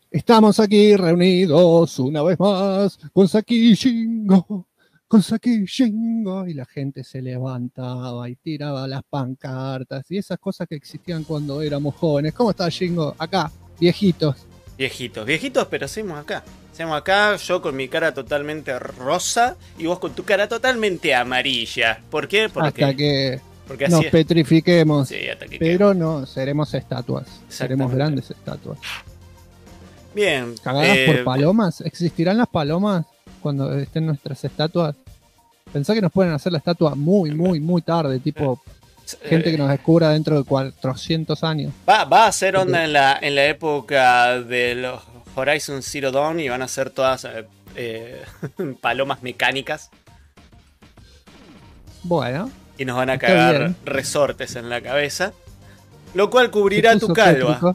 Estamos aquí reunidos una vez más con Saki Shingo, y la gente se levantaba y tiraba las pancartas y esas cosas que existían cuando éramos jóvenes. ¿Cómo está Shingo? Acá, viejitos. Viejitos, pero seguimos acá. Seguimos acá, yo con mi cara totalmente rosa y vos con tu cara totalmente amarilla. ¿Por qué? Hasta que nos petrifiquemos. Sí, hasta que pero no, seremos estatuas. Seremos grandes estatuas. Bien. ¿Cagadas por palomas? ¿Existirán las palomas cuando estén nuestras estatuas? Pensá que nos pueden hacer la estatua muy tarde, tipo gente que nos descubra dentro de 400 años. Va a ser onda en la época de los Horizon Zero Dawn y van a ser todas palomas mecánicas. Bueno. Y nos van a cagar resortes en la cabeza. Lo cual cubrirá tu calva.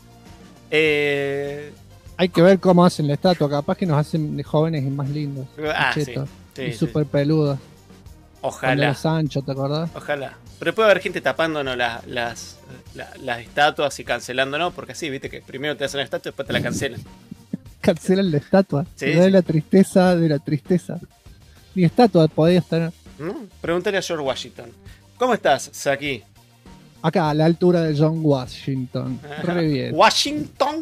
Hay que ver cómo hacen la estatua. Capaz que nos hacen de jóvenes y más lindos. Y súper peludos. Ojalá. Sancho, ¿te acordás? Ojalá. Pero puede haber gente tapándonos las estatuas y cancelándonos. Porque así, viste que primero te hacen la estatua y después te la cancelan. Cancelan la estatua. De la tristeza de la tristeza. Ni estatua podías tener. Pregúntale a George Washington. ¿Cómo estás, Saki? Acá, a la altura de John Washington. Re bien. ¿Washington?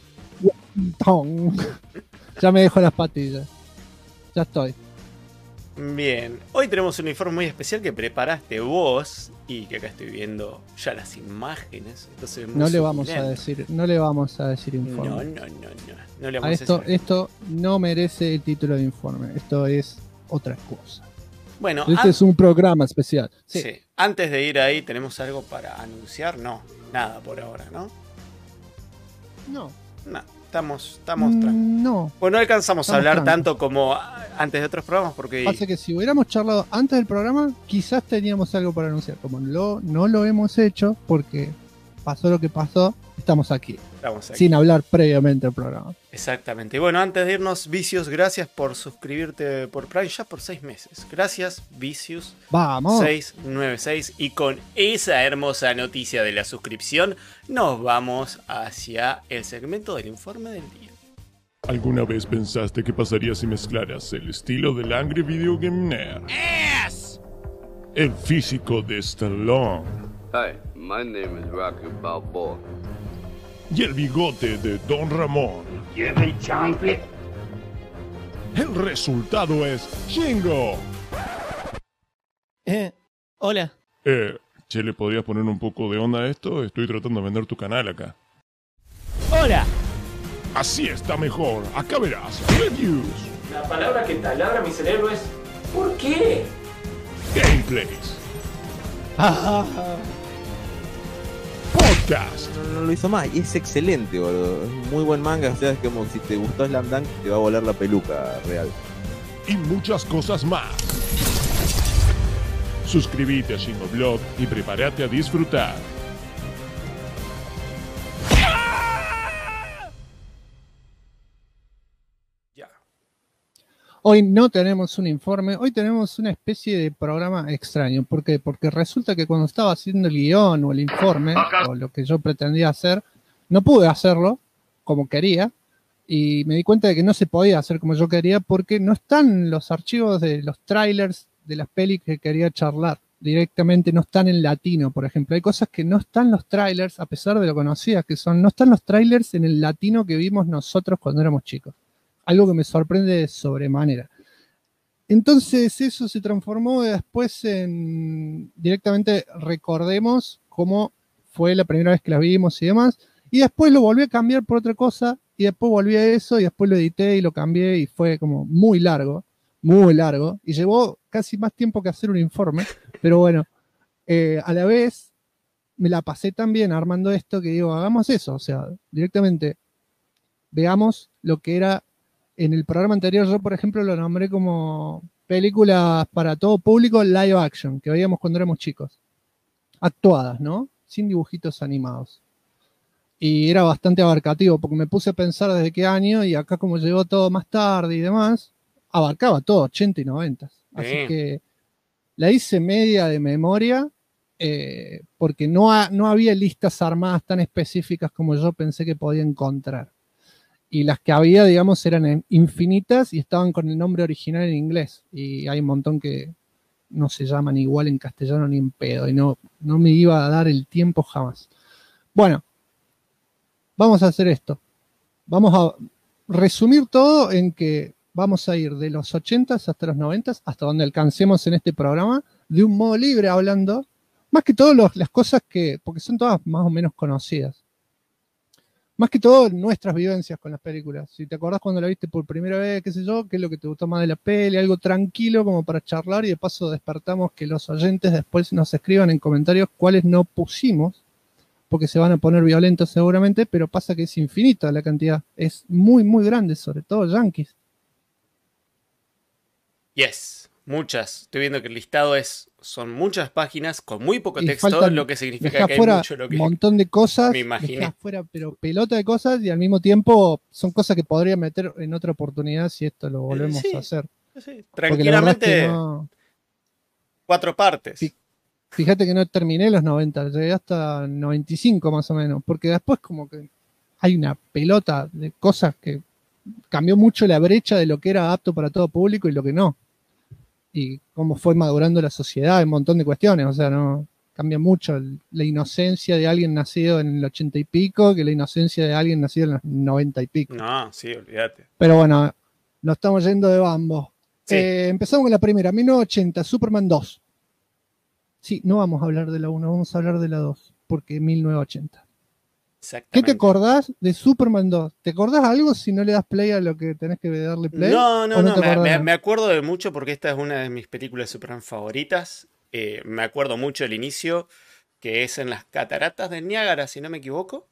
Ya me dejo las patillas. Ya estoy. Bien. Hoy tenemos un informe muy especial que preparaste vos. Y que acá estoy viendo ya las imágenes. Entonces no le vamos a decir informe. No le vamos a decir. Esto no merece el título de informe. Esto es otra cosa. Bueno, este es un programa especial. Sí. Antes de ir ahí, ¿tenemos algo para anunciar? No, nada por ahora, ¿no? No, estamos tranquilos. No. Pues no alcanzamos a hablar tanto como antes de otros programas porque... Pasa que si hubiéramos charlado antes del programa, quizás teníamos algo para anunciar. Como no lo hemos hecho porque pasó lo que pasó, estamos aquí. Sin hablar previamente al programa. Exactamente. Y bueno, antes de irnos, Vicious, gracias por suscribirte por Prime ya por 6 meses. Gracias, Vicious. Vamos. 696. Y con esa hermosa noticia de la suscripción, nos vamos hacia el segmento del informe del día. ¿Alguna vez pensaste qué pasaría si mezclaras el estilo del Angry Video Game Nerd? ¡Es! El físico de Stallone. Hi, my name is Rocky Balboa. Y el bigote de Don Ramón. ¿Lleve chanfle? El resultado es Shingo. Hola. Che, ¿le podrías poner un poco de onda a esto? Estoy tratando de vender tu canal acá. ¡Hola! Así está mejor. Acá verás. Reviews. La palabra que taladra mi cerebro es ¿por qué? Gameplays. Podcast. No lo hizo más y es excelente, boludo. Es un muy buen manga. O sea, es como si te gustó Slam Dunk, te va a volar la peluca real. Y muchas cosas más. Suscríbete a Shingo Blog y prepárate a disfrutar. Hoy no tenemos un informe, hoy tenemos una especie de programa extraño. ¿Por qué? Porque resulta que cuando estaba haciendo el guión o el informe, o lo que yo pretendía hacer, no pude hacerlo como quería, y me di cuenta de que no se podía hacer como yo quería porque no están los archivos de los trailers de las pelis que quería charlar. Directamente no están en latino, por ejemplo. Hay cosas que no están los trailers, a pesar de lo conocidas que son, no están los trailers en el latino que vimos nosotros cuando éramos chicos. Algo que me sorprende de sobremanera. Entonces eso se transformó después en directamente recordemos cómo fue la primera vez que las vimos y demás. Y después lo volví a cambiar por otra cosa. Y después volví a eso y después lo edité y lo cambié y fue como muy largo. Y llevó casi más tiempo que hacer un informe. Pero bueno, a la vez me la pasé tan bien armando esto que digo, hagamos eso. O sea, directamente veamos lo que era. En el programa anterior yo, por ejemplo, lo nombré como películas para todo público live action, que veíamos cuando éramos chicos. Actuadas, ¿no? Sin dibujitos animados. Y era bastante abarcativo, porque me puse a pensar desde qué año, y acá como llegó todo más tarde y demás, abarcaba todo, 80 y 90. Así que la hice media de memoria, porque no había listas armadas tan específicas como yo pensé que podía encontrar. Y las que había, digamos, eran infinitas y estaban con el nombre original en inglés. Y hay un montón que no se llaman igual en castellano ni en pedo. Y no me iba a dar el tiempo jamás. Bueno, vamos a hacer esto. Vamos a resumir todo en que vamos a ir de los 80s hasta los 90s, hasta donde alcancemos en este programa, de un modo libre hablando. Más que todo las cosas porque son todas más o menos conocidas. Más que todo nuestras vivencias con las películas. Si te acordás cuando la viste por primera vez, qué sé yo, qué es lo que te gustó más de la peli, algo tranquilo como para charlar y de paso despertamos que los oyentes después nos escriban en comentarios cuáles no pusimos, porque se van a poner violentos seguramente, pero pasa que es infinita la cantidad. Es muy, muy grande, sobre todo Yankees. Yes, muchas. Estoy viendo que el listado son muchas páginas con muy poco Y texto, faltan- lo que significa Dejá que hay fuera mucho lo un que montón de cosas, me imaginé. dejá fuera pero pelota de cosas y al mismo tiempo son cosas que podría meter en otra oportunidad si esto lo volvemos sí. a hacer. Sí, Porque la verdad es tranquilamente que no... 4 partes. Sí. Fíjate que no terminé los 90, llegué hasta 95 más o menos, porque después como que hay una pelota de cosas que cambió mucho la brecha de lo que era apto para todo público y lo que no. Y cómo fue madurando la sociedad, un montón de cuestiones, o sea, no cambia mucho la inocencia de alguien nacido en el 80 y pico que la inocencia de alguien nacido en los 90 y pico. No, sí, olvídate. Pero bueno, nos estamos yendo de bambo. Sí. Empezamos con la primera, 1980, Superman 2. Sí, no vamos a hablar de la 1, vamos a hablar de la 2, porque 1980. Exactamente. ¿Qué te acordás de Superman 2? ¿Te acordás algo si no le das play a lo que tenés que darle play? No, ¿O te acordás? me acuerdo de mucho porque esta es una de mis películas de Superman favoritas. Me acuerdo mucho del inicio, que es en las cataratas del Niágara, si no me equivoco.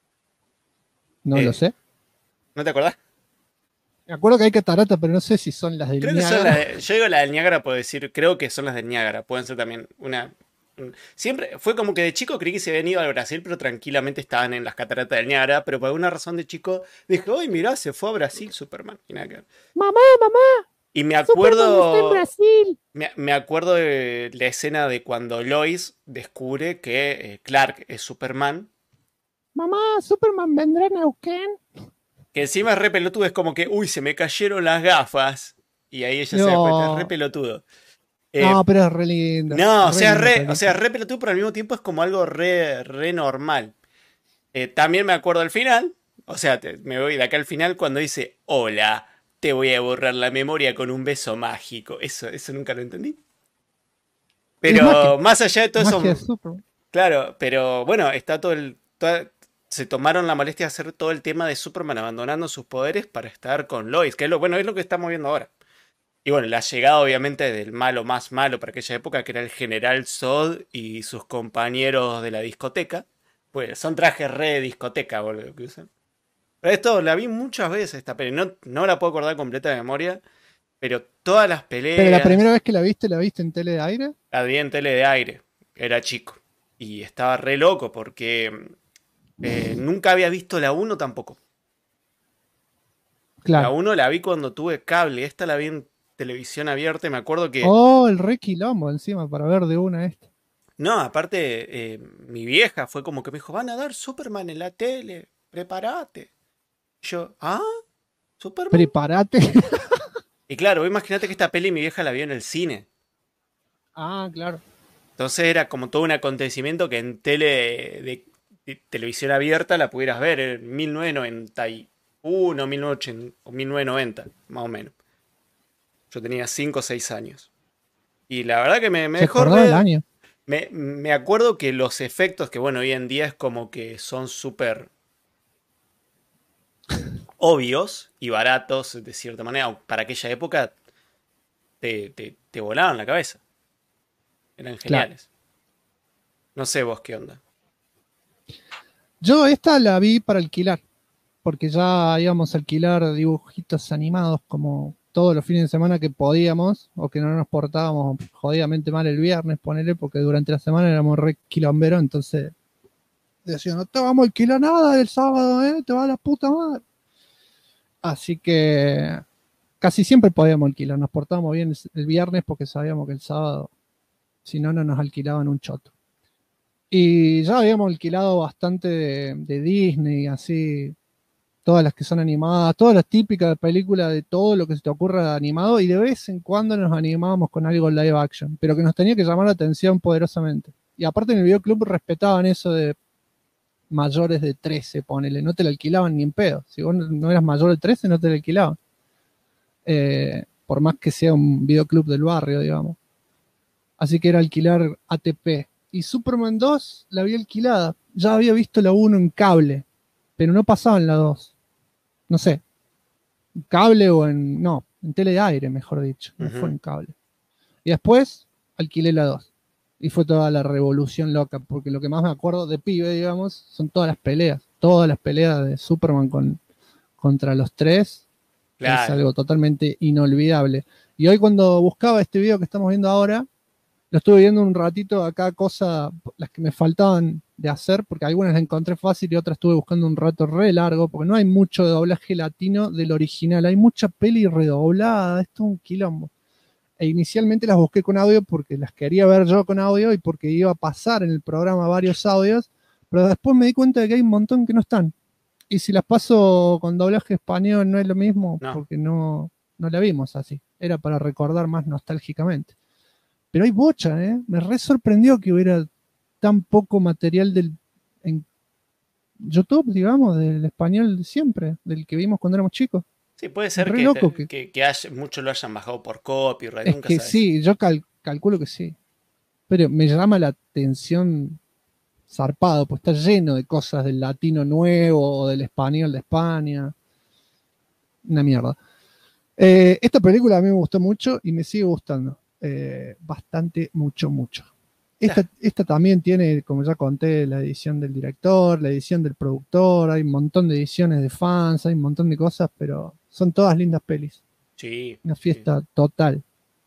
No lo sé. ¿No te acordás? Me acuerdo que hay cataratas, pero no sé si son las del Creo que son Niágara. yo digo la del Niágara, puedo decir, creo que son las del Niágara. Pueden ser también siempre fue como que de chico creí que se habían ido al Brasil, pero tranquilamente estaban en las cataratas del Niágara. Pero por alguna razón de chico dije, uy, mirá, se fue a Brasil Superman. Y nada que ver. Mamá. Y me Superman está en acuerdo. Brasil. Me acuerdo de la escena de cuando Lois descubre que Clark es Superman. Mamá, Superman vendrá a Neuquén. Que encima es re pelotudo, es como que, uy, se me cayeron las gafas. Y ahí ella se da No. cuenta, es re pelotudo. No, pero es re lindo. No, o sea, lindo, re pelotudo, pero al mismo tiempo es como algo re normal. También me acuerdo al final, o sea, me voy de acá al final cuando dice, hola, te voy a borrar la memoria con un beso mágico. Eso nunca lo entendí. Pero magia. más allá de todo Magia eso, de Superman. claro, pero bueno, está se tomaron la molestia de hacer todo el tema de Superman abandonando sus poderes para estar con Lois, que es lo que estamos viendo ahora. Y bueno, la llegada obviamente del malo más malo para aquella época, que era el General Zod y sus compañeros de la discoteca. Pues son trajes re de discoteca, boludo, que usan. Pero esto la vi muchas veces esta peli, no la puedo acordar completa de memoria, pero todas las peleas... Pero la primera vez que la viste en tele de aire. La vi en tele de aire, era chico. Y estaba re loco porque nunca había visto la 1 tampoco. Claro. La 1 la vi cuando tuve cable, esta la vi en televisión abierta y me acuerdo que... Oh, el re quilombo encima para ver de una esta. No, aparte, mi vieja fue como que me dijo, van a dar Superman en la tele, prepárate. Yo, ¿Superman? Prepárate. Y claro, imagínate que esta peli mi vieja la vio en el cine. Claro. Entonces era como todo un acontecimiento que en de televisión abierta la pudieras ver en 1991, 1980 o 1990, más o menos. Yo tenía 5 o 6 años. Y la verdad que me ¿Se dejó acordaba el año? Me acuerdo que los efectos que, bueno, hoy en día es como que son súper obvios y baratos, de cierta manera. Para aquella época te volaban la cabeza. Eran geniales. No sé vos qué onda. Yo esta la vi para alquilar, porque ya íbamos a alquilar dibujitos animados como todos los fines de semana que podíamos, o que no nos portábamos jodidamente mal el viernes, ponele, porque durante la semana éramos re quilomberos, entonces decían, no te vamos a alquilar nada el sábado, te va a la puta madre. Así que casi siempre podíamos alquilar, nos portábamos bien el viernes porque sabíamos que el sábado, si no, no nos alquilaban un choto. Y ya habíamos alquilado bastante de Disney, así, todas las que son animadas, todas las típicas películas de todo lo que se te ocurra animado, y de vez en cuando nos animábamos con algo live action, pero que nos tenía que llamar la atención poderosamente. Y aparte en el videoclub respetaban eso de mayores de 13, ponele, no te lo alquilaban ni en pedo. Si vos no eras mayor de 13, no te lo alquilaban. Por más que sea un videoclub del barrio, digamos. Así que era alquilar ATP. Y Superman 2 la había alquilada. Ya había visto la 1 en cable, pero no pasaba en la 2. No sé, en cable o en... No, en tele de aire, mejor dicho. No fue en cable. Y después alquilé la 2. Y fue toda la revolución loca, porque lo que más me acuerdo de pibe, digamos, son todas las peleas. Todas las peleas de Superman contra los tres. Claro. Es algo totalmente inolvidable. Y hoy cuando buscaba este video que estamos viendo ahora, lo estuve viendo un ratito acá, cosas, las que me faltaban de hacer, porque algunas las encontré fácil y otras estuve buscando un rato re largo, porque no hay mucho de doblaje latino del original, hay mucha peli redoblada, esto es un quilombo. E inicialmente las busqué con audio porque las quería ver yo con audio y porque iba a pasar en el programa varios audios, pero después me di cuenta de que hay un montón que no están. Y si las paso con doblaje español no es lo mismo, porque no la vimos así. Era para recordar más nostálgicamente. Pero hay bocha, ¿eh? Me re sorprendió que hubiera tan poco material en YouTube, digamos, del español de siempre, del que vimos cuando éramos chicos. Sí, puede ser que muchos lo hayan bajado por copyright. Es nunca que sabes. Sí, yo calculo que sí. Pero me llama la atención zarpado, pues está lleno de cosas del latino nuevo o del español de España. Una mierda. Esta película a mí me gustó mucho y me sigue gustando. Bastante, mucho. Esta también tiene, como ya conté, la edición del director, la edición del productor, hay un montón de ediciones de fans, hay un montón de cosas, pero son todas lindas pelis. Sí. Una fiesta total.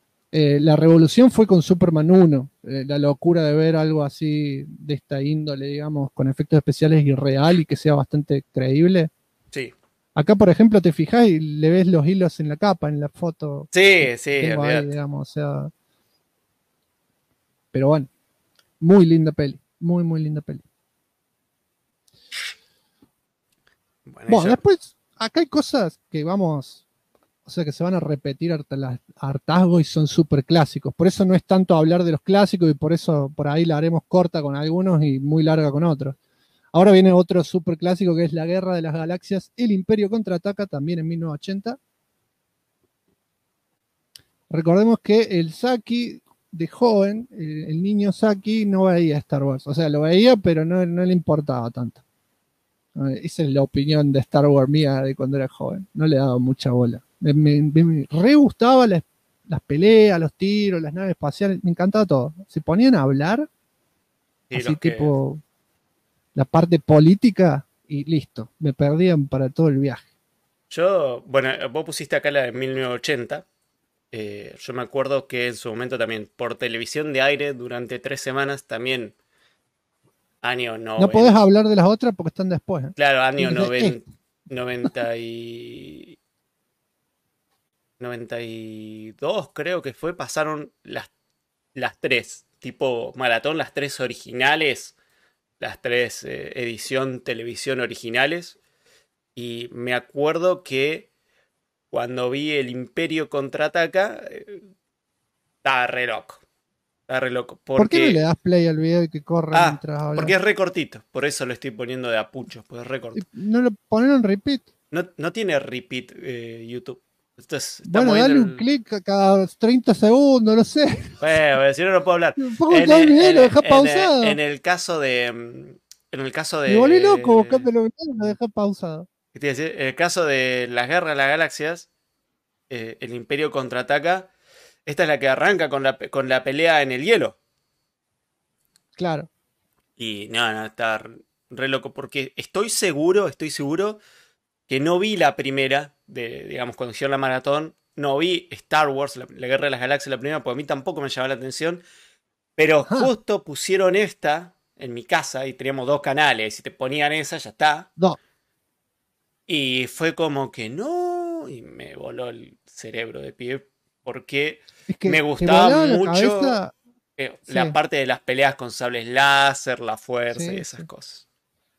La revolución fue con Superman 1, la locura de ver algo así de esta índole, digamos, con efectos especiales irreal y que sea bastante creíble. Sí. Acá, por ejemplo, te fijas y le ves los hilos en la capa, en la foto. Sí, ahí, digamos, o sea. Pero bueno, muy linda peli, muy linda peli. Bueno, después, acá hay cosas que vamos, o sea, que se van a repetir hartazgo y son súper clásicos. Por eso no es tanto hablar de los clásicos y por eso por ahí la haremos corta con algunos y muy larga con otros. Ahora viene otro súper clásico que es La Guerra de las Galaxias, El Imperio Contraataca, también en 1980. Recordemos que el Saki de joven, el niño Saki no veía Star Wars. O sea, lo veía, pero no le importaba tanto. Esa es la opinión de Star Wars mía de cuando era joven. No le daba mucha bola. Me re gustaba las peleas, los tiros, las naves espaciales. Me encantaba todo. Se ponían a hablar, así tipo... la parte política y listo, me perdían para todo el viaje. Bueno, vos pusiste acá la de 1980. Yo me acuerdo que en su momento también, por televisión de aire, durante 3 semanas, también, año 90. No podés hablar de las otras porque están después. Claro, año 92, creo que fue, pasaron las 3, tipo maratón, las 3 originales. Las 3 edición televisión originales. Y me acuerdo que cuando vi El Imperio Contraataca, estaba re loco. ¿Por qué no le das play al video y que corre mientras hablas? Porque es re cortito. Por eso lo estoy poniendo de apucho. Pues es re cortito. ¿No lo ponen en repeat? No tiene repeat YouTube. Bueno, dale un clic cada 30 segundos, no sé. Bueno, si no puedo hablar. Lo dejás pausado. En el caso de... Me volví loco buscando los videos, lo dejé pausado. En el caso de las Guerras de las Galaxias, el Imperio Contraataca, esta es la que arranca con la pelea en el hielo. Claro. Y no, está re loco, porque estoy seguro que no vi la primera, digamos, cuando hicieron la maratón, no vi Star Wars, la Guerra de las Galaxias, la primera, porque a mí tampoco me llamaba la atención, pero justo pusieron esta en mi casa y teníamos 2 canales, y te ponían esa, ya está. No. Y fue como que no, y me voló el cerebro de pie, porque me gustaba mucho la parte de las peleas con sables láser, la fuerza y esas cosas.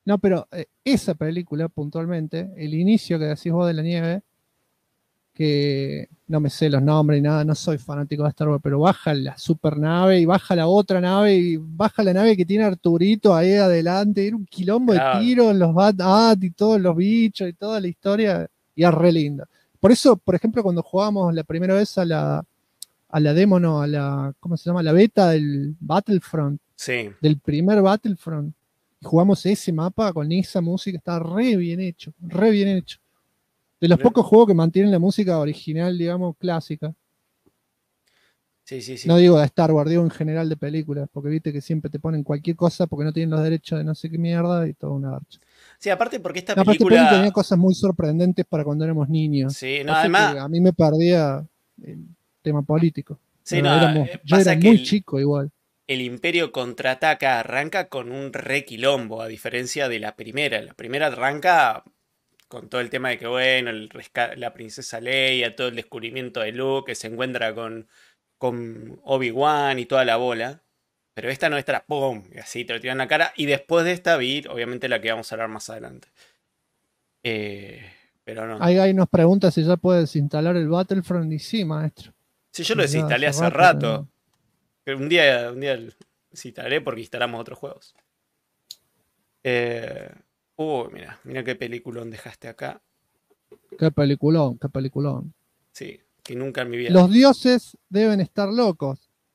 No, pero esa película puntualmente, el inicio que decís vos de la nieve, que no me sé los nombres y nada, no soy fanático de Star Wars, pero baja la super nave y baja la otra nave y baja la nave que tiene Arturito ahí adelante, era un quilombo de Claro. tiros, los Bat-At y todos los bichos y toda la historia, y es re linda. Por eso, por ejemplo, cuando jugamos la primera vez a la demo, no, a la, ¿cómo se llama? La beta del Battlefront, Sí. del primer Battlefront, y jugamos ese mapa con esa música, está re bien hecho, re bien hecho. De los Bien. pocos juegos que mantienen la música original, digamos, clásica. Sí, sí, sí. No digo de Star Wars, digo en general de películas, porque viste que siempre te ponen cualquier cosa porque no tienen los derechos de no sé qué mierda y toda una garcha. Sí, aparte porque esta No, pero esta peli tenía película. cosas muy sorprendentes para cuando éramos niños. Sí, no, Pasa que además. a mí me perdía el tema político. Sí, Pero no, yo era pasa que muy chico igual. el Imperio contraataca arranca con un re quilombo, a diferencia de la primera. La primera arranca con todo el tema de que, bueno, la princesa Leia, todo el descubrimiento de Luke, que se encuentra con Obi-Wan y toda la bola. Pero esta no, esta era ¡pum! Y así te lo tiran en la cara. Y después de esta vi, obviamente, la que vamos a hablar más adelante. Eh, pero no. Ahí nos pregunta si ya puedes instalar el Battlefront y sí, maestro. Si yo lo Ya desinstalé hace hace rato. pero- Pero un día lo instalaré porque instalamos otros juegos. Mira qué peliculón dejaste acá. Qué peliculón, qué peliculón. Sí, que nunca en mi vida. Los dioses deben estar locos.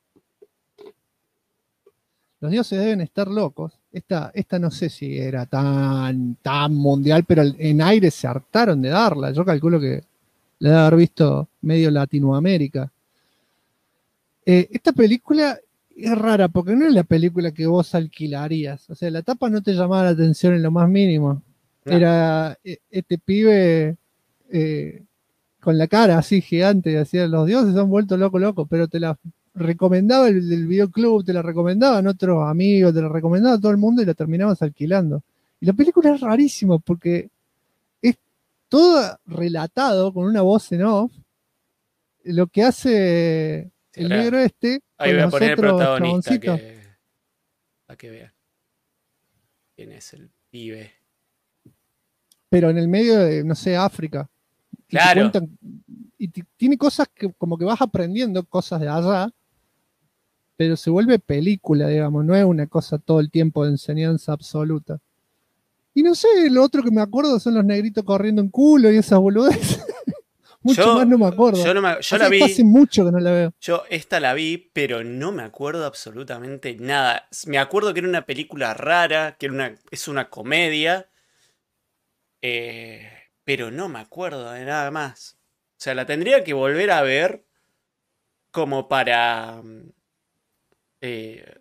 Los dioses deben estar locos. Esta no sé si era tan mundial, pero en aire se hartaron de darla. Yo calculo que la debe haber visto medio Latinoamérica. Esta película es rara porque no es la película que vos alquilarías. O sea, la tapa no te llamaba la atención en lo más mínimo. No. Era este pibe con la cara así gigante, decía, los dioses se han vuelto loco, pero te la recomendaba el videoclub, te la recomendaban otros amigos, te la recomendaba todo el mundo y la terminabas alquilando. Y la película es rarísima porque es todo relatado con una voz en off, lo que hace Sí, el ahora- negro este Ahí con voy a los poner el otros protagonista chaboncitos. para que vean. ¿Quién es el pibe? Pero en el medio de, no sé, África. Y te Claro. cuentan, tiene cosas que como que vas aprendiendo cosas de allá, pero se vuelve película, digamos, no es una cosa todo el tiempo de enseñanza absoluta. Y no sé, lo otro que me acuerdo son los negritos corriendo en culo y esas boludeces. Mucho más no me acuerdo. Yo la Así que vi. hace mucho que no la veo. Yo esta la vi, pero no me acuerdo absolutamente nada. Me acuerdo que era una película rara, que es una comedia, pero no me acuerdo de nada más. O sea, la tendría que volver a ver como para eh,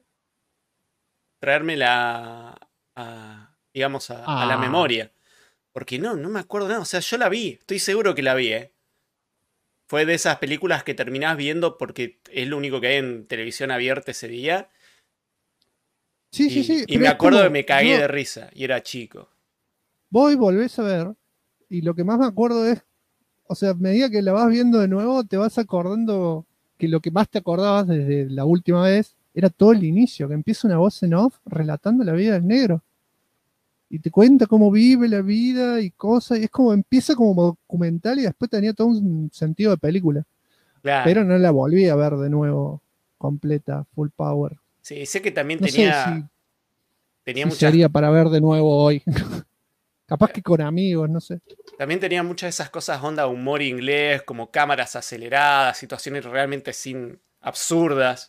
traérmela digamos, a la memoria. Porque no me acuerdo nada. O sea, yo la vi, estoy seguro que la vi, ¿eh? Fue de esas películas que terminás viendo porque es lo único que hay en televisión abierta ese día. Sí, Y, sí. y pero me es acuerdo como que me cagué yo- de risa y era chico. Vos y volvés a ver, y lo que más me acuerdo es, o sea, a medida que la vas viendo de nuevo, te vas acordando que lo que más te acordabas desde la última vez era todo el inicio, que empieza una voz en off relatando la vida del negro. Y te cuenta cómo vive la vida y cosas, y es como empieza como documental y después tenía todo un sentido de película. Claro. Pero no la volví a ver de nuevo completa, full power. Sí, sé que también No sé tenía si muchas. sería para ver de nuevo hoy. Capaz que con amigos, no sé. También tenía muchas de esas cosas onda humor inglés, como cámaras aceleradas, situaciones realmente absurdas.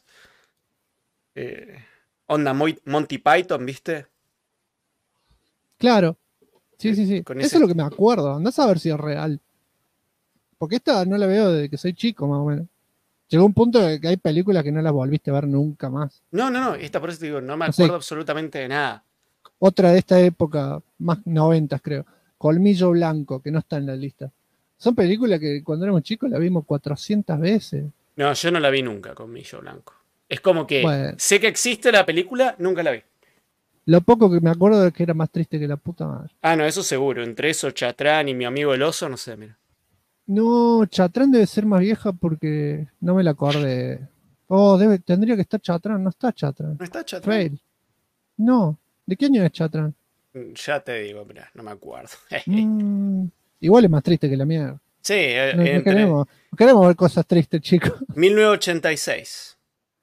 Onda Monty Python, ¿viste? Claro. Sí. Con Eso ese- es lo que me acuerdo. Andás a ver si es real. Porque esta no la veo desde que soy chico, más o menos. Llegó un punto de que hay películas que no las volviste a ver nunca más. No, esta por eso te digo, no me No sé. acuerdo absolutamente de nada. Otra de esta época, más noventas creo. Colmillo Blanco, que no está en la lista. Son películas que cuando éramos chicos la vimos 400 veces. No, yo no la vi nunca con Millo Blanco. Es como que Bueno. sé que existe la película, nunca la vi. Lo poco que me acuerdo es que era más triste que la puta madre. Ah, no, eso seguro. Entre eso, Chatrán y mi amigo el oso, no sé, mira. No, Chatrán debe ser más vieja porque no me la acordé. Oh, tendría que estar Chatrán, no está Chatrán. ¿No está Chatrán? Fail. No. ¿De qué año es Chatrán? Ya te digo, mirá, no me acuerdo. Igual es más triste que la mierda. Sí, No entre queremos ver cosas tristes, chicos. 1986.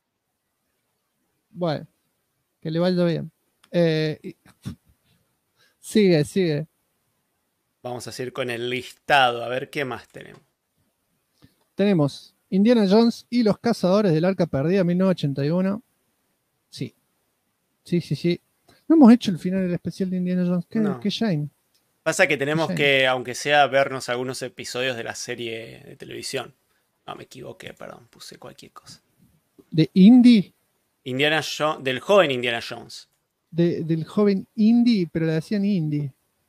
Bueno, que le vaya bien. Sigue. Vamos a seguir con el listado, a ver qué más tenemos. Tenemos Indiana Jones y los Cazadores del Arca Perdida, 1981. Sí. No hemos hecho el final del especial de Indiana Jones. No. Qué shame. Pasa que tenemos Sí. que, aunque sea, vernos algunos episodios de la serie de televisión. No, me equivoqué, perdón, puse cualquier cosa. De Indy, Indiana Jones, del joven Indiana Jones. del joven Indy, pero le decían Indy.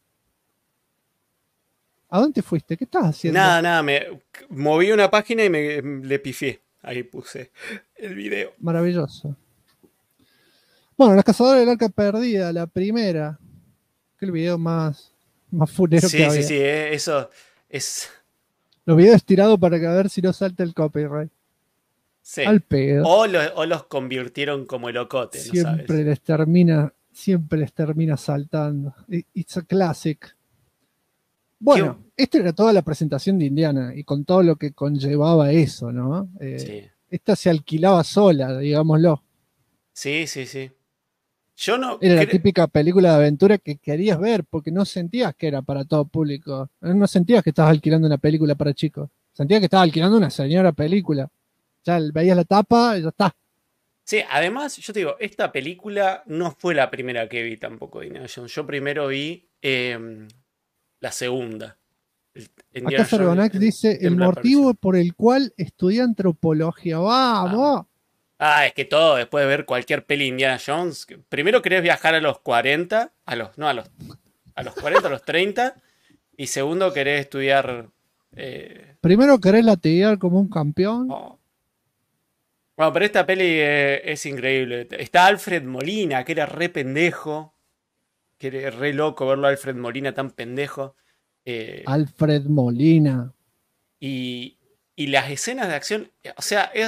¿A dónde fuiste? ¿Qué estás haciendo? Nada, me moví una página y le pifié. Ahí puse el video. Maravilloso. Bueno, Los Cazadores del Arca Perdida, la primera. Que el video más fulero que había. Sí, eso es... Los videos estirados para que a ver si no salta el copyright. Sí. Al pedo. O los convirtieron como el ocote, no Siempre sabes. les termina saltando. It's a classic. Bueno, esta era toda la presentación de Indiana y con todo lo que conllevaba eso, ¿no? Sí. Esta se alquilaba sola, digámoslo. Sí. Yo no... Era la típica película de aventura que querías ver porque no sentías que era para todo público. No sentías que estabas alquilando una película para chicos. Sentías que estabas alquilando una señora película. Ya veías la tapa y ya está. Sí, además, yo te digo, esta película no fue la primera que vi tampoco de Indiana Jones. Yo primero vi la segunda. Acá Sargonax dice, el motivo por el cual estudié antropología. ¡Vamos! Es que todo, después de ver cualquier peli Indiana Jones, primero querés viajar a los 40, a los 40, a los 30, y segundo querés estudiar... Primero querés latigar como un campeón. Bueno, pero esta peli es increíble. Está Alfred Molina, que era re pendejo, que era re loco verlo a Alfred Molina tan pendejo. Alfred Molina. Y las escenas de acción, o sea, es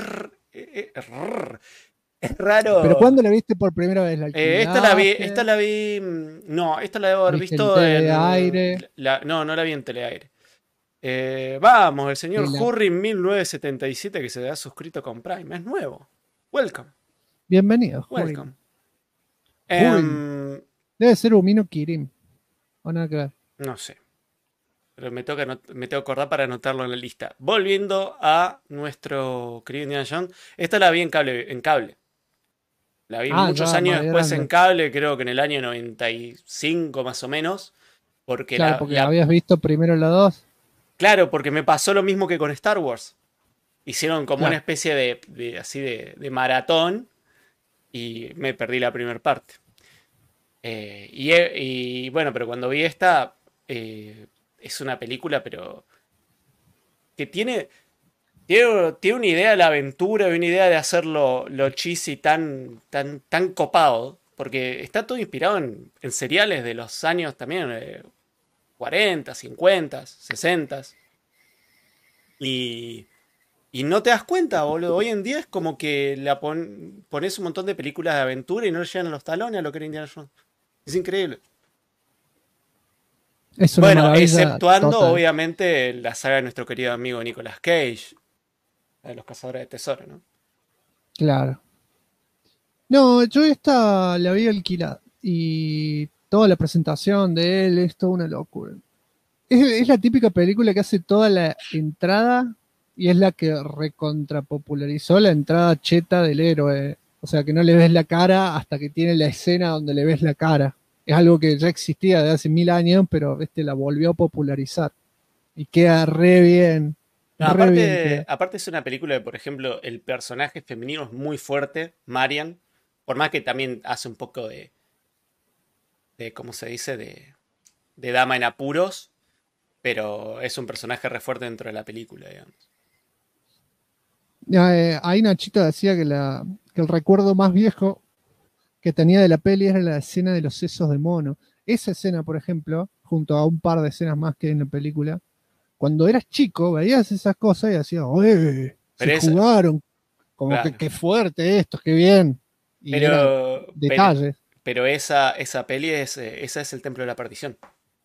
raro. ¿Pero cuándo la viste por primera vez? Esta la vi. No, esta la debo haber visto en Teleaire. No la vi en Teleaire. Vamos, el señor Hurry 1977 que se ha suscrito con Prime. Es nuevo. Welcome. Bienvenido. Welcome. Debe ser Umino Kirin. ¿O nada que ver? No sé. Pero me tengo que acordar para anotarlo en la lista. Volviendo a nuestro querido Indiana Jones. Esta la vi en cable. La vi muchos años después en cable, creo que en el año 95 más o menos. Porque porque habías visto primero la 2. Claro, porque me pasó lo mismo que con Star Wars. Hicieron como una especie de maratón y me perdí la primera parte. Y bueno, pero cuando vi esta, es una película, pero que tiene una idea de la aventura y una idea de hacerlo lo cheesy tan copado, porque está todo inspirado en seriales de los años también 40, 50, 60. Y no te das cuenta, boludo. Hoy en día es como que pones un montón de películas de aventura y no le llegan a los talones a lo que era Indiana Jones. Es increíble. Bueno, exceptuando total, obviamente la saga de nuestro querido amigo Nicolas Cage, de los cazadores de tesoros, ¿no? Claro. No, yo esta la vi alquilada y toda la presentación de él es toda una locura. Es la típica película que hace toda la entrada y es la que recontrapopularizó la entrada cheta del héroe. O sea, que no le ves la cara hasta que tiene la escena donde le ves la cara. Es algo que ya existía de hace 1000 años, pero la volvió a popularizar. Y queda re bien. No, aparte es una película que, por ejemplo, el personaje femenino es muy fuerte, Marian. Por más que también hace un poco de ¿cómo se dice? De dama en apuros. Pero es un personaje re fuerte dentro de la película, digamos. Ahí Nachito decía que el recuerdo más viejo que tenía de la peli era la escena de los sesos de mono. Esa escena, por ejemplo, junto a un par de escenas más que hay en la película, cuando eras chico veías esas cosas y decías, jugaron, como claro, que qué fuerte esto, qué bien. Y pero detalles. pero esa peli esa es el Templo de la Perdición.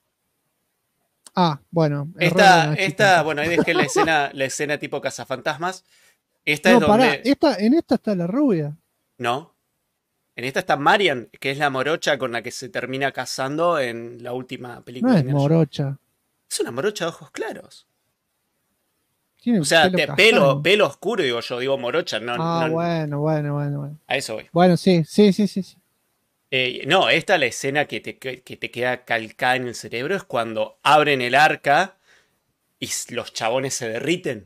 Bueno. error de Nachito. Esta, bueno, ahí dejé la escena tipo cazafantasmas. Esta No, es donde. pará, en esta está la rubia. No. En esta está Marian, que es la morocha con la que se termina casando en la última película. No de es Indiana Jones. morocha. Es una morocha de ojos claros. Tiene O sea, castaño. pelo oscuro, digo morocha, no, no. Bueno. A eso voy. Bueno, sí. No, esta la escena que te queda calcada en el cerebro es cuando abren el arca y los chabones se derriten.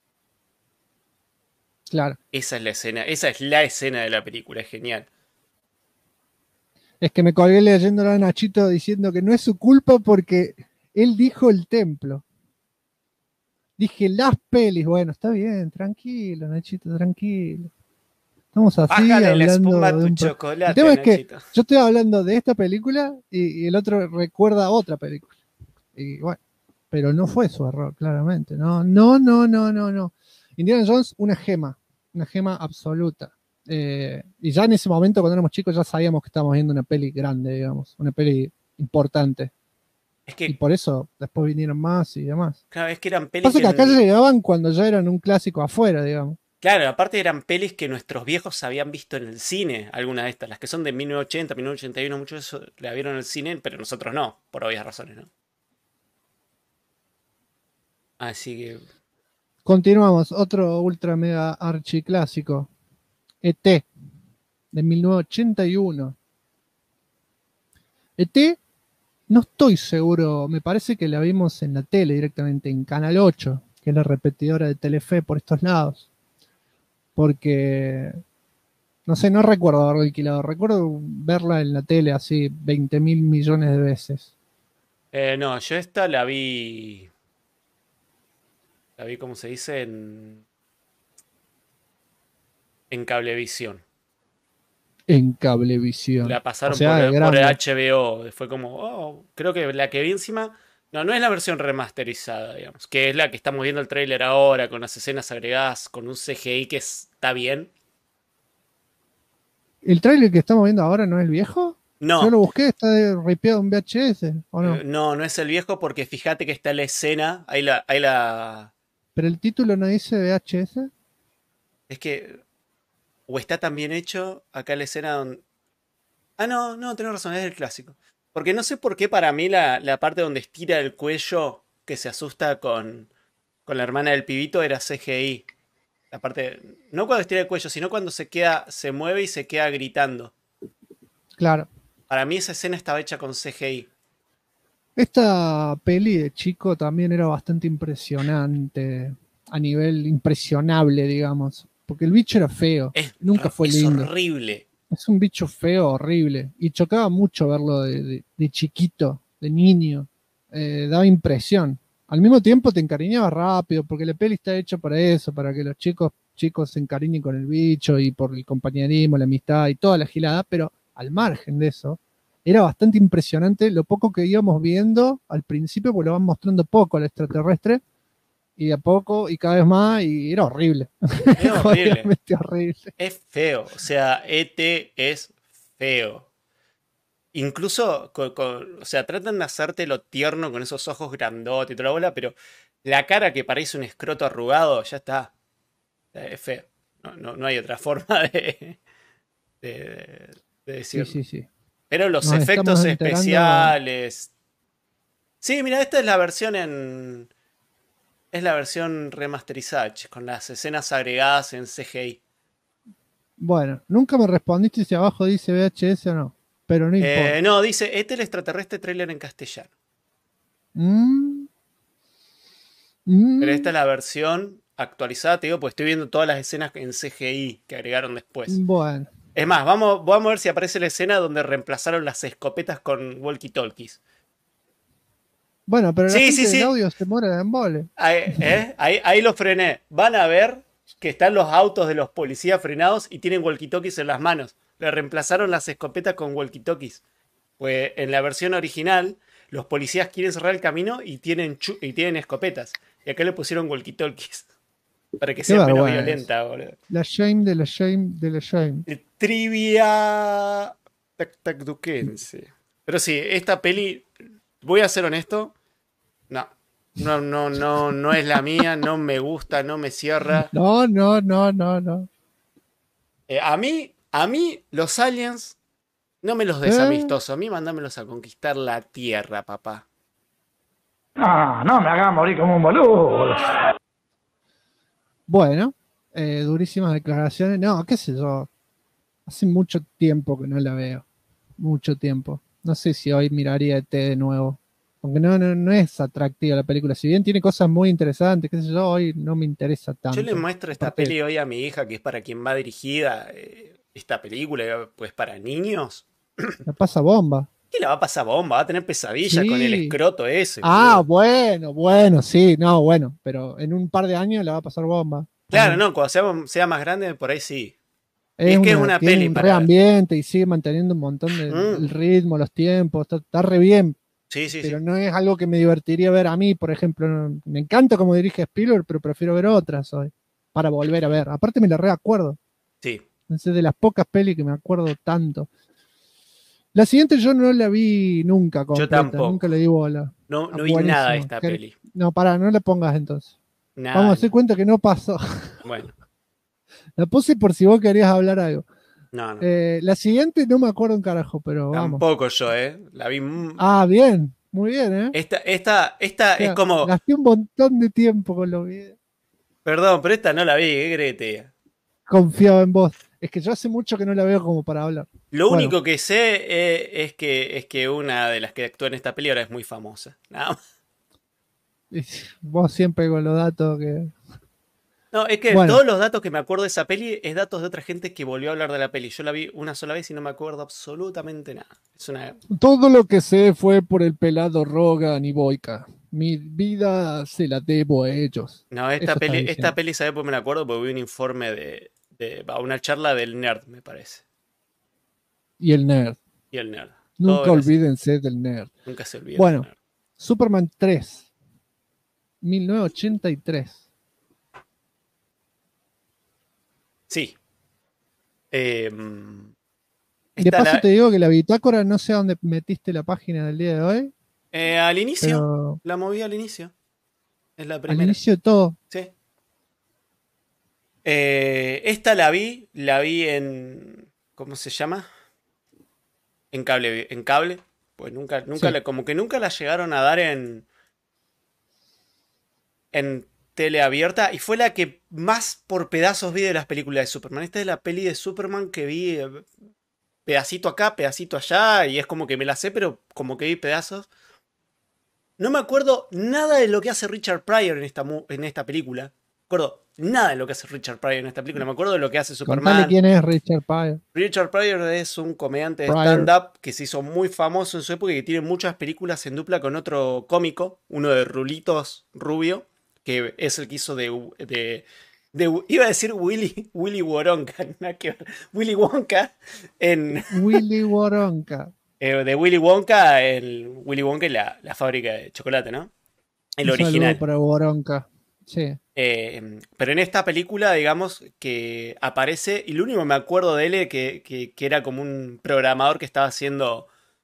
Claro. Esa es la escena de la película, es genial. Es que me colgué leyendo a Nachito diciendo que no es su culpa porque él dijo el templo. Dije las pelis. Bueno, está bien, tranquilo, Nachito, tranquilo. Estamos así Bájale la hablando espuma a de tu un chocolate, El tema es que Nachito. yo estoy hablando de esta película y el otro recuerda otra película. Y bueno, pero no fue su error, claramente. No. Indiana Jones, una gema absoluta. Y ya en ese momento, cuando éramos chicos, ya sabíamos que estábamos viendo una peli grande, digamos, una peli importante. Es Y que, por eso después vinieron más y demás. claro, es que eran pelis Pasa que acá llegaban cuando ya eran un clásico afuera, digamos. Claro, aparte eran pelis que nuestros viejos habían visto en el cine, algunas de estas, las que son de 1980, 1981, muchos de eso la vieron en el cine, pero nosotros no, por obvias razones, ¿no? Así que, Continuamos, otro ultra mega archiclásico. E.T. de 1981. E.T. no estoy seguro, me parece que la vimos en la tele directamente, en Canal 8, que es la repetidora de Telefe por estos lados. Porque, no sé, no recuerdo haberlo alquilado, recuerdo verla en la tele así 20.000 millones de veces. no, yo esta la vi, ¿cómo se dice? En Cablevisión. En Cablevisión. La pasaron O sea, por grande. HBO, fue como, creo que la que vi encima, no es la versión remasterizada, digamos, que es la que estamos viendo el tráiler ahora, con las escenas agregadas, con un CGI que está bien. ¿El tráiler que estamos viendo ahora no es el viejo? No. Yo lo busqué, está ripeado en VHS, ¿o no? No es el viejo porque fíjate que está la escena, ahí la... ¿Pero el título no dice VHS? Es que... O está tan bien hecho, acá la escena donde... no, tenés razón, es el clásico. Porque no sé por qué para mí la parte donde estira el cuello, que se asusta con la hermana del pibito, era CGI. La parte... No cuando estira el cuello, sino cuando se mueve y se queda gritando. Claro. Para mí esa escena estaba hecha con CGI. Esta peli de chico también era bastante impresionante, a nivel impresionable, digamos, porque el bicho era feo, nunca fue lindo. Es horrible. Es un bicho feo, horrible, y chocaba mucho verlo de chiquito, de niño, daba impresión. Al mismo tiempo te encariñabas rápido, porque la peli está hecha para eso, para que los chicos se encariñen con el bicho y por el compañerismo, la amistad y toda la gilada, pero al margen de eso, era bastante impresionante lo poco que íbamos viendo al principio, porque lo van mostrando poco al extraterrestre, y a poco, y cada vez más, y era horrible. Es horrible. Realmente horrible. Es feo. O sea, E.T. es feo. Incluso, o sea, tratan de hacértelo tierno con esos ojos grandotes y toda la bola, pero la cara que parece un escroto arrugado, ya está. Es feo. No hay otra forma de decirlo. Sí. Pero los Nos efectos estamos enterando. especiales. Sí, mira, esta es la versión Es la versión remasterizada, con las escenas agregadas en CGI. Bueno, nunca me respondiste si abajo dice VHS o no, pero no importa. No, dice el extraterrestre trailer en castellano. Pero esta es la versión actualizada, te digo, porque estoy viendo todas las escenas en CGI que agregaron después. Bueno. Es más, vamos a ver si aparece la escena donde reemplazaron las escopetas con walkie-talkies. Bueno, pero la Sí, gente sí. del audio se muere de embole. Ahí lo frené. Van a ver que están los autos de los policías frenados y tienen walkie-talkies en las manos. Le reemplazaron las escopetas con walkie-talkies. Pues en la versión original, los policías quieren cerrar el camino y tienen escopetas. Y acá le pusieron walkie-talkies. Para que sea menos violenta, boludo. La shame de la shame de la shame. Trivia. Tac, tac, duquense. Pero sí, esta peli, voy a ser honesto, no es la mía, no me gusta, no me cierra. No, no, no, no, no. A mí, los aliens, no me los desamistoso, a mí mandámelos a conquistar la Tierra, papá. No me hagas morir como un boludo. Bueno, durísimas declaraciones. No, qué sé yo. Hace mucho tiempo que no la veo. Mucho tiempo. No sé si hoy miraría ET de nuevo. Aunque no es atractiva la película. Si bien tiene cosas muy interesantes, qué sé yo, hoy no me interesa tanto. Yo le muestro esta Aparte, peli hoy a mi hija, que es para quien va dirigida esta película, pues para niños. la pasa bomba. ¿Qué la va a pasar bomba? Va a tener pesadillas Sí. con el escroto ese. Ah, boludo. bueno, sí, no, bueno. Pero en un par de años la va a pasar bomba. Claro, no, cuando sea más grande, por ahí sí. Es que es una tiene peli un para re ver. ambiente y sigue manteniendo un montón de el ritmo, los tiempos, está re bien. Sí, sí, Pero sí. no es algo que me divertiría ver a mí, por ejemplo. Me encanta cómo dirige Spielberg, pero prefiero ver otras hoy, para volver a ver. Aparte me la reacuerdo. Sí. Es de las pocas pelis que me acuerdo tanto. La siguiente yo no la vi nunca completa, tampoco. nunca le di bola. No vi Buenísimo. nada de esta peli. No, pará, no la pongas entonces. Nada. Vamos a hacer cuenta que no pasó. Bueno, La puse por si vos querías hablar algo. no. La siguiente no me acuerdo un carajo, pero vamos. Tampoco yo, La vi. Ah, bien, muy bien, ¿eh? Esta O sea, es como. gasté un montón de tiempo con los videos. Perdón, pero esta no la vi, ¿qué crees que te diga? Confiaba en vos. Es que yo hace mucho que no la veo como para hablar. Lo Bueno. único que sé es que una de las que actúa en esta peli ahora es muy famosa. Nada más. Y vos siempre con los datos que... No, es que Bueno. todos los datos que me acuerdo de esa peli es datos de otra gente que volvió a hablar de la peli. Yo la vi una sola vez y no me acuerdo absolutamente nada. Es una. Todo lo que sé fue por el pelado Rogan y Boyka. Mi vida se la debo a ellos. No, Eso está diciendo. esta peli, ¿sabes por qué me la acuerdo? Porque vi un informe una charla del nerd, me parece. Y el nerd. Y el nerd. Nunca Todo era así. olvídense del nerd. Nunca se olvida. Bueno. del nerd. Superman 3. 1983. Sí. De paso te digo que la bitácora, no sé a dónde metiste la página del día de hoy. Al inicio. Pero La moví al inicio. Es la al primera. inicio de todo. Sí. Esta la vi en. ¿Cómo se llama? En cable. Pues nunca Sí. como que nunca la llegaron a dar en tele abierta. Y fue la que más por pedazos vi de las películas de Superman. Esta es la peli de Superman que vi pedacito acá, pedacito allá. Y es como que me la sé, pero como que vi pedazos. No me acuerdo nada de lo que hace Richard Pryor en esta película. No me acuerdo nada de lo que hace Richard Pryor en esta película. Me acuerdo de lo que hace Contale Superman. quién es Richard Pryor. Richard Pryor es un comediante de Pryor. stand-up que se hizo muy famoso en su época y que tiene muchas películas en dupla con otro cómico, uno de rulitos rubio, que es el que hizo iba a decir Willy Wonka, nada que ver, Willy Wonka en Willy Wonka. de Willy Wonka, Willy Wonka y la fábrica de chocolate, ¿no? El Un saludo original. para Wonka. Sí. Pero en esta película, digamos, que aparece, y lo único que me acuerdo de él es que era como un programador que estaba haciendo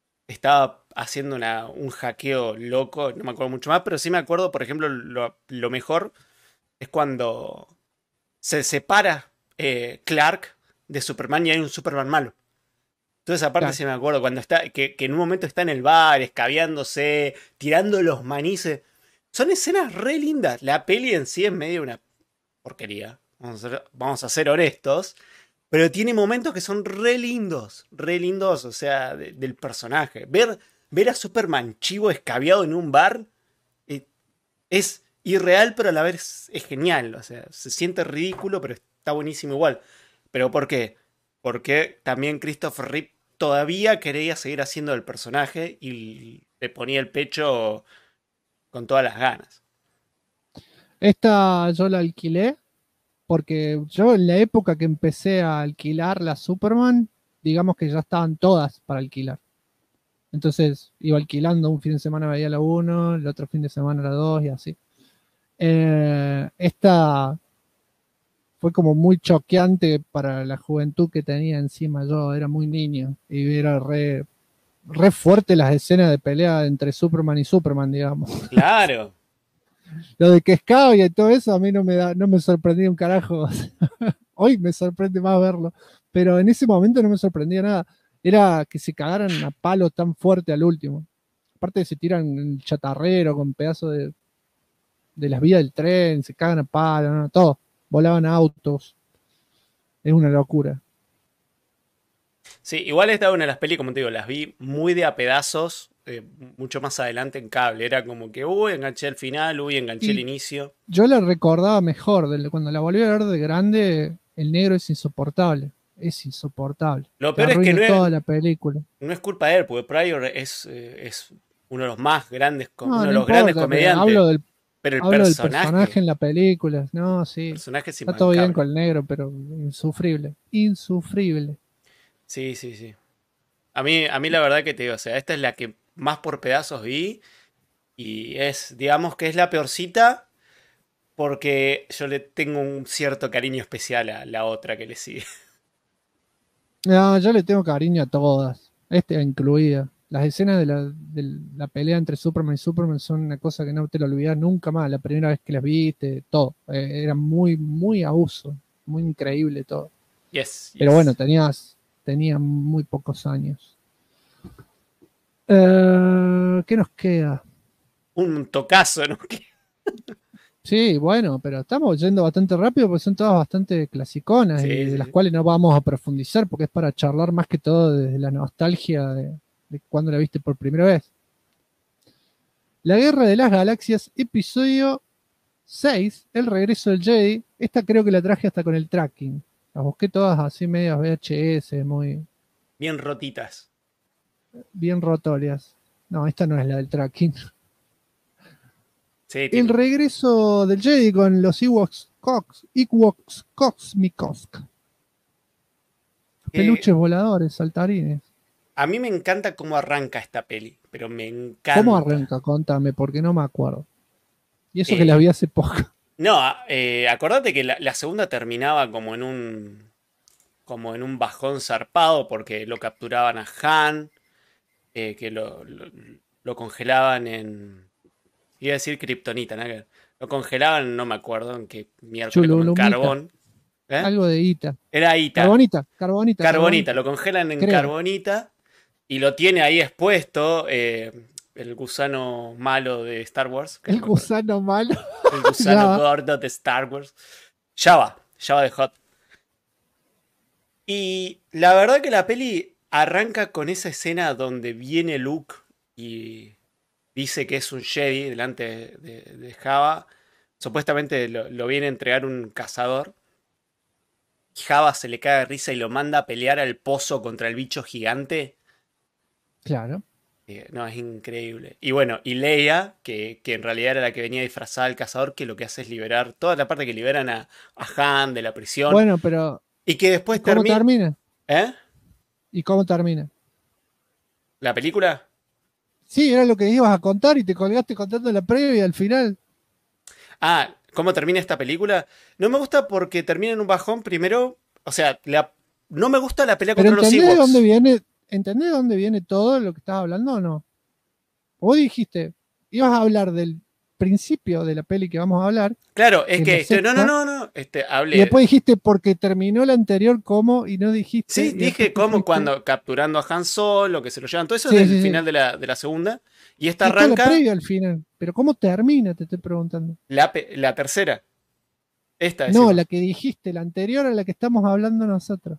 un hackeo loco, no me acuerdo mucho más, pero sí me acuerdo, por ejemplo, lo mejor es cuando se separa Clark de Superman y hay un Superman malo. Entonces, aparte, Claro. sí me acuerdo cuando que en un momento está en el bar, escabeándose, tirando los manices. Son escenas re lindas. La peli en sí es medio una porquería. Vamos a ser honestos. Pero tiene momentos que son re lindos, o sea, del personaje. Ver a Superman chivo escabeado en un bar es irreal, pero a la vez es genial. O sea, se siente ridículo, pero está buenísimo igual. ¿Pero por qué? Porque también Christopher Reeve todavía quería seguir haciendo el personaje y le ponía el pecho con todas las ganas. Esta yo la alquilé porque yo en la época que empecé a alquilar la Superman, digamos que ya estaban todas para alquilar. Entonces iba alquilando, un fin de semana veía la 1, el otro fin de semana la 2 y así. Esta fue como muy choqueante para la juventud que tenía encima. Yo era muy niño y era re fuerte las escenas de pelea entre Superman y Superman, digamos. Claro. Lo de que Scavia y todo eso a mí no me sorprendía un carajo. Hoy me sorprende más verlo, pero en ese momento no me sorprendía nada. Era que se cagaran a palo tan fuerte al último. Aparte se tiran el chatarrero con pedazos de las vías del tren, se cagan a palo, ¿no? Todo. Volaban autos. Es una locura. Sí, igual esta una de las pelis, como te digo, las vi muy de a pedazos, mucho más adelante en cable. Era como que, enganché el final, enganché el inicio. Yo la recordaba mejor, cuando la volví a ver de grande, el negro es insoportable. Es insoportable. Lo peor es que toda la película. No es culpa de él, porque Pryor es uno de los más grandes, grandes comediantes. Pero el personaje en la película. No, sí. Personaje es está todo bien con el negro, pero insufrible. Insufrible. Sí. A mí la verdad que te digo, o sea, esta es la que más por pedazos vi. Y digamos que es la peorcita. Porque yo le tengo un cierto cariño especial a la otra que le sigue. No, yo le tengo cariño a todas. Esta incluida. Las escenas de la pelea entre Superman y Superman son una cosa que no te lo olvidas nunca más. La primera vez que las viste, todo. Era muy, muy abuso. Muy increíble todo. Yes. Pero bueno, tenía muy pocos años. ¿Qué nos queda? Un tocazo, ¿no? Sí, bueno, pero estamos yendo bastante rápido porque son todas bastante clasiconas y de las cuales no vamos a profundizar porque es para charlar más que todo desde la nostalgia de cuando la viste por primera vez. La Guerra de las Galaxias, episodio 6, El regreso del Jedi. Esta creo que la traje hasta con el tracking. Las busqué todas así medias VHS, muy... Bien rotitas. Bien rotorias. No, esta no es la del tracking. Sí, el regreso del Jedi con los Ewoks cósmicos. Peluches voladores, saltarines. A mí me encanta cómo arranca esta peli, pero me encanta. ¿Cómo arranca? Contame, porque no me acuerdo. Y eso que la vi hace poco. No, acordate que la segunda terminaba como en un bajón zarpado porque lo capturaban a Han, que lo congelaban en... Iba a decir kriptonita, ¿no? Lo congelaban, no me acuerdo en qué miércoles, como en carbón. Algo de Ita. Era Ita. Carbonita. Lo congelan en carbonita y lo tiene ahí expuesto el gusano malo de Star Wars. El gusano malo. El gusano gordo de Star Wars. Java de Hot. Y la verdad que la peli arranca con esa escena donde viene Luke y dice que es un Jedi delante de Java. Supuestamente lo viene a entregar un cazador. Java se le cae de risa y lo manda a pelear al pozo contra el bicho gigante. Claro. No, es increíble. Y bueno, y Leia, que en realidad era la que venía disfrazada del cazador, que lo que hace es liberar toda la parte que liberan a Han de la prisión. Bueno, pero... Y que después ¿Cómo termina? ¿Y cómo termina? ¿La película? Sí, era lo que ibas a contar y te colgaste contando la previa al final. ¿Cómo termina esta película? No me gusta porque termina en un bajón primero. O sea, no me gusta la pelea contra los Ewoks. ¿Entendés de dónde viene todo lo que estás hablando o no? Vos dijiste, ibas a hablar del principio de la peli que vamos a hablar. Claro, es que no. Hablé. Y después dijiste porque terminó la anterior cómo y no dijiste. Sí, dije cómo cuando capturando a Han Solo, que se lo llevan. Todo eso es el final de la segunda. Y esta arranca. La previa al final. Pero ¿cómo termina? Te estoy preguntando. La tercera. Esta no, la que dijiste, la anterior a la que estamos hablando nosotros.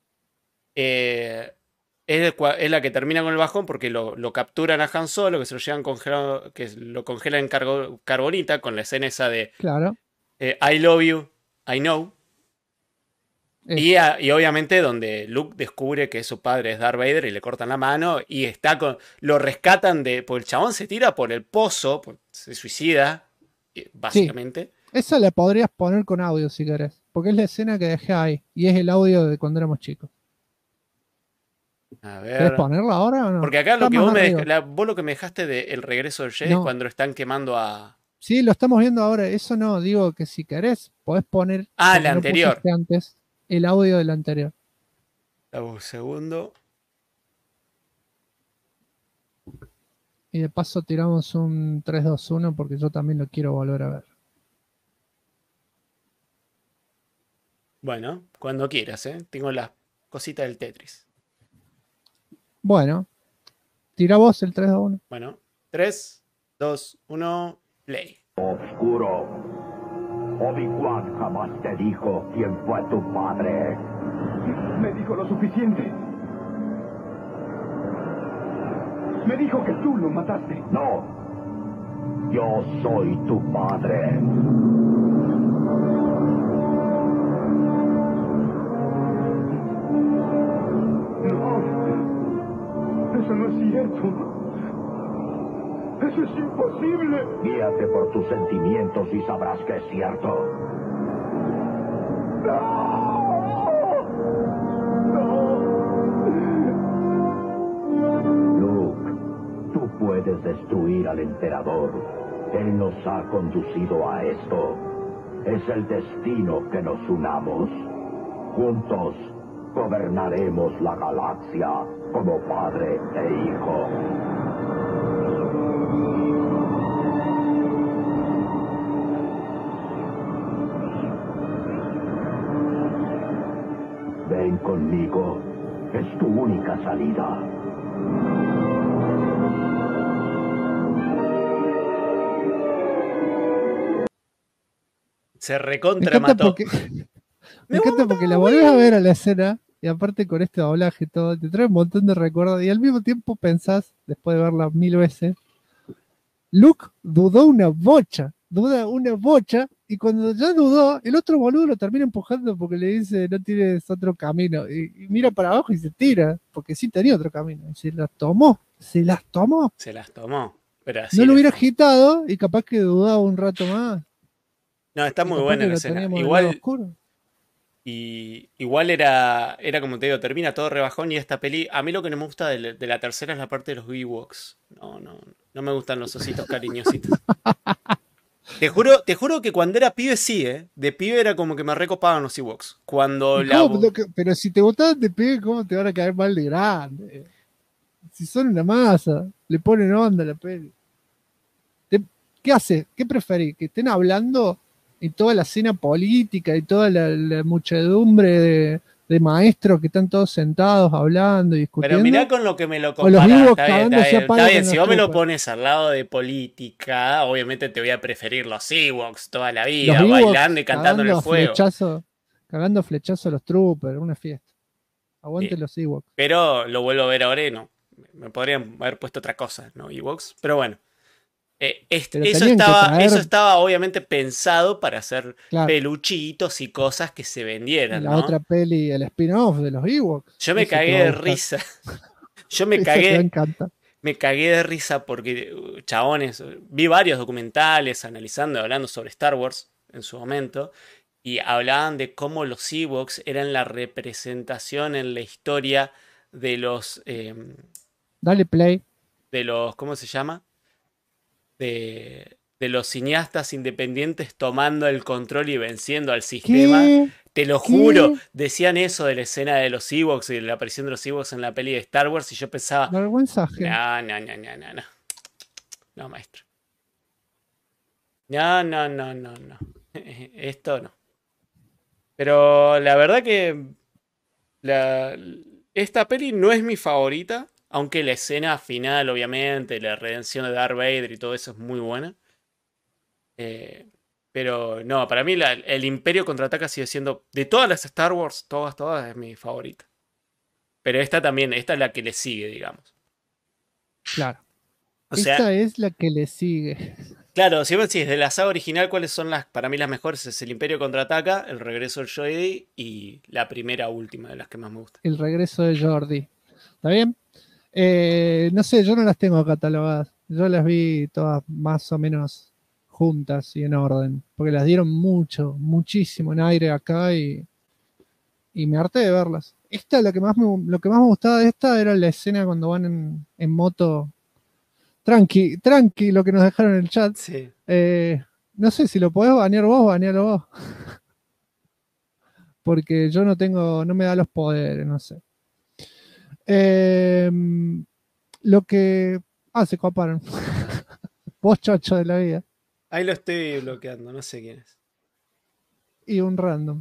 Es la que termina con el bajón porque lo capturan a Han Solo, que se lo llevan congelado, que lo congelan en carbonita, con la escena esa de claro. I love you, I know. Y obviamente donde Luke descubre que su padre es Darth Vader y le cortan la mano y lo rescatan porque el chabón se tira por el pozo, se suicida, básicamente. Sí. Esa la podrías poner con audio si querés, porque es la escena que dejé ahí y es el audio de cuando éramos chicos. A ver. ¿Querés ponerla ahora o no? Porque acá vos lo que me dejaste de El regreso del Jedi es cuando están quemando a Sí, lo estamos viendo ahora. Eso no, digo que si querés, podés poner. Ah, porque la no anterior. pusiste antes el audio del anterior. Dame un segundo. Y de paso tiramos un 3-2-1 porque yo también lo quiero volver a ver. Bueno, cuando quieras, ¿eh? Tengo las cositas del Tetris. Bueno, tira vos el 3-2-1. Bueno, 3, 2, 1, play. Oscuro. Obi-Wan jamás te dijo quién fue tu padre. Me dijo lo suficiente. Me dijo que tú lo mataste. No. Yo soy tu padre. No. Eso no es cierto. ¡Eso es imposible! Guíate por tus sentimientos y sabrás que es cierto. Luke, tú puedes destruir al emperador. Él nos ha conducido a esto. Es el destino que nos unamos. Juntos gobernaremos la galaxia como padre e hijo. Ven conmigo. Es tu única salida. Se recontra mató. Me encanta porque la volvés a ver a la escena y aparte con este doblaje y todo, te trae un montón de recuerdos y al mismo tiempo pensás, después de verla 1000 veces, Luke dudó una bocha, duda una bocha y cuando ya dudó, el otro boludo lo termina empujando porque le dice no tienes otro camino y mira para abajo y se tira, porque sí tenía otro camino y se las tomó. Pero así no lo hubiera agitado y capaz que dudaba un rato más. No, está muy buena la escena. Igual era como te digo, termina todo rebajón y esta peli, a mí lo que no me gusta de la tercera es la parte de los Ewoks. No me gustan los ositos cariñositos. Te juro que cuando era pibe sí, de pibe era como que me recopaban los Ewoks. Pero si te gustaban de pibe, ¿cómo te van a caer mal de grande? Si son una masa, le ponen onda a la peli. ¿Qué hace? ¿Qué preferís? ¿Que estén hablando y toda la escena política y toda la muchedumbre de maestros que están todos sentados hablando y discutiendo? Pero mirá con lo que me lo comparas. Está bien. Si vos me lo pones al lado de política, obviamente te voy a preferir los Ewoks toda la vida, bailando y cantando en el fuego. Cagando flechazo a los troopers, una fiesta. Aguante los Ewoks. Pero lo vuelvo a ver ahora y no. Me podrían haber puesto otra cosa, ¿no? Ewoks. Pero bueno. Eso estaba obviamente pensado para hacer peluchitos y cosas que se vendieran. La otra peli, el spin-off de los Ewoks. Yo me cagué de risa. Me cagué de risa porque, chabones, vi varios documentales analizando, hablando sobre Star Wars en su momento, y hablaban de cómo los Ewoks eran la representación en la historia de los... Dale play. De los, ¿cómo se llama? De los cineastas independientes tomando el control y venciendo al sistema. ¿Qué? Te lo juro, decían eso de la escena de los Ewoks y de la aparición de los Ewoks en la peli de Star Wars y yo pensaba, vergüenza. No, maestro. No. Esto no. Pero la verdad que esta peli no es mi favorita. Aunque la escena final, obviamente, la redención de Darth Vader y todo eso es muy buena. Pero no, para mí el Imperio Contraataca sigue siendo, de todas las Star Wars, todas es mi favorita. Pero esta también, esta es la que le sigue, digamos. Claro. Esta es la que le sigue. Claro, si vos decís de la saga original, ¿cuáles son para mí las mejores? Es el Imperio Contraataca, el regreso del Jedi y la primera última de las que más me gusta. El regreso de Jordi. ¿Está bien? No sé, yo no las tengo catalogadas. Yo las vi todas más o menos juntas y en orden. Porque las dieron muchísimo en aire acá y me harté de verlas. Lo que más me gustaba de esta era la escena cuando van en moto Tranqui lo que nos dejaron en el chat. Sí. No sé si lo podés banear vos, banealo vos. Porque yo no me da los poderes, no sé. Lo que... se coparon. Vos chocho de la vida. Ahí lo estoy bloqueando, no sé quién es. Y un random.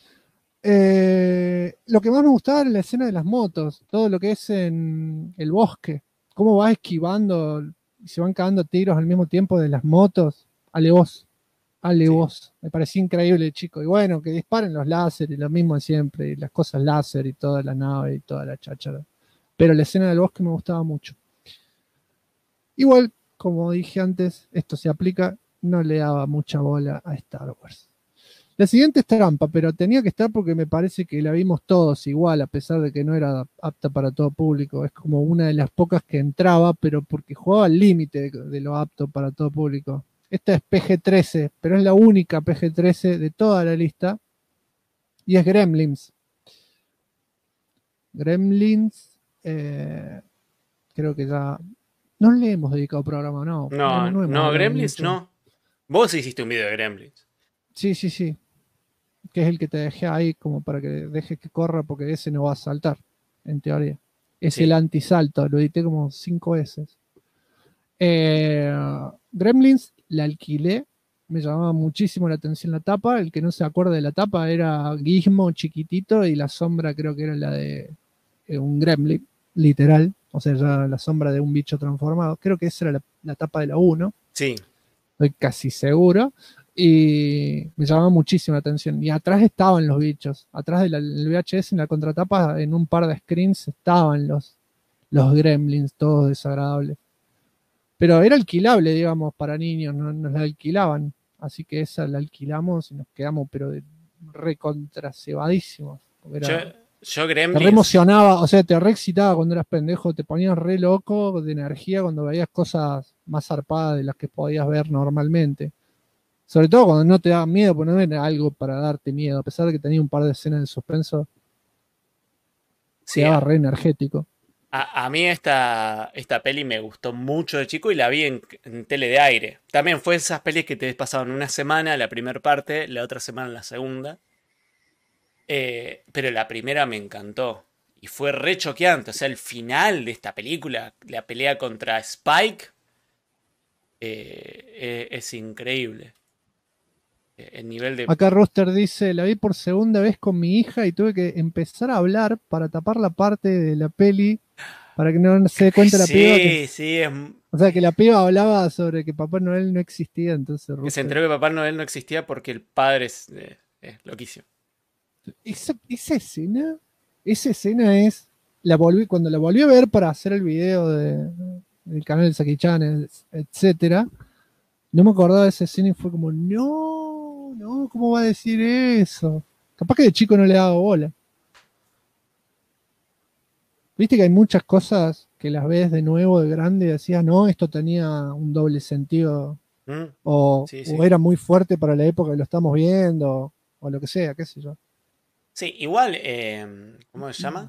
Lo que más me gustaba era la escena de las motos. Todo lo que es en el bosque. Cómo vas esquivando y se van cagando tiros al mismo tiempo de las motos. Ale vos. Me parecía increíble, chico. Y bueno, que disparen los láseres, lo mismo de siempre. Y las cosas láser y toda la nave y toda la cháchara. Pero la escena del bosque me gustaba mucho. Igual, como dije antes, esto se aplica, no le daba mucha bola a Star Wars. La siguiente es trampa, pero tenía que estar porque me parece que la vimos todos igual, a pesar de que no era apta para todo público. Es como una de las pocas que entraba, pero porque jugaba al límite de lo apto para todo público. Esta es PG-13, pero es la única PG-13 de toda la lista. Y es Gremlins. Gremlins, creo que ya... No le hemos dedicado programa, no. No, Gremlins no. Vos hiciste un video de Gremlins. Sí. Que es el que te dejé ahí como para que dejes que corra porque ese no va a saltar, en teoría. Es el antisalto, lo edité como 5 veces. Gremlins la alquilé, me llamaba muchísimo la atención la tapa. El que no se acuerda de la tapa era Gizmo chiquitito y la sombra creo que era la de un gremlin, literal. O sea, ya la sombra de un bicho transformado. Creo que esa era la tapa de la 1. Sí. Estoy casi seguro. Y me llamaba muchísimo la atención. Y atrás estaban los bichos. Atrás del VHS, en la contratapa, en un par de screens, estaban los gremlins, todos desagradables. Pero era alquilable, digamos, para niños. Nos la alquilaban. Así que esa la alquilamos y nos quedamos, pero recontracebadísimos. Yo Gremlins... Te re emocionaba, o sea, te re excitaba cuando eras pendejo, te ponías re loco de energía cuando veías cosas más zarpadas de las que podías ver normalmente. Sobre todo cuando no te daba miedo, porque no era algo para darte miedo, a pesar de que tenía un par de escenas de suspenso, quedaba re energético. A mí esta peli me gustó mucho de chico y la vi en tele de aire. También fue esas pelis que te pasaban una semana, la primera parte, la otra semana la segunda. Pero la primera me encantó. Y fue re choqueante. O sea, el final de esta película, la pelea contra Spike, es increíble. El nivel de... Acá Rooster dice, la vi por segunda vez con mi hija y tuve que empezar a hablar para tapar la parte de la peli para que no se dé cuenta la piba. O sea, que la piba hablaba sobre que Papá Noel no existía, entonces... Que se enteró que Papá Noel no existía porque el padre es loquísimo. Esa escena es... cuando la volví a ver para hacer el video del canal de Saki Chan, etcétera, no me acordaba de esa escena y fue como, no, ¿cómo va a decir eso? Capaz que de chico no le daba bola. Viste que hay muchas cosas que las ves de nuevo de grande y decías, no, esto tenía un doble sentido. O era muy fuerte para la época que lo estamos viendo, o lo que sea, qué sé yo. Sí, igual, ¿cómo se llama?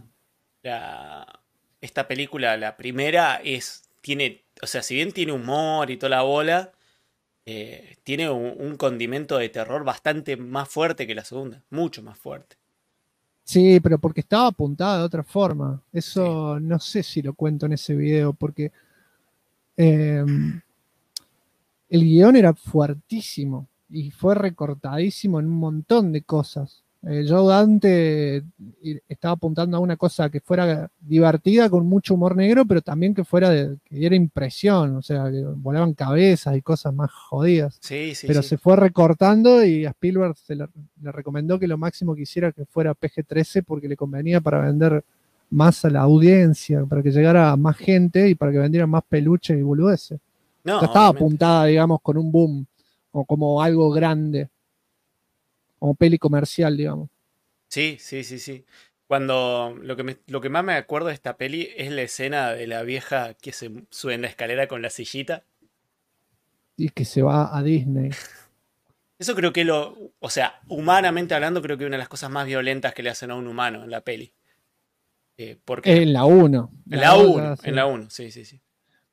Esta película, la primera, tiene, o sea, si bien tiene humor y toda la bola, tiene un condimento de terror bastante más fuerte que la segunda, mucho más fuerte. Sí, pero porque estaba apuntada de otra forma. Eso no sé si lo cuento en ese video, porque el guión era fuertísimo y fue recortadísimo en un montón de cosas. Joe Dante estaba apuntando a una cosa que fuera divertida con mucho humor negro, pero también que diera impresión, o sea, que volaban cabezas y cosas más jodidas. Pero se fue recortando y a Spielberg le recomendó que lo máximo que hiciera que fuera PG-13 porque le convenía para vender más a la audiencia, para que llegara a más gente y para que vendieran más peluches y boludeces. No, estaba apuntada, digamos, con un boom o como algo grande. Como peli comercial, digamos. Sí. Cuando lo que más me acuerdo de esta peli es la escena de la vieja que se sube en la escalera con la sillita. Y que se va a Disney. Eso creo que o sea, humanamente hablando, creo que es una de las cosas más violentas que le hacen a un humano en la peli. Porque en la 1. En la 1, sí.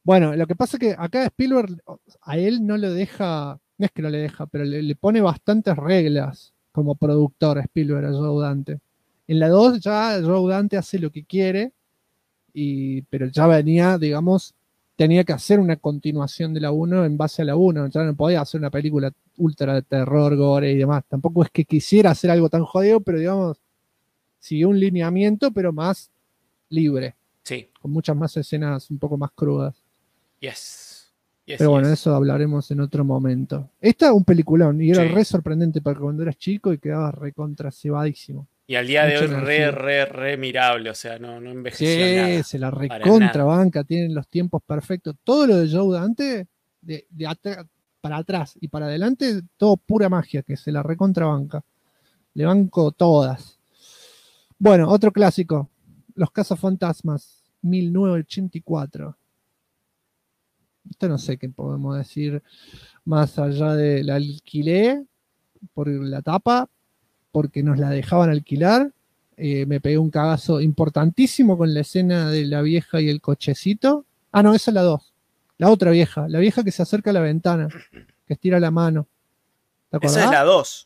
Bueno, lo que pasa es que acá Spielberg a él no lo deja, no es que no le deja, pero le pone bastantes reglas como productor a Spielberg a Joe Dante. En la 2 ya Joe Dante hace lo que quiere, pero ya venía, digamos, tenía que hacer una continuación de la 1 en base a la 1. Ya no podía hacer una película ultra de terror, gore y demás. Tampoco es que quisiera hacer algo tan jodido, pero digamos, siguió un lineamiento, pero más libre, Sí. con muchas más escenas un poco más crudas. Yes. Yes, Pero bueno, yes. eso hablaremos en otro momento. Esta es un peliculón y era Sí. re sorprendente para cuando eras chico y quedaba recontra cebadísimo. Y al día de Mucha hoy energía. re mirable, o sea, no envejeció Sí, nada. se la Para recontra nada. banca, tienen los tiempos perfectos. Todo lo de Joe Dante, para atrás y para adelante, todo pura magia, que se la recontra banca. Le banco todas. Bueno, otro clásico, Los Cazafantasmas, 1984. Esto no sé qué podemos decir más allá de la alquilé por la tapa, porque nos la dejaban alquilar. Me pegué un cagazo importantísimo con la escena de la vieja y el cochecito. Ah, no, esa es la 2. La otra vieja, la vieja que se acerca a la ventana, que estira la mano. ¿Te acordás? Esa es la 2.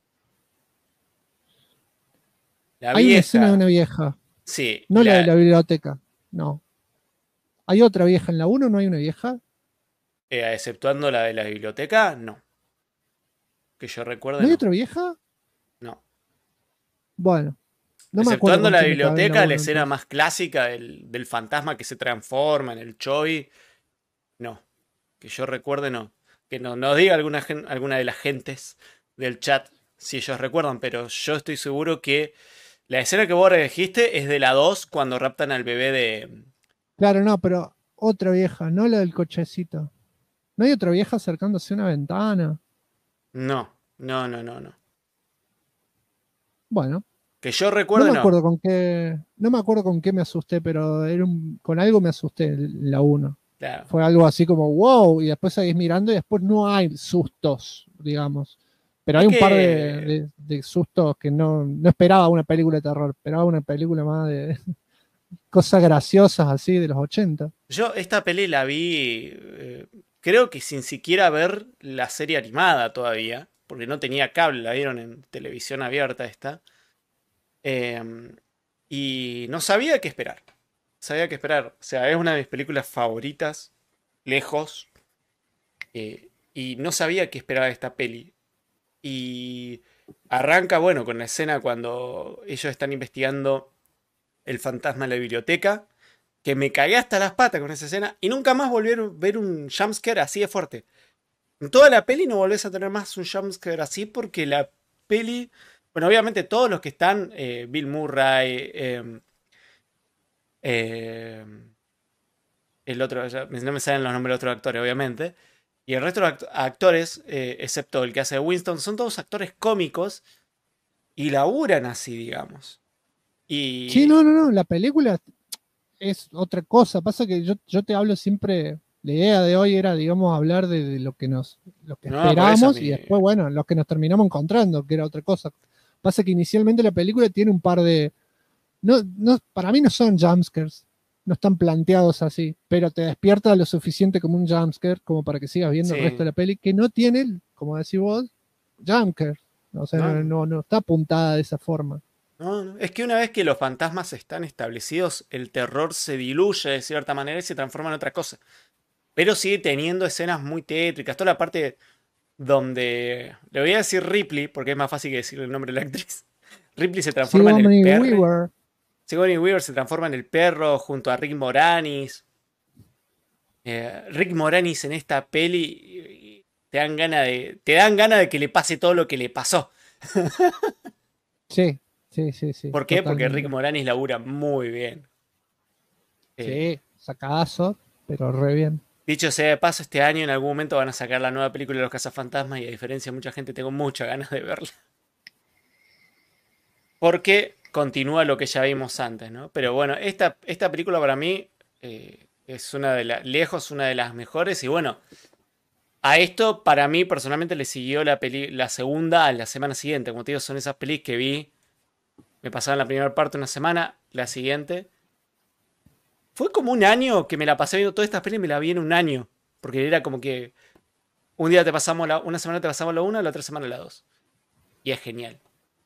La Hay una escena de vieja. una vieja, Sí. no la de la biblioteca, no. ¿Hay otra vieja en la 1? ¿No hay una vieja? Exceptuando la de la biblioteca, no. Que yo recuerde, ¿No hay no. otra vieja? No. Bueno, no me acuerdo Exceptuando con la quién me cagué en la biblioteca, la 1 escena entonces. más clásica del fantasma que se transforma en el Choi. No. Que yo recuerde, no. Que nos diga alguna de las gentes del chat si ellos recuerdan, pero yo estoy seguro que la escena que vos dijiste es de la 2 cuando raptan al bebé de... Claro, no, pero otra vieja, no la del cochecito. ¿No hay otra vieja acercándose a una ventana? No. Bueno, Que yo no recuerde, me no. acuerdo con qué, no me acuerdo con qué me asusté, pero con algo me asusté en la 1. Claro. Fue algo así como wow, y después seguís mirando y después no hay sustos, digamos. Pero hay Es un par que de sustos que no esperaba una película de terror, esperaba una película más de cosas graciosas así de los 80. yo esta peli la vi, creo que sin siquiera ver la serie animada todavía, porque no tenía cable, la vieron en televisión abierta esta. Y no sabía qué esperar. Sabía qué esperar. O sea, es una de mis películas favoritas, lejos. Y no sabía qué esperaba de esta peli. Y arranca, bueno, con la escena cuando ellos están investigando el fantasma en la biblioteca. Que me cagué hasta las patas con esa escena. Y nunca más volví a ver un jumpscare así de fuerte. En toda la peli no volvés a tener más un jumpscare así porque la peli... Bueno, obviamente todos los que están, Bill Murray, el otro, no me salen los nombres de los otros actores, obviamente. Y el resto de los actores, excepto el que hace de Winston, son todos actores cómicos y laburan así, digamos. Sí, Y... no, la película es otra cosa. Pasa que yo te hablo siempre, la idea de hoy era, digamos, hablar de lo que lo que No, por eso esperábamos y después, bueno, lo que nos terminamos encontrando, que era otra cosa. Pasa que inicialmente la película tiene un par de... para mí no son jumpscares, no están planteados así, pero te despierta lo suficiente como un jumpscare como para que sigas viendo Sí. el resto de la peli, que no tiene, como decís vos, jumpscares. O sea, no está apuntada de esa forma. No, es que una vez que los fantasmas están establecidos, el terror se diluye de cierta manera y se transforma en otra cosa. Pero sigue teniendo escenas muy tétricas. Toda la parte donde... Le voy a decir Ripley, porque es más fácil que decir el nombre de la actriz. Ripley se transforma en el Sigourney perro. Weaver. Sigourney Weaver se transforma en el perro junto a Rick Moranis. Rick Moranis en esta peli te dan ganas de que le pase todo lo que le pasó. Sí. ¿Por qué? Porque Totalmente. Rick Moranis labura muy bien. Sí, sacadazo, pero re bien. Dicho sea de paso, este año en algún momento van a sacar la nueva película de los Cazafantasmas y a diferencia de mucha gente tengo muchas ganas de verla. Porque continúa lo que ya vimos antes, ¿no? Pero bueno, esta película para mí es lejos una de las mejores y bueno, a esto para mí personalmente le siguió la segunda a la semana siguiente. Como te digo, son esas pelis que vi, me pasaban la primera parte una semana, la siguiente. Fue como un año que me la pasé viendo todas estas pelis, me la vi en un año. Porque era como que un día te pasamos una semana te pasamos la una, la otra semana la dos. Y es genial.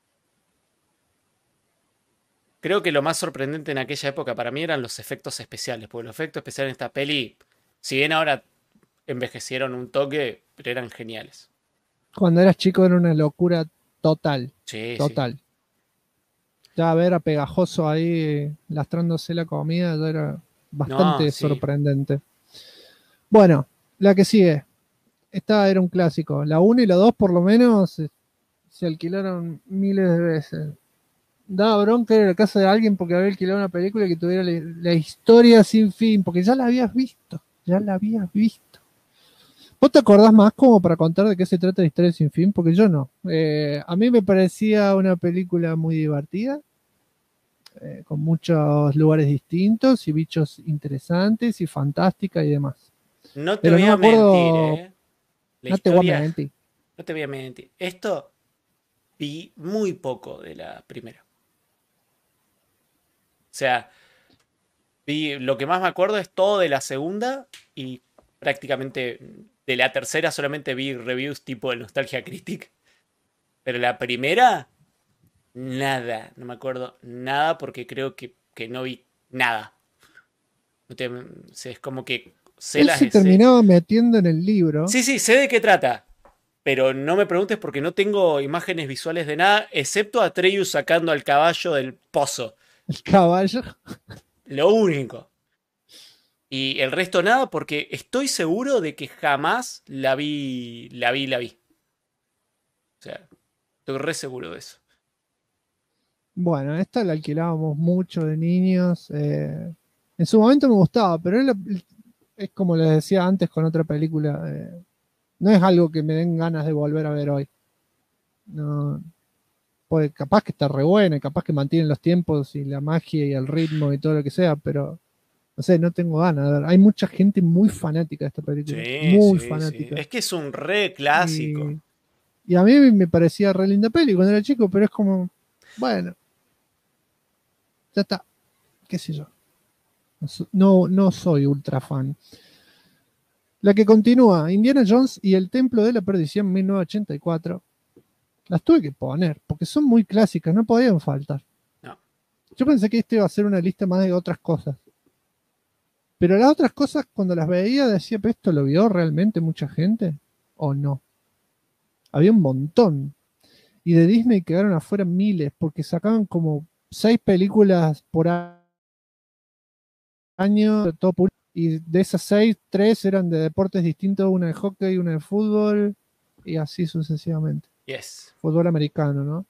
Creo que lo más sorprendente en aquella época para mí eran los efectos especiales. Porque los efectos especiales en esta peli, si bien ahora envejecieron un toque, pero eran geniales. Cuando eras chico era una locura total. Sí, Total. Ya ver a Pegajoso ahí lastrándose la comida ya era bastante No, sí. sorprendente. Bueno, la que sigue. Esta era un clásico. La 1 y la 2 por lo menos se alquilaron miles de veces. Daba bronca ir a la casa de alguien porque había alquilado una película que tuviera la historia sin fin, porque ya la habías visto. Ya la habías visto. ¿Vos te acordás más como para contar de qué se trata la historia sin fin? Porque yo no. A mí me parecía una película muy divertida, con muchos lugares distintos y bichos interesantes y fantástica y demás. No te Pero voy no a me acuerdo. mentir, ¿eh? La No te voy a historia, mentir. no te voy a mentir. Esto vi muy poco de la primera. O sea, vi, lo que más me acuerdo es todo de la segunda y prácticamente de la tercera solamente vi reviews tipo de Nostalgia Critic. Pero la primera, nada. No me acuerdo nada porque creo que no vi nada. O sea, es como que sé Él las se escenas. terminaba metiendo en el libro. Sí, sí, sé de qué trata. Pero no me preguntes porque no tengo imágenes visuales de nada, excepto a Atreus sacando al caballo del pozo. El caballo. Lo único. Y el resto nada porque estoy seguro de que jamás la vi. O sea, estoy re seguro de eso. Bueno, esta la alquilábamos mucho de niños. En su momento me gustaba, pero es como les decía antes con otra película. No es algo que me den ganas de volver a ver hoy. No, pues capaz que está re buena, y capaz que mantienen los tiempos y la magia y el ritmo y todo lo que sea, pero no sé, no tengo ganas de ver. Hay mucha gente muy fanática de esta película. Sí, Muy sí, sí. fanática. Es que es un re clásico. Y a mí me parecía re linda peli cuando era chico, pero es como, bueno, ya está, qué sé yo. No soy ultra fan. La que continúa, Indiana Jones y el Templo de la Perdición 1984. Las tuve que poner, porque son muy clásicas, no podían faltar. No. Yo pensé que esto iba a ser una lista más de otras cosas. Pero las otras cosas, cuando las veía, decía, ¿pero esto lo vio realmente mucha gente? ¿O no? Había un montón. Y de Disney quedaron afuera miles, porque sacaban como 6 películas por año, todo y de esas 6, 3 eran de deportes distintos, una de hockey, una de fútbol, y así sucesivamente. Yes. Fútbol americano, ¿no?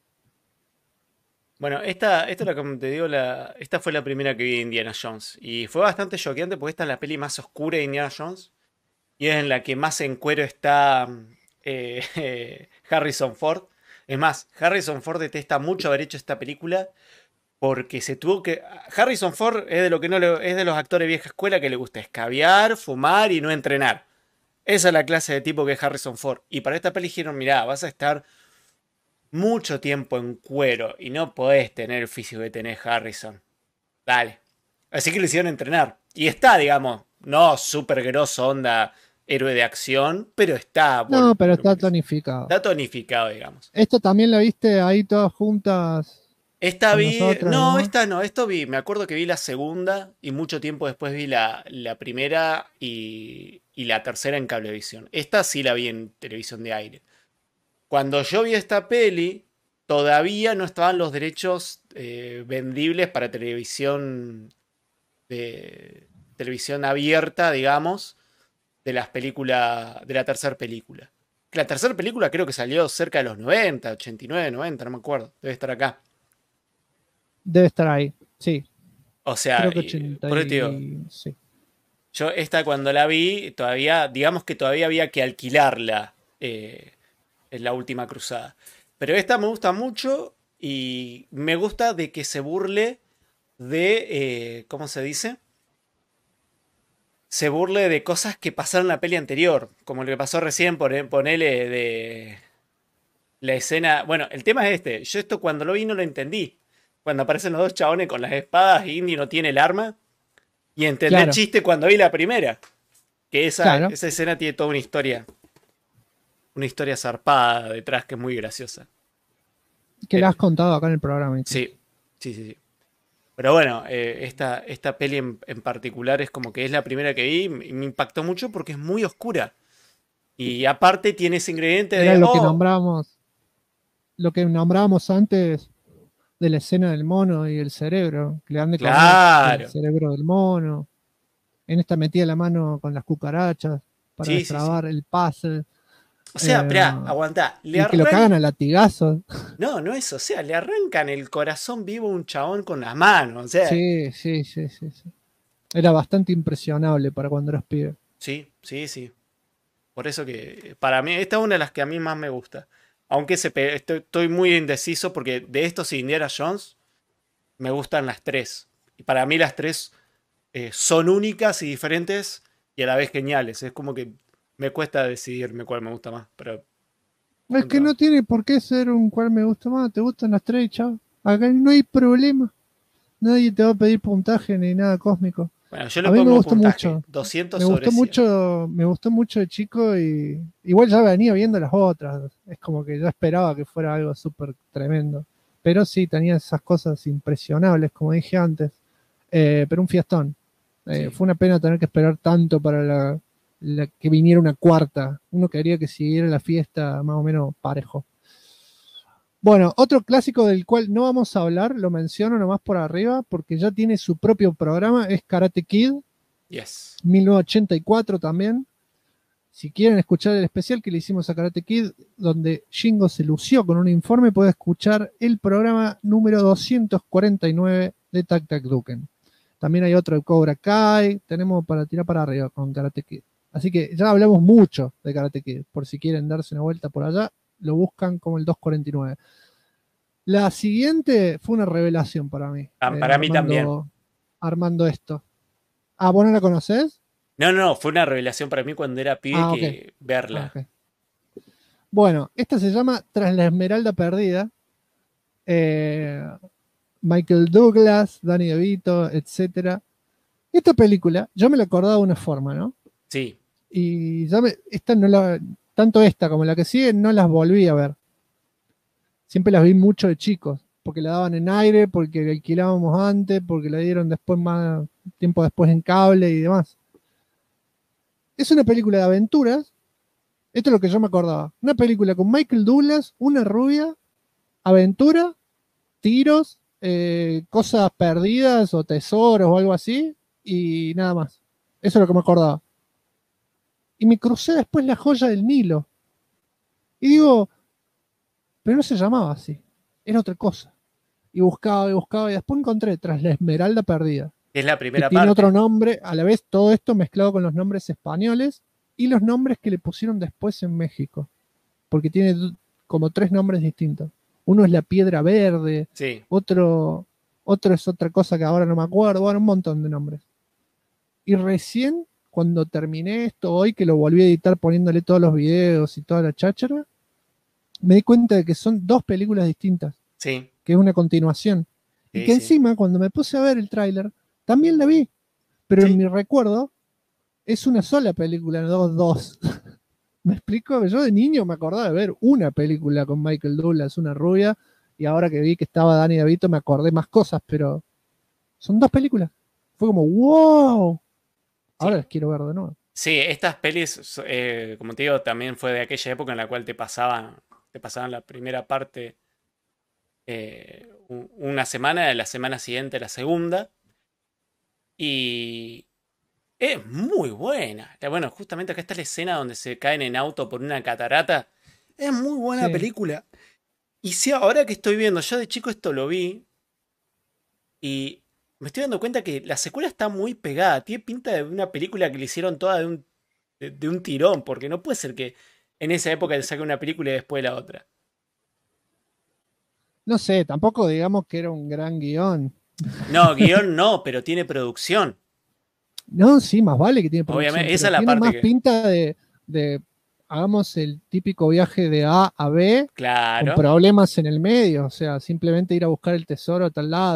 Bueno, esta es la como te digo, esta fue la primera que vi de Indiana Jones. Y fue bastante choqueante porque esta es la peli más oscura de Indiana Jones. Y es en la que más en cuero está Harrison Ford. Es más, Harrison Ford detesta mucho haber hecho esta película porque se tuvo que... Harrison Ford es de lo que no es de los actores vieja escuela que le gusta escabiar, fumar y no entrenar. Esa es la clase de tipo que es Harrison Ford. Y para esta peli dijeron, mirá, vas a estar mucho tiempo en cuero y no podés tener el físico que tenés Harrison. Dale. Así que lo hicieron entrenar. Y está, digamos, no súper grosso onda héroe de acción, pero está... No, pero está tonificado. Está tonificado, digamos. ¿Esta también la viste ahí todas juntas? Esta con vi... nosotros, No, esta no, esto vi. Me acuerdo que vi la segunda y mucho tiempo después vi la primera y la tercera en Cablevisión. Esta sí la vi en televisión de aire. Cuando yo vi esta peli, todavía no estaban los derechos vendibles para televisión televisión abierta, digamos, de las películas, de la tercera película. La tercera película creo que salió cerca de los 90, 89, 90, no me acuerdo. Debe estar acá. Debe estar ahí, sí. O sea, creo que 80 por eso te digo, sí. yo esta cuando la vi, todavía, digamos que todavía había que alquilarla en la última cruzada. Pero esta me gusta mucho y me gusta de que se burle de, ¿cómo se dice? Se burle de cosas que pasaron en la peli anterior, como lo que pasó recién, ponele de la escena... Bueno, el tema es este, yo esto cuando lo vi no lo entendí. Cuando aparecen los dos chabones con las espadas y Indy no tiene el arma, Y entendí Claro. el chiste cuando vi la primera. Que Claro. esa escena tiene toda una historia. Una historia zarpada detrás que es muy graciosa. Que la has contado acá en el programa. Sí. Pero bueno, esta peli en particular es como que es la primera que vi y me impactó mucho porque es muy oscura. Y aparte tiene ese ingrediente Era de... lo que nombrábamos antes de la escena del mono y el cerebro, que le dan de comer Claro. el cerebro del mono. En esta metía la mano con las cucarachas para Sí, destrabar el puzzle. O sea, esperá, Eh, aguantá. Y que lo cagan a latigazos. No eso. O sea, le arrancan el corazón vivo a un chabón con las manos. O sea, Sí. Era bastante impresionable para cuando eras pibe. sí. Por eso que para mí, esta es una de las que a mí más me gusta. Aunque estoy muy indeciso porque de estos Indiana Jones me gustan las tres. Y para mí las tres son únicas y diferentes y a la vez geniales. Es como que me cuesta decidirme cuál me gusta más. Pero Es que no tiene por qué ser un cual me gusta más. Te gustan las tres, chao. Acá no hay problema. Nadie te va a pedir puntaje ni nada cósmico. bueno, yo A le mí me pongo gustó puntaje. mucho. 200 Me sobre gustó 100. mucho, me gustó mucho de chico y igual ya venía viendo las otras. Es como que yo esperaba que fuera algo súper tremendo. Pero sí, tenía esas cosas impresionables, como dije antes. Pero un fiestón. Sí. Fue una pena tener que esperar tanto para la que viniera una cuarta. Uno quería que siguiera la fiesta más o menos parejo. Bueno, otro clásico del cual no vamos a hablar, lo menciono nomás por arriba, porque ya tiene su propio programa, es Karate Kid, Yes. 1984 también. Si quieren escuchar el especial que le hicimos a Karate Kid, donde Shingo se lució con un informe, puede escuchar el programa número 249 de Tak Tak Duken. También hay otro de Cobra Kai, tenemos para tirar para arriba con Karate Kid. Así que ya hablamos mucho de Karate Kid, por si quieren darse una vuelta por allá, lo buscan como el 249. La siguiente fue una revelación para mí. Para mí también. Armando esto. Ah, ¿vos no la conocés? No, fue una revelación para mí cuando era pibe Ah, que verla. Okay. Bueno, esta se llama Tras la Esmeralda Perdida. Michael Douglas, Danny DeVito, etc. Esta película, yo me la acordaba de una forma, ¿no? Sí. Y ya tanto esta como la que sigue no las volví a ver. Siempre las vi mucho de chicos, porque la daban en aire, porque la alquilábamos antes, porque la dieron después más tiempo después en cable y demás. Es una película de aventuras. Esto es lo que yo me acordaba. Una película con Michael Douglas, una rubia, aventura, tiros, cosas perdidas o tesoros o algo así, y nada más. Eso es lo que me acordaba. Y me crucé después La Joya del Nilo. Y digo, pero no se llamaba así. Era otra cosa. Y buscaba, y después encontré Tras la Esmeralda Perdida. Es la primera que tiene parte. otro nombre, a la vez todo esto mezclado con los nombres españoles y los nombres que le pusieron después en México. Porque tiene como 3 nombres distintos. Uno es La Piedra Verde, Sí. otro es otra cosa que ahora no me acuerdo, bueno, un montón de nombres. Y recién, cuando terminé esto hoy, que lo volví a editar poniéndole todos los videos y toda la cháchara, me di cuenta de que son 2 películas distintas, Sí. que es una continuación. Sí, Y que sí. encima, cuando me puse a ver el tráiler, también la vi. Pero Sí. en mi recuerdo, es una sola película, no dos. ¿Me explico? Yo de niño me acordaba de ver una película con Michael Douglas, una rubia, y ahora que vi que estaba Danny DeVito me acordé más cosas, pero son 2 películas. Fue como, wow. Ahora las quiero ver de nuevo. Sí, estas pelis, como te digo, también fue de aquella época en la cual te pasaban la primera parte una semana, la semana siguiente la segunda. Y es muy buena. Bueno, justamente acá está la escena donde se caen en auto por una catarata. Es muy buena Sí. película. Y sí, ahora que estoy viendo, yo de chico esto lo vi. Y me estoy dando cuenta que la secuela está muy pegada. Tiene pinta de una película que le hicieron toda de un tirón. Porque no puede ser que en esa época le saque una película y después la otra. No sé, tampoco digamos que era un gran guión. No, guión no, pero tiene producción. No, sí, más vale que tiene producción. Obviamente, esa pero es la tiene parte más que... pinta de hagamos el típico viaje de A a B Claro. con problemas en el medio, o sea, simplemente ir a buscar el tesoro a tal lado.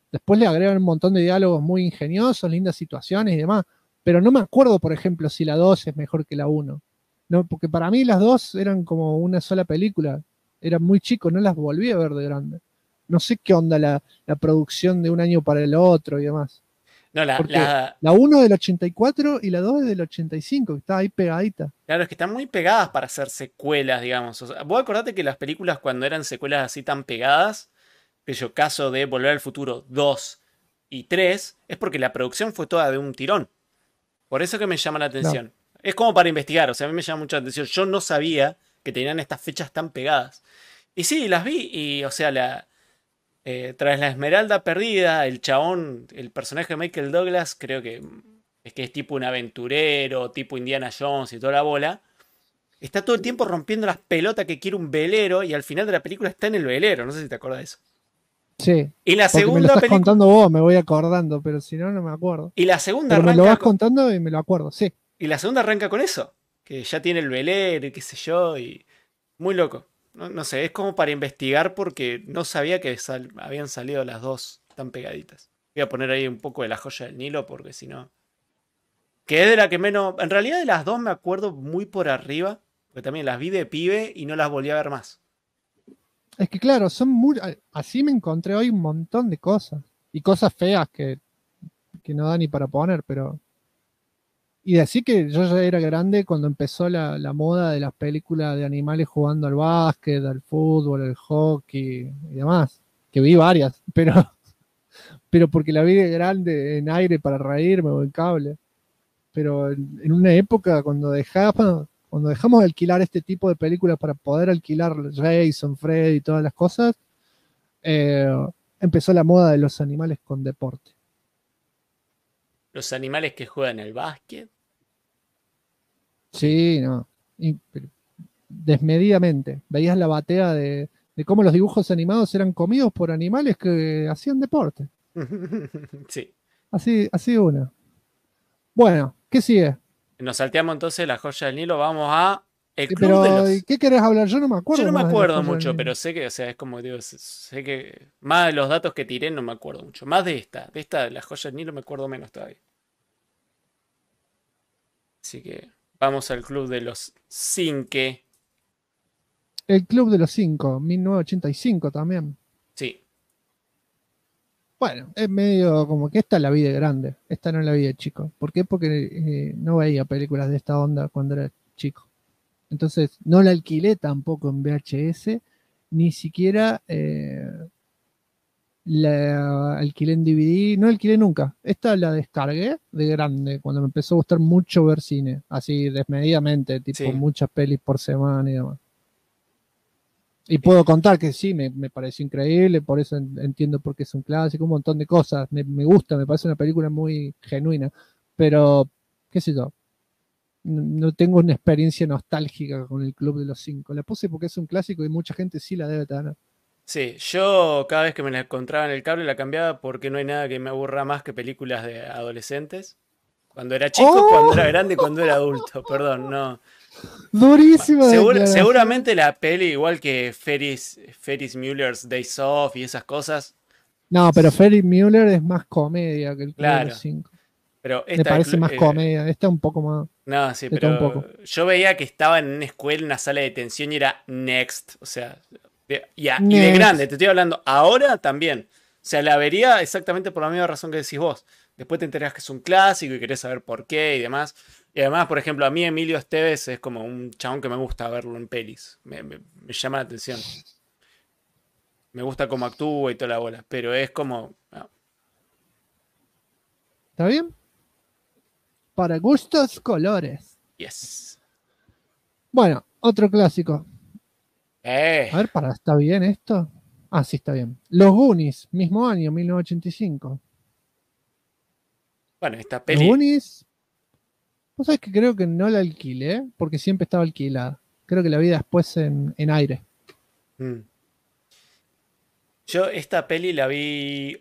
Después le agregan un montón de diálogos muy ingeniosos, lindas situaciones y demás. Pero no me acuerdo, por ejemplo, si la 2 es mejor que la uno. No, porque para mí las dos eran como una sola película. Eran muy chicos, no las volví a ver de grande. No sé qué onda la producción de un año para el otro y demás. No, Porque la 1 del 84 y la 2 es del 85, que está ahí pegadita. Claro, es que están muy pegadas para hacer secuelas, digamos. O sea, vos acordate que las películas cuando eran secuelas así tan pegadas, que yo caso de Volver al Futuro 2 y 3, es porque la producción fue toda de un tirón. Por eso que me llama la atención. No. Es como para investigar, o sea, a mí me llama mucho la atención. Yo no sabía que tenían estas fechas tan pegadas. Y sí, las vi y, o sea, tras la Esmeralda perdida, el chabón, el personaje de Michael Douglas, creo que es tipo un aventurero, tipo Indiana Jones y toda la bola. Está todo el tiempo rompiendo las pelotas que quiere un velero y al final de la película está en el velero. No sé si te acuerdas de eso. Sí. Y la Porque me lo segunda estás película. contando vos, me voy acordando, pero si no, no me acuerdo. Y la segunda Pero me lo arranca vas contando y me lo acuerdo, sí. Y la segunda arranca con eso. Que ya tiene el velero y qué sé yo. Y muy loco. No sé, es como para investigar porque no sabía que habían salido las dos tan pegaditas. Voy a poner ahí un poco de La Joya del Nilo porque si no. Que es de la que menos. En realidad de las dos me acuerdo muy por arriba. Porque también las vi de pibe y no las volví a ver más. Es que claro, son muy. Así me encontré hoy un montón de cosas. Y cosas feas que no da ni para poner, pero. Y decir que yo ya era grande cuando empezó la moda de las películas de animales jugando al básquet, al fútbol, al hockey y demás. Que vi varias, pero porque la vi de grande en aire para reírme o en cable. Pero en una época cuando dejamos de alquilar este tipo de películas para poder alquilar Jason, Freddy y todas las cosas, eh, empezó la moda de los animales con deporte. Los animales que juegan al básquet. Sí, no. Pero desmedidamente. Veías la batea de cómo los dibujos animados eran comidos por animales que hacían deporte. Sí. Así una. Bueno, ¿qué sigue? Nos salteamos entonces La Joya del Nilo. Vamos a El Club Pero, de los... ¿qué querés hablar? Yo no me acuerdo. Yo no me más de La acuerdo Joya del mucho, Nilo. pero sé que, o sea, es como digo, sé que más de los datos que tiré no me acuerdo mucho. Más de La Joya del Nilo me acuerdo menos todavía. Así que vamos al Club de los Cinque. El Club de los Cinco, 1985 también. Sí. Bueno, es medio como que esta es la vida grande, esta no es la vida de chico. ¿Por qué? Porque no veía películas de esta onda cuando era chico. Entonces no la alquilé tampoco en VHS, ni siquiera la alquilé en DVD, no alquilé nunca. Esta la descargué de grande, cuando me empezó a gustar mucho ver cine, así desmedidamente, tipo Sí. muchas pelis por semana y demás. Y puedo contar que sí, me pareció increíble, por eso entiendo por qué es un clásico, un montón de cosas. Me gusta, me parece una película muy genuina. Pero, qué sé yo, no tengo una experiencia nostálgica con el Club de los Cinco. La puse porque es un clásico y mucha gente sí la debe tener. Sí, yo cada vez que me la encontraba en el cable la cambiaba porque no hay nada que me aburra más que películas de adolescentes. Cuando era chico, ¡Oh! cuando era grande, cuando era adulto. Perdón, no. Durísima declaración. Seguramente la peli, igual que Ferris Mueller's Days Off y esas cosas. No, pero Ferris Mueller es más comedia que el Club de Claro. los Cinco. Pero Me parece más comedia. Esta un poco más. No, sí, de todo un pero poco. yo veía que estaba en una escuela, en una sala de detención y era Next. O sea, y de Next. grande, te estoy hablando. Ahora también. O sea, la vería exactamente por la misma razón que decís vos. Después te enterás que es un clásico y querés saber por qué y demás. Y además, por ejemplo, a mí Emilio Esteves es como un chabón que me gusta verlo en pelis. Me llama la atención. Me gusta cómo actúa y toda la bola. Pero es como... no. ¿Está bien? Para gustos, colores. Yes. Bueno, otro clásico. A ver, ¿está bien esto? Ah, sí, está bien. Los Goonies, mismo año, 1985. Bueno, esta Los peli... Goonies, vos sabés que creo que no la alquilé, porque siempre estaba alquilada. Creo que la vi después en aire. Mm. Yo esta peli la vi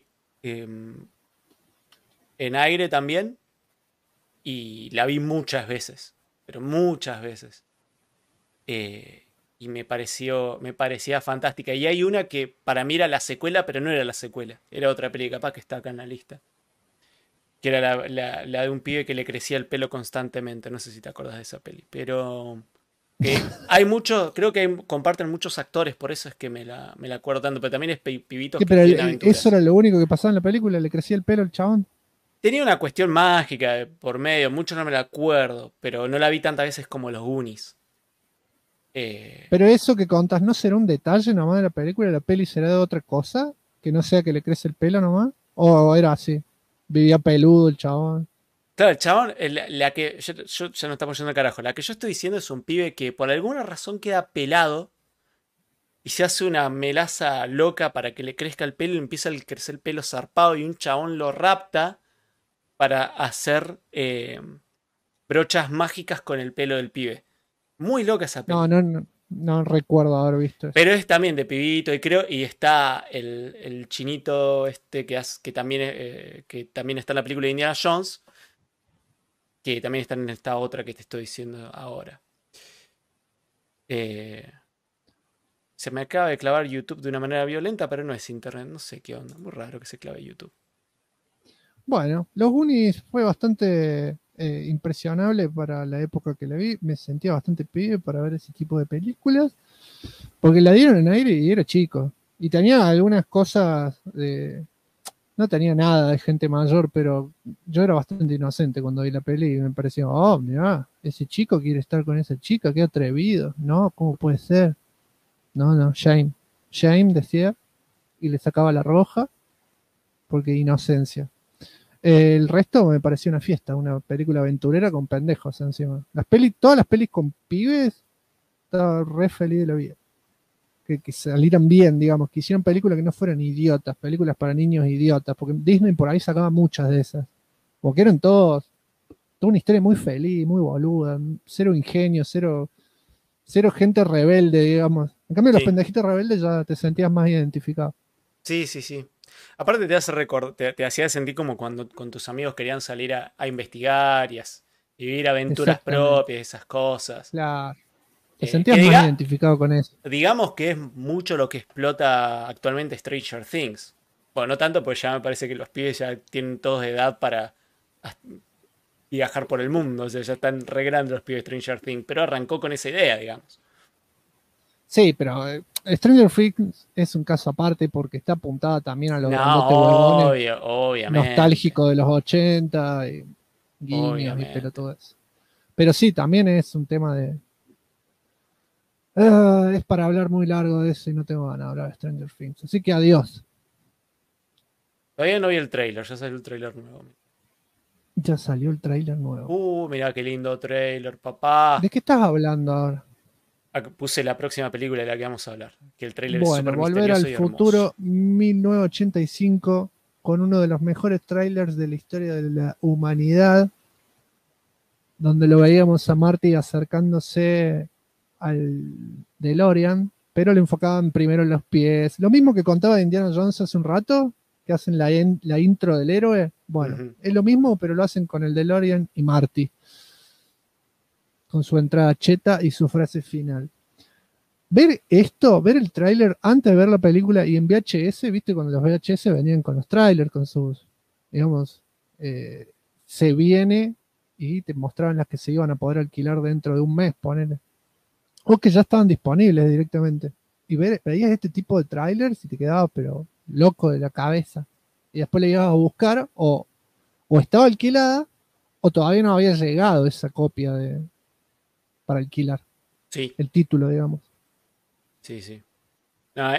en aire también y la vi muchas veces, pero muchas veces. y me parecía fantástica. Y hay una que para mí era la secuela, pero no era la secuela. Era otra peli, capaz que está acá en la lista. Que era la de un pibe que le crecía el pelo constantemente. No sé si te acuerdas de esa peli. Pero hay muchos, creo que comparten muchos actores, por eso es que me la acuerdo tanto. Pero también es pibitos Sí, que pero tienen aventuras. eso era lo único que pasaba en la película, le crecía el pelo al chabón. Tenía una cuestión mágica por medio, mucho no me la acuerdo, pero no la vi tantas veces como los Goonies. Pero eso que contás, ¿no será un detalle nomás de la película? ¿La peli será de otra cosa? ¿Que no sea que le crece el pelo nomás? ¿O era así? Vivía peludo el chabón. Claro, el chabón, la que yo ya no estamos yendo al carajo. La que yo estoy diciendo es un pibe que por alguna razón queda pelado y se hace una melaza loca para que le crezca el pelo y empieza a crecer el pelo zarpado y un chabón lo rapta para hacer brochas mágicas con el pelo del pibe. Muy loca esa peli. No recuerdo haber visto eso. Pero es también de pibito y está el chinito que también está en la película de Indiana Jones, que también está en esta otra que te estoy diciendo ahora. Se me acaba de clavar YouTube de una manera violenta, pero no es internet, no sé qué onda, muy raro que se clave YouTube. Bueno, los Goonies fue bastante impresionable para la época que la vi. Me sentía bastante pibe para ver ese tipo de películas, porque la dieron en aire y era chico. Y tenía algunas cosas no tenía nada de gente mayor, pero yo era bastante inocente cuando vi la peli y me parecía, oh, mirá, ese chico quiere estar con esa chica, qué atrevido. No, ¿cómo puede ser? No, shame. Shame, decía, y le sacaba la roja, porque inocencia. El resto me pareció una fiesta, una película aventurera con pendejos encima. Todas las pelis con pibes, estaba re feliz de la vida. Que salieran bien, digamos, que hicieran películas que no fueran idiotas, películas para niños idiotas, porque Disney por ahí sacaba muchas de esas. Porque eran toda una historia muy feliz, muy boluda, cero ingenio, cero gente rebelde, digamos. En cambio, los pendejitos rebeldes ya te sentías más identificado. Sí. Aparte te hacía sentir como cuando con tus amigos querían salir a investigar y vivir aventuras propias, esas cosas. Claro. Te sentías más identificado con eso. Digamos que es mucho lo que explota actualmente Stranger Things. Bueno, no tanto, porque ya me parece que los pibes ya tienen todos de edad para viajar por el mundo. O sea, ya están re grandes los pibes de Stranger Things. Pero arrancó con esa idea, digamos. Sí, pero Stranger Things es un caso aparte porque está apuntada también a los obviamente. Nostálgico de los 80 y guiños y todo eso. Pero sí, también es un tema de... es para hablar muy largo de eso y no tengo ganas de hablar de Stranger Things. Así que adiós. Todavía no vi el trailer, ya salió el trailer nuevo. Ya salió el trailer nuevo. Mirá qué lindo trailer, papá. ¿De qué estás hablando ahora? Puse la próxima película de la que vamos a hablar. Que el trailer es súper Volver al misterioso y futuro hermoso. 1985 con uno de los mejores trailers de la historia de la humanidad, donde lo veíamos a Marty acercándose al DeLorean, pero le enfocaban primero en los pies. Lo mismo que contaba de Indiana Jones hace un rato, que hacen la intro del héroe. Bueno, es lo mismo, pero lo hacen con el DeLorean y Marty, con su entrada cheta y su frase final. Ver el tráiler antes de ver la película y en VHS, viste, cuando los VHS venían con los trailers, con sus, digamos, se viene y te mostraban las que se iban a poder alquilar dentro de un mes, ponele. O que ya estaban disponibles directamente. Y veías este tipo de trailers y te quedabas, pero loco de la cabeza. Y después le ibas a buscar, o estaba alquilada, o todavía no había llegado esa copia para alquilar. Sí. El título, digamos. Sí. No,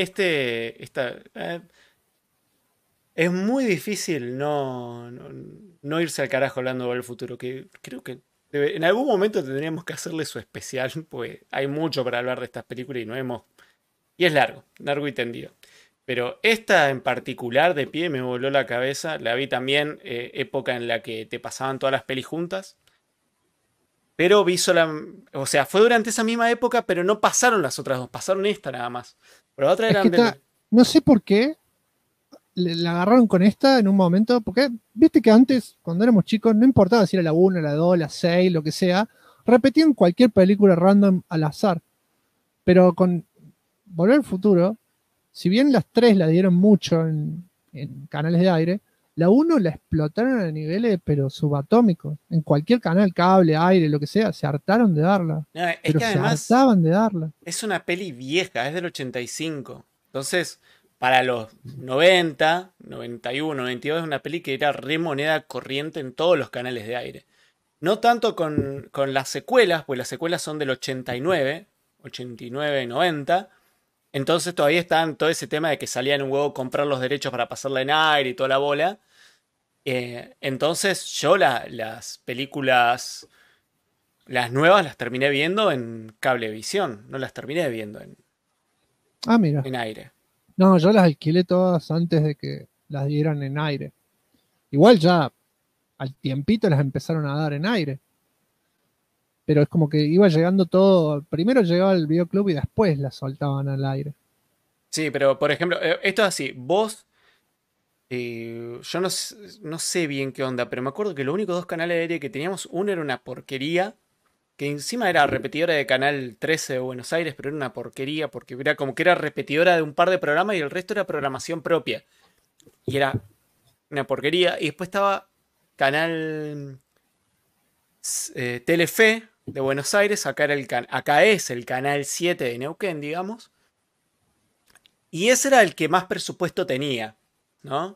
es muy difícil no irse al carajo hablando del futuro, que creo que en algún momento tendríamos que hacerle su especial, porque hay mucho para hablar de estas películas y es largo y tendido. Pero esta en particular de pie me voló la cabeza. La vi también época en la que te pasaban todas las pelis juntas. Pero o sea, fue durante esa misma época, pero no pasaron las otras dos, pasaron esta nada más. Pero la otra eran no sé por qué la agarraron con esta en un momento, porque viste que antes, cuando éramos chicos, no importaba si era la 1, la 2, la 6, lo que sea, repetían cualquier película random al azar. Pero con Volver al Futuro, si bien las tres la dieron mucho en canales de aire, la uno la explotaron a niveles pero subatómicos. En cualquier canal, cable, aire, lo que sea, se hartaron de darla. No, es Pero que se además hartaban de darla. es una peli vieja, es del 85. Entonces, para los 90, 91, 92 es una peli que era re moneda corriente en todos los canales de aire. No tanto con las secuelas, pues las secuelas son del 89, 89, 90. Entonces todavía está en todo ese tema de que salía en un huevo comprar los derechos para pasarla en aire y toda la bola. Entonces yo las películas, las nuevas las terminé viendo en Cablevisión. No las terminé viendo Ah, mira. en aire. No, yo las alquilé todas antes de que las dieran en aire. Igual ya al tiempito las empezaron a dar en aire. Pero es como que iba llegando todo. Primero llegaba el videoclub y después las soltaban al aire. Sí, pero por ejemplo, esto es así. Vos, yo no sé bien qué onda, pero me acuerdo que los únicos dos canales de aire que teníamos, uno era una porquería, que encima era repetidora de Canal 13 de Buenos Aires, pero era una porquería porque era como que era repetidora de un par de programas y el resto era programación propia. Y era una porquería. Y después estaba Canal Telefe de Buenos Aires, acá es el Canal 7 de Neuquén, digamos. Y ese era el que más presupuesto tenía, ¿no?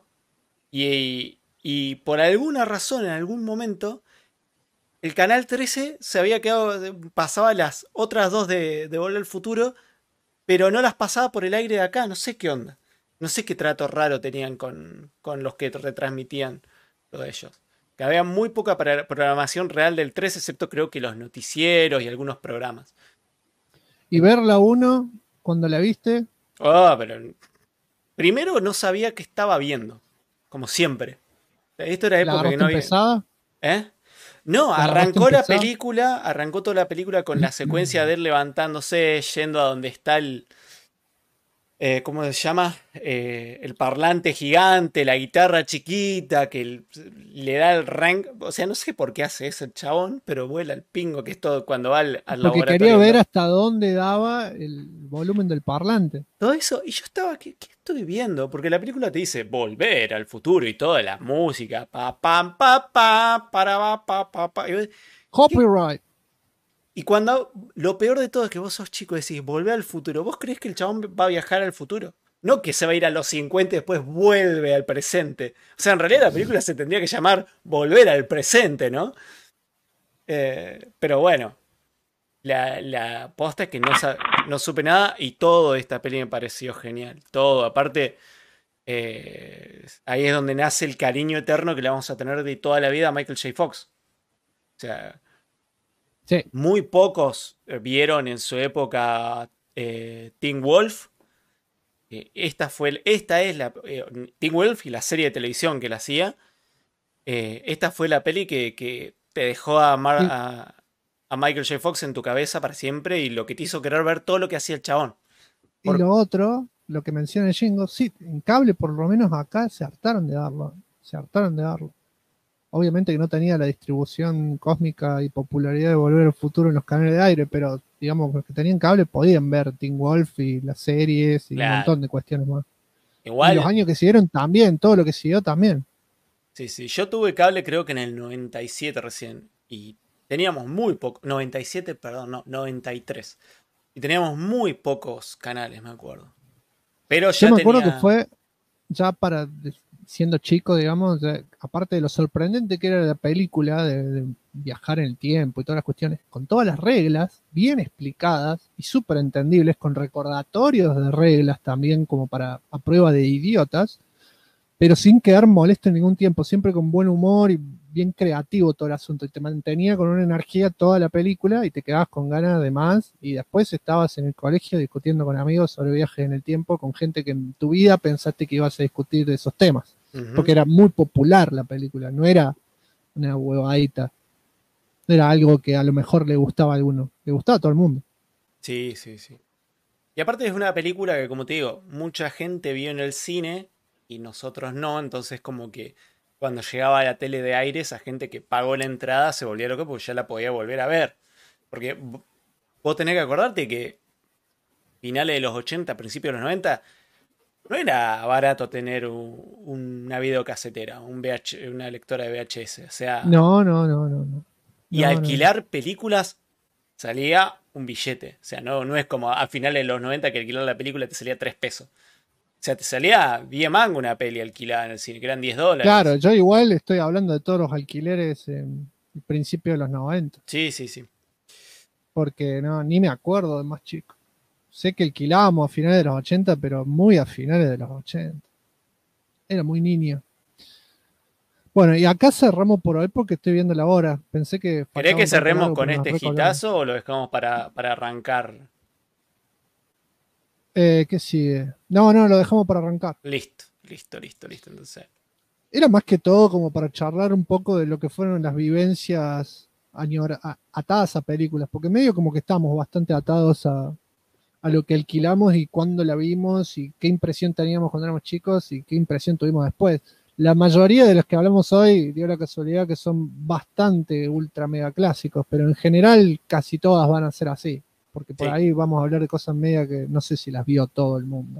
Y por alguna razón, en algún momento, el Canal 13 se había quedado, pasaba las otras dos de Volver al Futuro, pero no las pasaba por el aire de acá, no sé qué onda. No sé qué trato raro tenían con los que retransmitían lo de ellos. Que había muy poca programación real del 13, excepto creo que los noticieros y algunos programas. Y ver la 1, cuando la viste, Pero primero no sabía qué estaba viendo, como siempre. Esto era ¿la época que agarraste no había... empezada? ¿Eh? No, ¿La arrancó agarraste la empezada? película, arrancó toda la película con la secuencia de él levantándose, yendo a donde está el... ¿cómo se llama? El parlante gigante, la guitarra chiquita, que le da el rank. O sea, no sé por qué hace eso el chabón, pero vuela el pingo, que es todo cuando va al Porque laboratorio. quería ver hasta dónde daba el volumen del parlante. Todo eso, y yo estaba, ¿qué estoy viendo? Porque la película te dice volver al futuro y toda la música, pa, pam, pa, pa, para, pa, pa, pa. Copyright. Y cuando, lo peor de todo es que vos sos chico y decís, volver al futuro. ¿Vos creés que el chabón va a viajar al futuro? No que se va a ir a los 50 y después vuelve al presente. O sea, en realidad la película se tendría que llamar Volver al presente, ¿no? Pero bueno, la posta es que no supe nada y todo de esta peli me pareció genial. Todo, aparte, ahí es donde nace el cariño eterno que le vamos a tener de toda la vida a Michael J. Fox. O sea, sí. Muy pocos vieron en su época Teen Wolf. Esta es la Teen Wolf y la serie de televisión que la hacía. Esta fue la peli que te dejó a Michael J. Fox en tu cabeza para siempre y lo que te hizo querer ver todo lo que hacía el chabón. Y lo otro, lo que menciona Jingo, sí, en cable por lo menos acá se hartaron de darlo. Se hartaron de darlo. Obviamente que no tenía la distribución cósmica y popularidad de Volver al Futuro en los canales de aire, pero digamos, los que tenían cable podían ver Teen Wolf y las series y un montón de cuestiones más. Igual, y los años que siguieron también, todo lo que siguió también. Sí, yo tuve cable creo que en el 97 recién. Y teníamos muy poco. 97, perdón, no, 93. Y teníamos muy pocos canales, me acuerdo. Pero ya yo me acuerdo que fue ya para siendo chico, digamos, aparte de lo sorprendente que era la película de viajar en el tiempo y todas las cuestiones, con todas las reglas bien explicadas y súper entendibles, con recordatorios de reglas también como para a prueba de idiotas, pero sin quedar molesto en ningún tiempo, siempre con buen humor y bien creativo todo el asunto, y te mantenía con una energía toda la película y te quedabas con ganas de más, y después estabas en el colegio discutiendo con amigos sobre viajes en el tiempo, con gente que en tu vida pensaste que ibas a discutir de esos temas, porque era muy popular la película, no era una huevadita, no era algo que a lo mejor le gustaba a alguno, le gustaba a todo el mundo. Sí. Y aparte es una película que, como te digo, mucha gente vio en el cine y nosotros no, entonces como que cuando llegaba a la tele de aire, esa gente que pagó la entrada se volvía loca porque ya la podía volver a ver. Porque vos tenés que acordarte que finales de los 80, principios de los 90, no era barato tener una videocasetera, una lectora de VHS. O sea, No. y No, alquilar películas salía un billete. O sea, no es como a finales de los 90 que alquilar la película te salía 3 pesos. O sea, te salía 10 mangos una peli alquilada en el cine, que eran $10. Claro, yo igual estoy hablando de todos los alquileres en el principio de los 90. Sí. Porque no, ni me acuerdo de más chico. Sé que alquilábamos a finales de los 80, pero muy a finales de los 80. Era muy niño. Bueno, y acá cerramos por hoy porque estoy viendo la hora. Pensé que... ¿Querés que faltaba un rato cerremos largo, con pero nos este recolgamos. hitazo o lo dejamos para arrancar? ¿Qué sigue? No, lo dejamos para arrancar. Listo. Entonces, Era más que todo como para charlar un poco de lo que fueron las vivencias atadas a películas, porque medio como que estamos bastante atados a lo que alquilamos y cuándo la vimos y qué impresión teníamos cuando éramos chicos y qué impresión tuvimos después. La mayoría de los que hablamos hoy dio la casualidad que son bastante ultra mega clásicos, pero en general casi todas van a ser así, porque por Sí. ahí vamos a hablar de cosas media que no sé si las vio todo el mundo.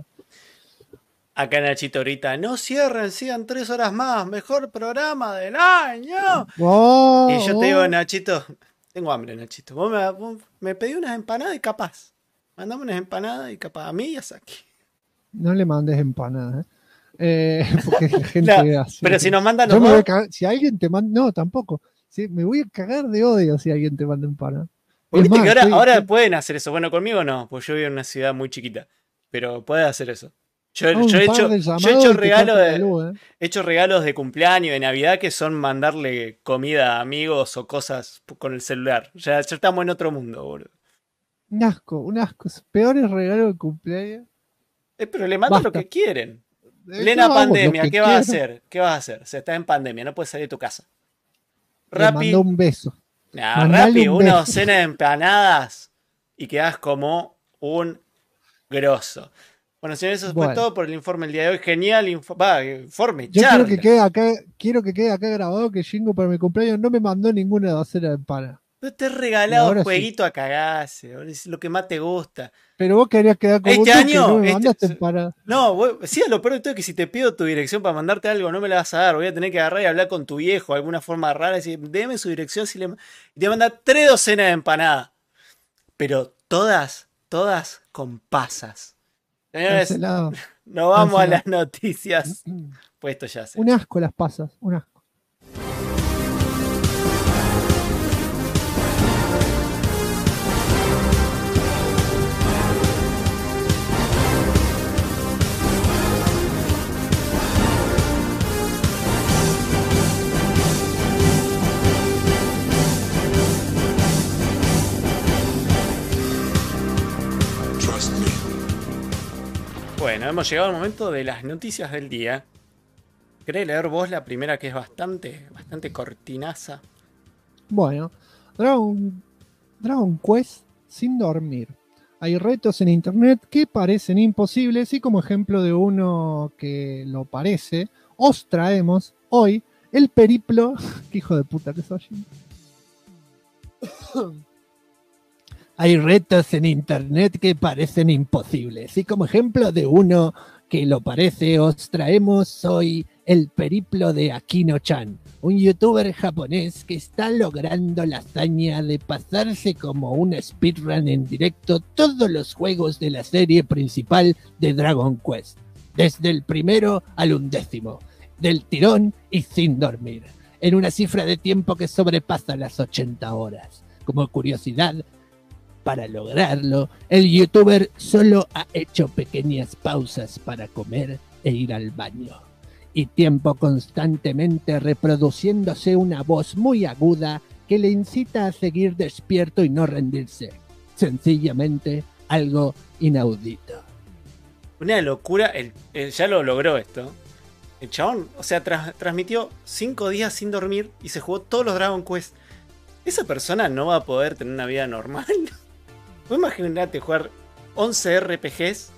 acá Nachito ahorita, no cierren, sigan 3 horas más, mejor programa del año. Oh, Y yo te digo, Nachito, tengo hambre, Nachito. Vos me pedí unas empanadas y capaz. Mandame unas empanadas y capaz a mí y a Saki. no le mandes empanadas, porque la gente No, así. pero si nos mandan Yo los me voy a dos, cagar, si alguien te manda, no, tampoco. Sí, me voy a cagar de odio si alguien te manda empanadas. porque Es viste más, que ahora estoy- pueden hacer eso. Bueno, conmigo no, pues yo vivo en una ciudad muy chiquita. Pero puede hacer eso. Yo hago un he par hecho, de yo he llamados hecho y te regalos corto la de, luz, he hecho regalos de cumpleaños, de Navidad, que son mandarle comida a amigos o cosas con el celular. Ya estamos en otro mundo, boludo. Un asco. Peores regalos de cumpleaños. Pero le mandan lo Basta. que quieren. Yo Plena hago pandemia, lo que ¿qué vas a quiero. hacer? ¿Qué vas a hacer? O sea, estás en pandemia, no puedes salir de tu casa. Le Rappi, mandó un beso. nah, mandale Rappi, un una beso. docena de empanadas y quedás como un grosso. Bueno, señores, eso fue Bueno. todo por el informe del día de hoy. Genial informe, Yo charla. quiero que quede acá grabado que Jingo para mi cumpleaños no me mandó ninguna docena de empanadas. Pero te he Y regalado ahora jueguito a cagarse, boludo, es lo que más te gusta. Pero vos querías quedar como Este tú, año, que no me mandaste empanadas. No, sí, lo peor de todo es que si te pido tu dirección para mandarte algo, no me la vas a dar. Voy a tener que agarrar y hablar con tu viejo de alguna forma rara y decir, deme su dirección y te manda 3 docenas de empanadas. Pero todas con pasas. Señores, Cancelado. nos vamos a Cancelado. las noticias. Pues esto ya sé. Un asco las pasas, un asco. Bueno, hemos llegado al momento de las noticias del día. ¿Querés leer vos la primera que es bastante cortinaza? Bueno, Dragon Quest sin dormir. Hay retos en internet que parecen imposibles y como ejemplo de uno que lo parece, os traemos hoy el periplo... ¿Qué hijo de puta que soy? Hay retos en internet que parecen imposibles y como ejemplo de uno que lo parece, os traemos hoy el periplo de Akino-chan, un youtuber japonés que está logrando la hazaña de pasarse como un speedrun en directo todos los juegos de la serie principal de Dragon Quest, desde el primero al 11º, del tirón y sin dormir, en una cifra de tiempo que sobrepasa las 80 horas. Como curiosidad, para lograrlo, el youtuber solo ha hecho pequeñas pausas para comer e ir al baño, y tiempo constantemente reproduciéndose una voz muy aguda que le incita a seguir despierto y no rendirse. Sencillamente algo inaudito. Una locura, ya lo logró esto. El chabón, o sea, transmitió 5 días sin dormir y se jugó todos los Dragon Quest. Esa persona no va a poder tener una vida normal. Vos imaginate jugar 11 RPGs.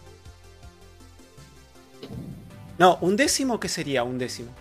No, un décimo, ¿qué sería un décimo?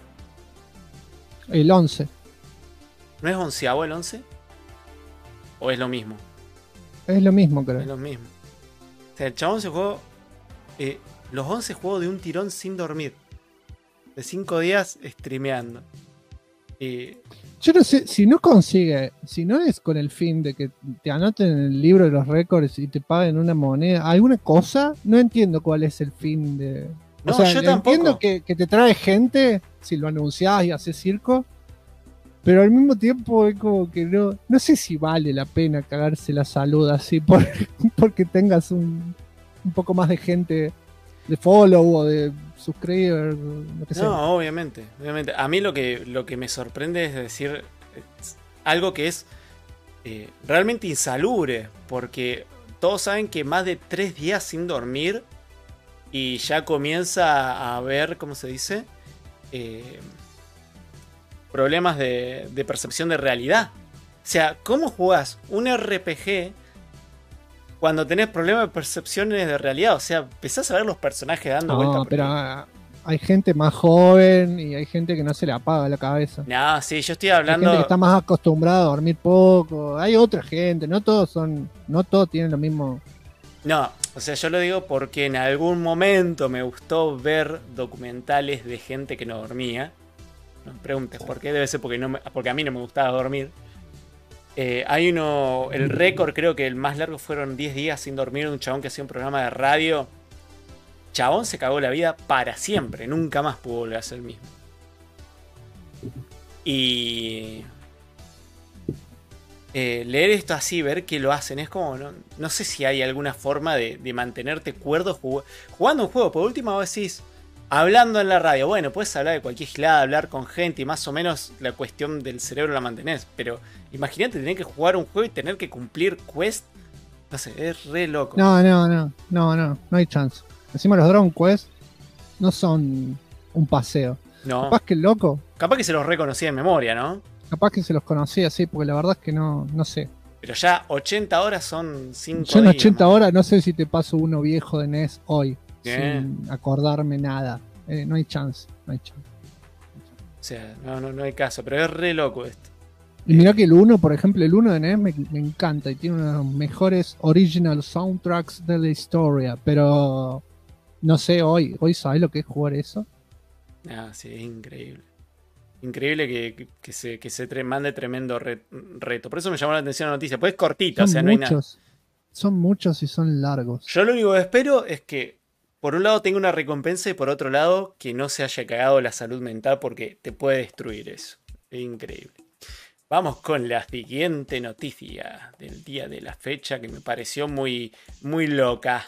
El 11. ¿No es onceavo el 11? ¿O es lo mismo? Es lo mismo, Es creo. lo mismo. O sea, el chabón se jugó los 11 juegos de un tirón sin dormir. De 5 días streameando. Yo no sé, si no consigue, si no es con el fin de que te anoten en el libro de los récords y te paguen una moneda, alguna cosa, no entiendo cuál es el fin de... No, o sea, yo tampoco. entiendo que te trae gente si lo anunciás y haces circo, pero al mismo tiempo es como que no sé si vale la pena cagarse la salud así porque tengas un poco más de gente de follow o de subscriber, lo que sea. No, obviamente. A mí lo que me sorprende es decir algo que es realmente insalubre, porque todos saben que más de 3 días sin dormir y ya comienza a haber, ¿cómo se dice? Problemas de percepción de realidad. O sea, ¿cómo jugás un RPG cuando tenés problemas de percepciones de realidad? O sea, empezás a ver los personajes dando vueltas. No, pero hay gente más joven y hay gente que no se le apaga la cabeza. No, sí, yo estoy Hay hablando... gente que está más acostumbrada a dormir poco. Hay otra gente, no todos tienen lo mismo. No, o sea, yo lo digo porque en algún momento me gustó ver documentales de gente que no dormía. No me preguntes por qué, debe ser porque a mí no me gustaba dormir. Hay uno, el récord creo que el más largo fueron 10 días sin dormir de un chabón que hacía un programa de radio. Chabón se cagó la vida para siempre, nunca más pudo volver a ser el mismo. Y leer esto así, ver que lo hacen, es como, no sé si hay alguna forma de mantenerte cuerdo jugando un juego. Por último vos decís, hablando en la radio, bueno, puedes hablar de cualquier gilada, hablar con gente y más o menos la cuestión del cerebro la mantenés. Pero imagínate tener que jugar un juego y tener que cumplir quest. No sé, es re loco. No hay chance. Encima los Dragon Quest no son un paseo. No. Capaz que el loco, Capaz que se los reconocía en memoria, ¿no? capaz que se los conocía así, porque la verdad es que no sé. Pero ya 80 horas son 5 Yo en días. 80 horas no sé si te paso uno viejo de NES hoy, Bien. sin acordarme nada. No hay chance. O sea, no hay caso, pero es re loco esto. Y mirá que el 1, por ejemplo, el 1 de NES me encanta y tiene uno de los mejores original soundtracks de la historia, pero no sé, hoy ¿sabes lo que es jugar eso? Ah, sí, es increíble. Increíble que se mande tremendo reto. Por eso me llamó la atención la noticia. Pues es cortita, o sea, no hay nada. Son muchos y son largos. Yo lo único que espero es que, por un lado, tenga una recompensa y por otro lado, que no se haya cagado la salud mental porque te puede destruir eso. Es increíble. Vamos con la siguiente noticia del día de la fecha que me pareció muy, muy loca.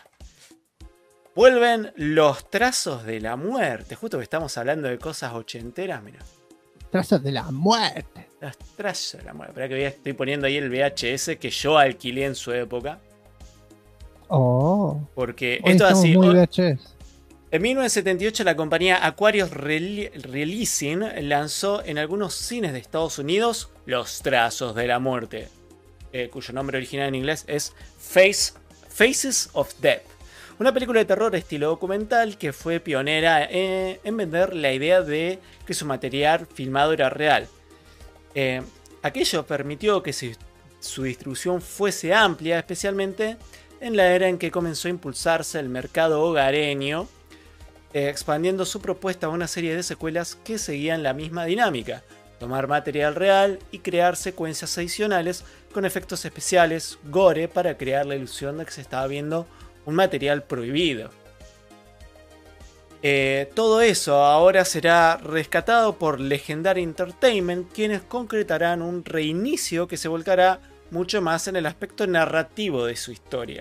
Vuelven los trazos de la muerte. Justo que estamos hablando de cosas ochenteras, mira. Trazos de la muerte. Los trazos de la muerte. Espera que estoy poniendo ahí el VHS que yo alquilé en su época. Oh. Porque Hoy esto es así. muy VHS. En 1978 la compañía Aquarius Releasing lanzó en algunos cines de Estados Unidos Los Trazos de la Muerte, cuyo nombre original en inglés es Faces of Death. Una película de terror estilo documental que fue pionera en vender la idea de que su material filmado era real. Aquello permitió que su distribución fuese amplia, especialmente en la era en que comenzó a impulsarse el mercado hogareño, expandiendo su propuesta a una serie de secuelas que seguían la misma dinámica: tomar material real y crear secuencias adicionales con efectos especiales, gore, para crear la ilusión de que se estaba viendo un material prohibido. Todo eso ahora será rescatado por Legendary Entertainment, quienes concretarán un reinicio que se volcará mucho más en el aspecto narrativo de su historia.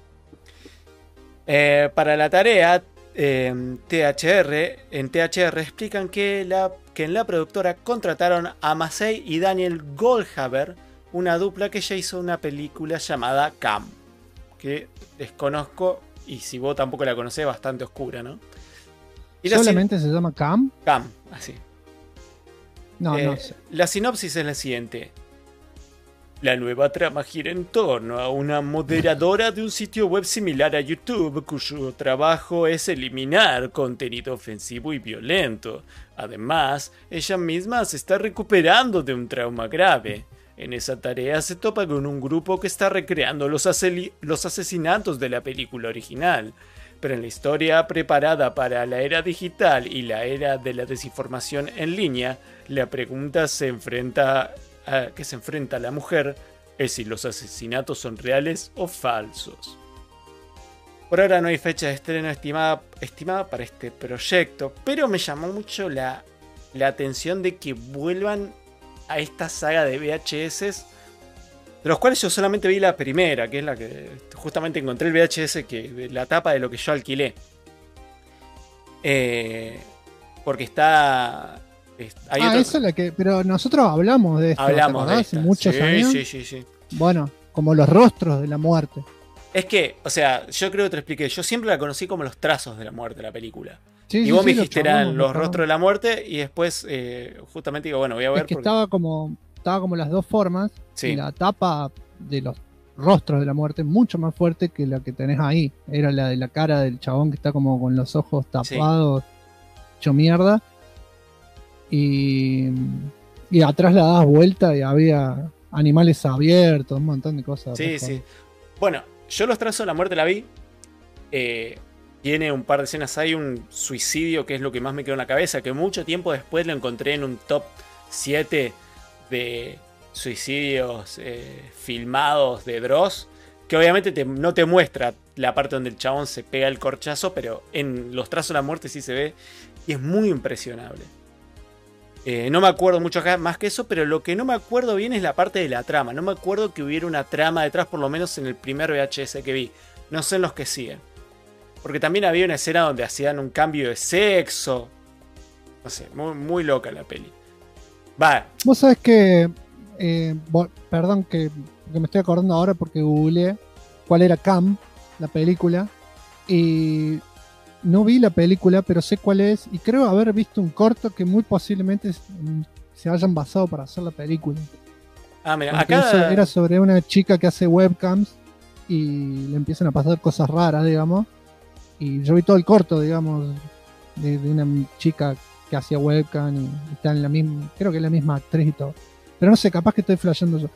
Para la tarea, en THR explican que en la productora contrataron a Massey y Daniel Goldhaber, una dupla que ya hizo una película llamada Cam, que desconozco, y si vos tampoco la conocés, bastante oscura, ¿no? Y ¿Solamente se llama Cam? Cam, así. No sé. La sinopsis es la siguiente. La nueva trama gira en torno a una moderadora de un sitio web similar a YouTube, cuyo trabajo es eliminar contenido ofensivo y violento. Además, ella misma se está recuperando de un trauma grave. En esa tarea se topa con un grupo que está recreando los asesinatos de la película original. Pero en la historia preparada para la era digital y la era de la desinformación en línea, la pregunta que se enfrenta a la mujer es si los asesinatos son reales o falsos. Por ahora no hay fecha de estreno estimada para este proyecto, pero me llamó mucho la atención de que vuelvan a esta saga de VHS, de los cuales yo solamente vi la primera, que es la que justamente encontré el VHS, de la tapa de lo que yo alquilé. Porque está... esa es la que... Pero nosotros hablamos de esto, hablamos de hace muchos años. Sí. Bueno, como los rostros de la muerte. Es que, o sea, yo creo que te lo expliqué. Yo siempre la conocí como los trazos de la muerte, la película. Sí, y sí, vos me sí, dijiste eran los rostros de la muerte y después justamente digo, bueno, voy a ver. Es que estaba como las dos formas. Sí. Y la tapa de los rostros de la muerte mucho más fuerte que la que tenés ahí. Era la de la cara del chabón que está como con los ojos tapados, hecho mierda. Y atrás la das vuelta y había animales abiertos, un montón de cosas. Sí. Bueno, yo los trazos de la muerte la vi. Tiene un par de escenas. Hay un suicidio que es lo que más me quedó en la cabeza, que mucho tiempo después lo encontré en un top 7 de suicidios filmados de Dross, que obviamente no te muestra la parte donde el chabón se pega el corchazo, pero en los trazos de la muerte sí se ve y es muy impresionable. No me acuerdo mucho más que eso, pero lo que no me acuerdo bien es la parte de la trama. No me acuerdo que hubiera una trama detrás, por lo menos en el primer VHS que vi. No sé en los que siguen. Porque también había una escena donde hacían un cambio de sexo. No sé, muy, muy loca la peli. Va. Vos sabés que... perdón que me estoy acordando ahora porque googleé cuál era Cam, la película. Y... no vi la película, pero sé cuál es. Y creo haber visto un corto que muy posiblemente se hayan basado para hacer la película. Ah, mira, porque acá era sobre una chica que hace webcams y le empiezan a pasar cosas raras, digamos. Y yo vi todo el corto, digamos, de una chica que hacía webcam y está en la misma, creo que es la misma actriz y todo. Pero no sé, capaz que estoy flasheando yo.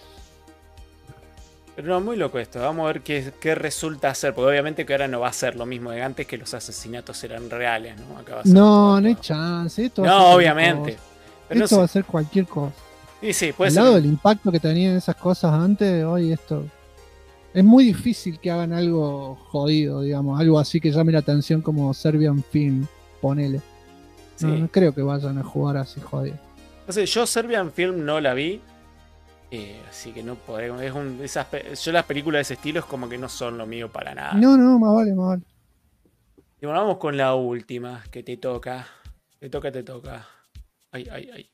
Pero no, muy loco esto. Vamos a ver qué resulta ser. Porque obviamente que ahora no va a ser lo mismo de antes, que los asesinatos eran reales, ¿no? Acá va a ser no hay chance. No, obviamente. Pero esto va a ser cualquier cosa. Sí, puede Al ser. lado del impacto que tenían esas cosas antes, hoy esto... Es muy difícil que hagan algo jodido, digamos. Algo así que llame la atención como Serbian Film, ponele. Sí. No creo que vayan a jugar así jodido. No sé, yo Serbian Film no la vi. Así que no podemos. Yo las películas de ese estilo es como que no son lo mío para nada. No, más vale. Y bueno, vamos con la última que te toca. Te toca. Ay.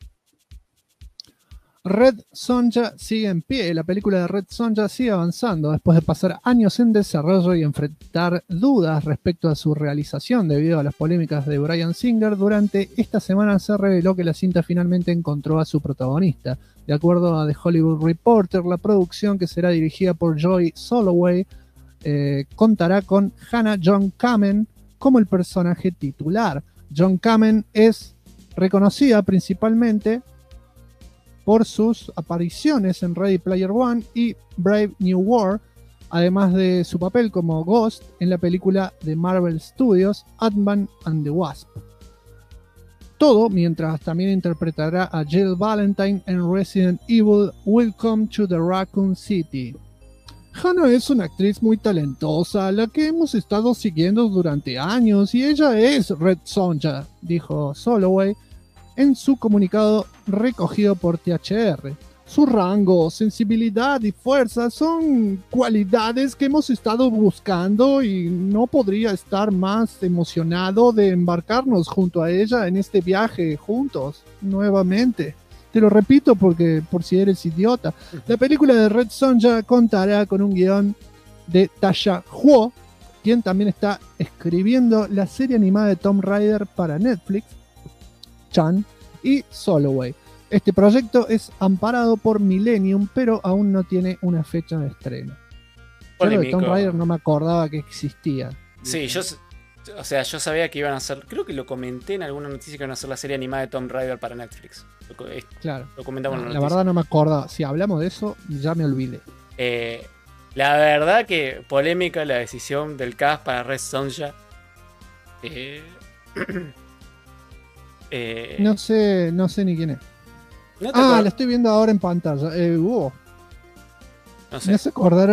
Red Sonja sigue en pie. La película de Red Sonja sigue avanzando después de pasar años en desarrollo y enfrentar dudas respecto a su realización debido a las polémicas de Bryan Singer. Durante esta semana se reveló que la cinta finalmente encontró a su protagonista. De acuerdo a The Hollywood Reporter, la producción, que será dirigida por Joy Soloway, contará con Hannah John Kamen como el personaje titular. John Kamen es reconocida principalmente por sus apariciones en Ready Player One y Brave New World, además de su papel como Ghost en la película de Marvel Studios Ant-Man and the Wasp. Todo mientras también interpretará a Jill Valentine en Resident Evil Welcome to the Raccoon City. Hannah es una actriz muy talentosa, a la que hemos estado siguiendo durante años, y ella es Red Sonja, dijo Soloway en su comunicado recogido por THR. Su rango, sensibilidad y fuerza son cualidades que hemos estado buscando y no podría estar más emocionado de embarcarnos junto a ella en este viaje juntos, nuevamente. Te lo repito porque por si eres idiota. La película de Red Sonja contará con un guión de Tasha Huo, quien también está escribiendo la serie animada de Tomb Raider para Netflix, Chan y Soloway. Este proyecto es amparado por Millennium, pero aún no tiene una fecha de estreno. Yo lo de Tomb Raider no me acordaba que existía. Sí, yo o sea, yo sabía que iban a hacer, creo que lo comenté en alguna noticia que iban a hacer la serie animada de Tomb Raider para Netflix. Claro. Lo comentamos en La la noticia. verdad no me acordaba. Si hablamos de eso, ya me olvidé. La verdad que polémica la decisión del cast para Red Sonja. No sé ni quién es. ¿No te Ah, acuerdas? la estoy viendo ahora en pantalla. No sé. Me hace acordar a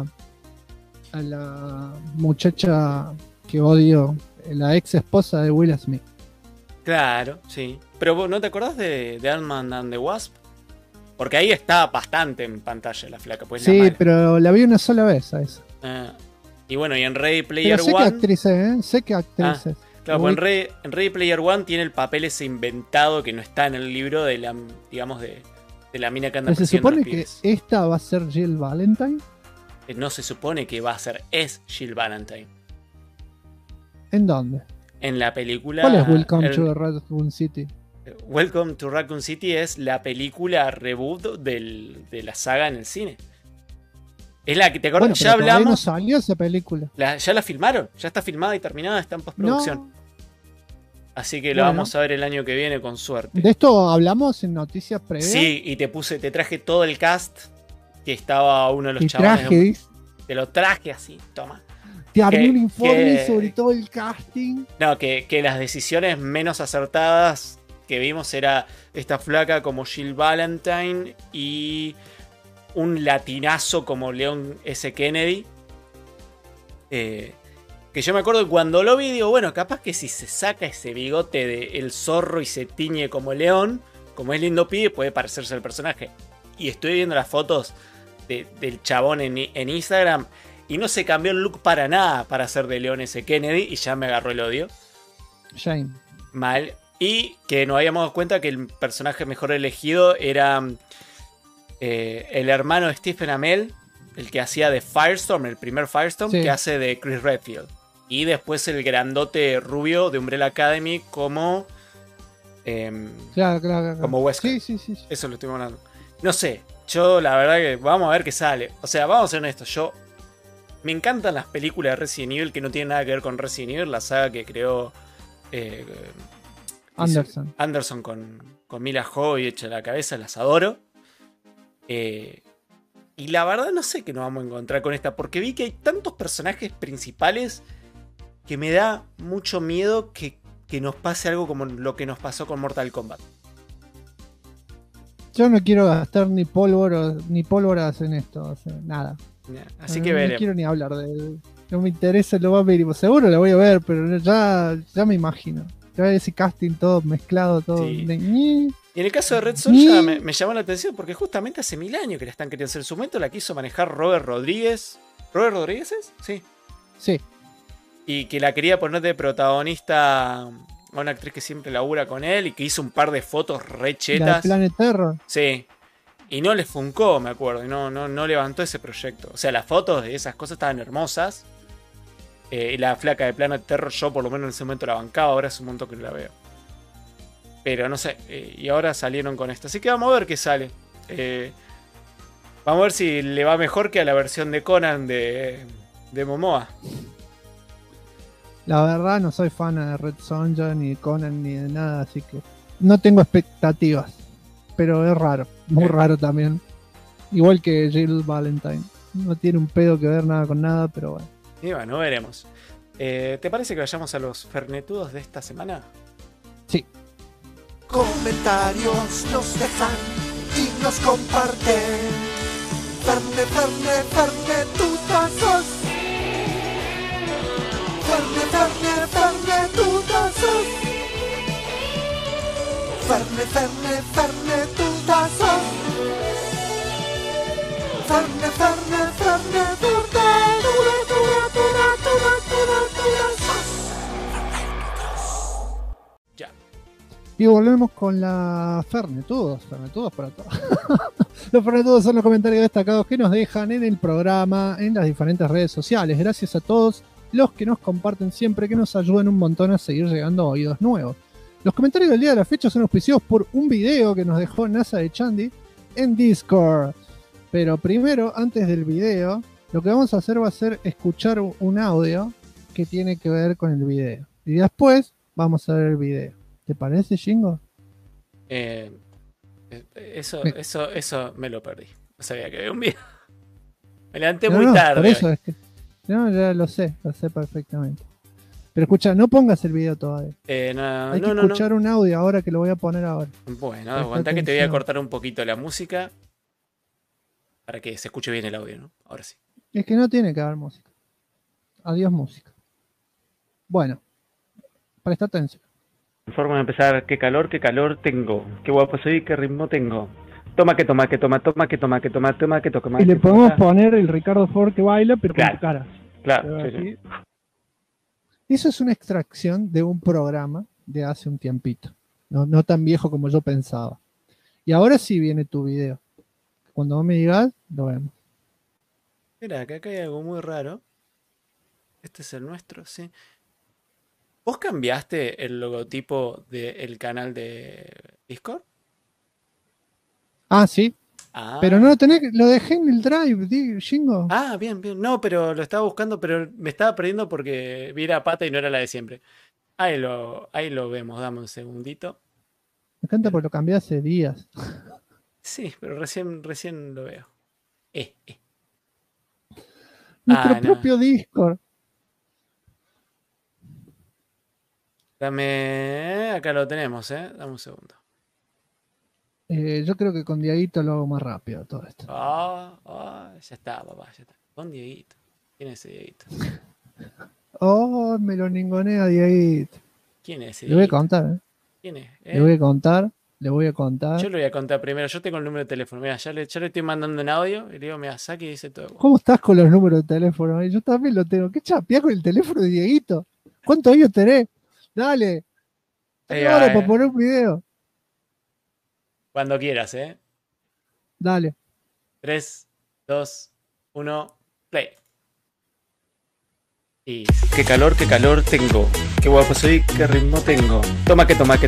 la muchacha que odio, la ex esposa de Will Smith. Claro, sí. Pero vos, ¿no te acordás de Ant-Man and the Wasp? Porque ahí está bastante en pantalla la flaca. Pues la Sí, madre. pero la vi una sola vez a esa. Y bueno, y en Ready Player Pero sé One. que actriz es, ¿eh? Sé que actriz es. Claro, pues en Ready Player One tiene el papel ese inventado que no está en el libro de la, digamos, de la mina que anda Pero se persiguiendo a supone los que pibes. esta va a ser Jill Valentine. No se supone que va a ser, es Jill Valentine. ¿En dónde? En la película. ¿Cuál es Welcome to Raccoon City? Welcome to Raccoon City es la película reboot de la saga en el cine. Es la que te acuerdas, Bueno, ya pero todavía no hablamos. salió esa película. Ya la filmaron, ya está filmada y terminada, está en postproducción. No. Así que la Bueno. vamos a ver el año que viene con suerte. De esto hablamos en noticias previas. Sí, y te traje todo el cast que estaba uno de los Y chabones. traje, dice. Te lo traje así, toma. Te armé que- un informe que- sobre todo el casting. No, que las decisiones menos acertadas que vimos era esta flaca como Jill Valentine y un latinazo como Leon S. Kennedy. Que yo me acuerdo que cuando lo vi, digo, bueno, capaz que si se saca ese bigote del zorro y se tiñe como León, como es lindo pibe, puede parecerse al personaje. Y estoy viendo las fotos del chabón en Instagram y no se cambió el look para nada para hacer de Leon S. Kennedy y ya me agarró el odio. Shane. Mal. Y que nos habíamos dado cuenta que el personaje mejor elegido era el hermano de Stephen Amell, el que hacía de Firestorm, el primer Firestorm, Sí. que hace de Chris Redfield. Y después el grandote rubio de Umbrella Academy como Claro. como Wesker. Sí. Eso lo estoy hablando. No sé, yo la verdad que vamos a ver qué sale. O sea, vamos a ser honestos, yo me encantan las películas de Resident Evil que no tienen nada que ver con Resident Evil, la saga que creó Anderson con Mila Jovovich en la cabeza, las adoro. Y la verdad no sé qué nos vamos a encontrar con esta, porque vi que hay tantos personajes principales que me da mucho miedo que nos pase algo como lo que nos pasó con Mortal Kombat. Yo no quiero gastar ni pólvoras en esto, o sea, nada. Así que No veremos. quiero ni hablar de él. No me interesa, lo va a ver. Seguro lo voy a ver, pero ya me imagino. Ya ese casting todo mezclado, todo. Sí. de- Y en el caso de Red Sonja me llamó la atención porque justamente hace 1000 años que la están queriendo hacer. En su momento la quiso manejar Robert Rodríguez. ¿Robert Rodríguez es? Sí. Sí. Y que la quería poner de protagonista a una actriz que siempre labura con él y que hizo un par de fotos re La de chetas. Planet Terror. Sí. Y no le funcó, me acuerdo. Y no levantó ese proyecto. O sea, las fotos de esas cosas estaban hermosas. Y la flaca de Planet Terror, yo por lo menos en ese momento la bancaba. Ahora es un montón que no la veo. Pero no sé. Y ahora salieron con esto. Así que vamos a ver qué sale. Vamos a ver si le va mejor que a la versión de Conan de Momoa. La verdad no soy fan de Red Sonja, ni de Conan, ni de nada, así que no tengo expectativas. Pero es raro, muy raro también. Igual que Jill Valentine. No tiene un pedo que ver nada con nada, pero bueno. Y bueno, veremos. ¿Te parece que vayamos a los fernetudos de esta semana? Sí. Comentarios nos dejan y nos comparten. Fernetutazos. Fernetutazos. Fernetutazos. Ya. Y volvemos con la Fernetudos para todos. Los Fernetudos son los comentarios destacados que nos dejan en el programa, en las diferentes redes sociales. Gracias a todos los que nos comparten siempre, que nos ayudan un montón a seguir llegando a oídos nuevos. Los comentarios del día de la fecha son auspiciados por un video que nos dejó NASA de Chandy en Discord. Pero primero, antes del video, lo que vamos a hacer va a ser escuchar un audio que tiene que ver con el video. Y después vamos a ver el video. ¿Te parece, Shingo? Eso me lo perdí. No sabía que había un video. Me levanté No, muy tarde. Por eso es que. No, ya lo sé perfectamente. Pero escucha, no pongas el video todavía. Hay que escuchar un audio ahora que lo voy a poner ahora. Bueno, aguanta que te voy a cortar un poquito la música para que se escuche bien el audio, ¿no? Ahora sí. Es que no tiene que haber música. Adiós música. Bueno, presta atención. Forma de empezar, qué calor tengo. Qué guapo soy, qué ritmo tengo. Toma que toma. Y le podemos poner el Ricardo Ford que baila, pero con tu cara. Claro, sí. Eso es una extracción de un programa de hace un tiempito. No tan viejo como yo pensaba. Y ahora sí viene tu video. Cuando vos me digas, lo vemos. Mira, acá hay algo muy raro. Este es el nuestro, sí. ¿Vos cambiaste el logotipo del canal de Discord? Ah, sí. Pero no lo tenés, lo dejé en el drive, Shingo. Ah, bien. No, pero lo estaba buscando, pero me estaba perdiendo porque vi la pata y no era la de siempre. Ahí lo vemos, dame un segundito. Me encanta porque lo cambié hace días. Sí, pero recién lo veo. Nuestro propio Discord. Acá lo tenemos, dame un segundo. Yo creo que con Dieguito lo hago más rápido todo esto. Ya está, papá, ya está. Con Dieguito. ¿Quién es ese Dieguito? Me lo ningonea Dieguito. ¿Quién es ese Dieguito? Le voy a contar, ¿Quién es? Le voy a contar. Yo le voy a contar primero. Yo tengo el número de teléfono. Mira, ya le estoy mandando en audio. Y le digo, mira, saque y dice todo. ¿Cómo estás con los números de teléfono? Yo también lo tengo. ¿Qué chapea con el teléfono de Dieguito? ¿Cuántos años tenés? Dale. Ahora para poner un video. Cuando quieras, Dale. 3, 2, 1, play. Y qué calor tengo. Qué guapo soy, qué ritmo tengo. Toma.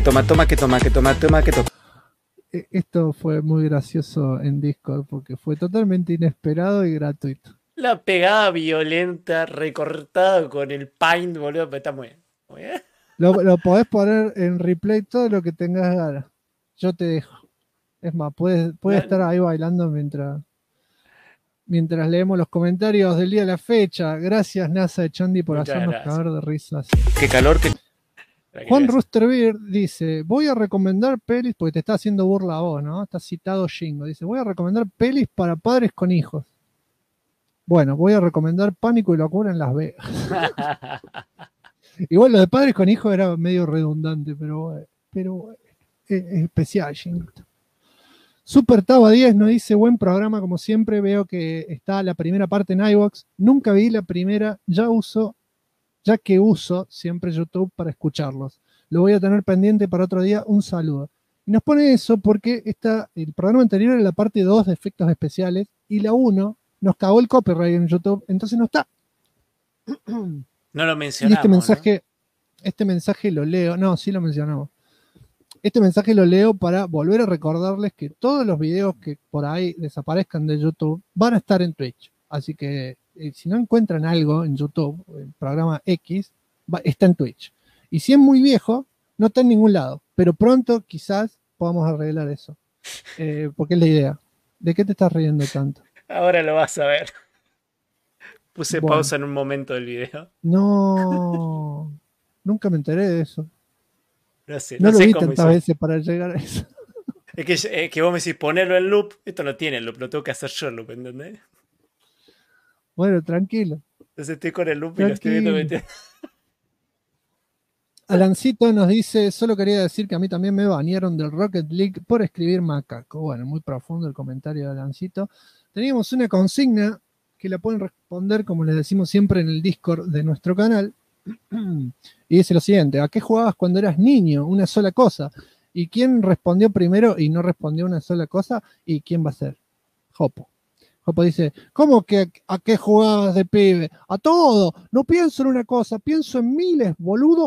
Esto fue muy gracioso en Discord porque fue totalmente inesperado y gratuito. La pegada violenta, recortada con el paint, boludo, pero está muy bien. Lo podés poner en replay todo lo que tengas ganas. Yo te dejo. Es más, puedes estar ahí bailando mientras leemos los comentarios del día de la fecha. Gracias, NASA de Chandi, por hacernos cagar de risas. Qué calor que... Juan Rusterbeer dice, voy a recomendar pelis, porque te está haciendo burla a vos, ¿no? Está citado Shingo. Dice, voy a recomendar pelis para padres con hijos. Bueno, voy a recomendar Pánico y Locura en Las Vegas. Igual lo de padres con hijos era medio redundante, pero es especial, Shingo. Super Taba 10 nos dice, buen programa como siempre, veo que está la primera parte en iVoox, nunca vi la primera, ya que uso siempre YouTube para escucharlos. Lo voy a tener pendiente para otro día, un saludo. Y nos pone eso porque el programa anterior era la parte 2 de efectos especiales y la 1 nos cagó el copyright en YouTube, entonces no está. No lo mencionamos. Y este mensaje lo leo, no, sí lo mencionamos. Este mensaje lo leo para volver a recordarles que todos los videos que por ahí desaparezcan de YouTube van a estar en Twitch. Así que si no encuentran algo en YouTube, el programa X, está en Twitch. Y si es muy viejo, no está en ningún lado. Pero pronto quizás podamos arreglar eso. Porque es la idea. ¿De qué te estás riendo tanto? Ahora lo vas a ver. Puse pausa en un momento del video. No, nunca me enteré de eso. No lo sé vi cómo tantas veces para llegar a eso. Es que vos me decís ponerlo en loop. Esto no tiene loop, lo tengo que hacer yo en loop, ¿entendés? Bueno, tranquilo. Entonces estoy con el loop y lo estoy viendo. Alancito nos dice, solo quería decir que a mí también me banearon del Rocket League por escribir macaco. Bueno, muy profundo el comentario de Alancito. Teníamos una consigna que la pueden responder, como les decimos siempre, en el Discord de nuestro canal. Y dice lo siguiente, ¿a qué jugabas cuando eras niño? Una sola cosa. ¿Y quién respondió primero y no respondió una sola cosa? ¿Y quién va a ser? Jopo. Jopo dice, ¿cómo que a qué jugabas de pibe? A todo. No pienso en una cosa, pienso en miles, boludos.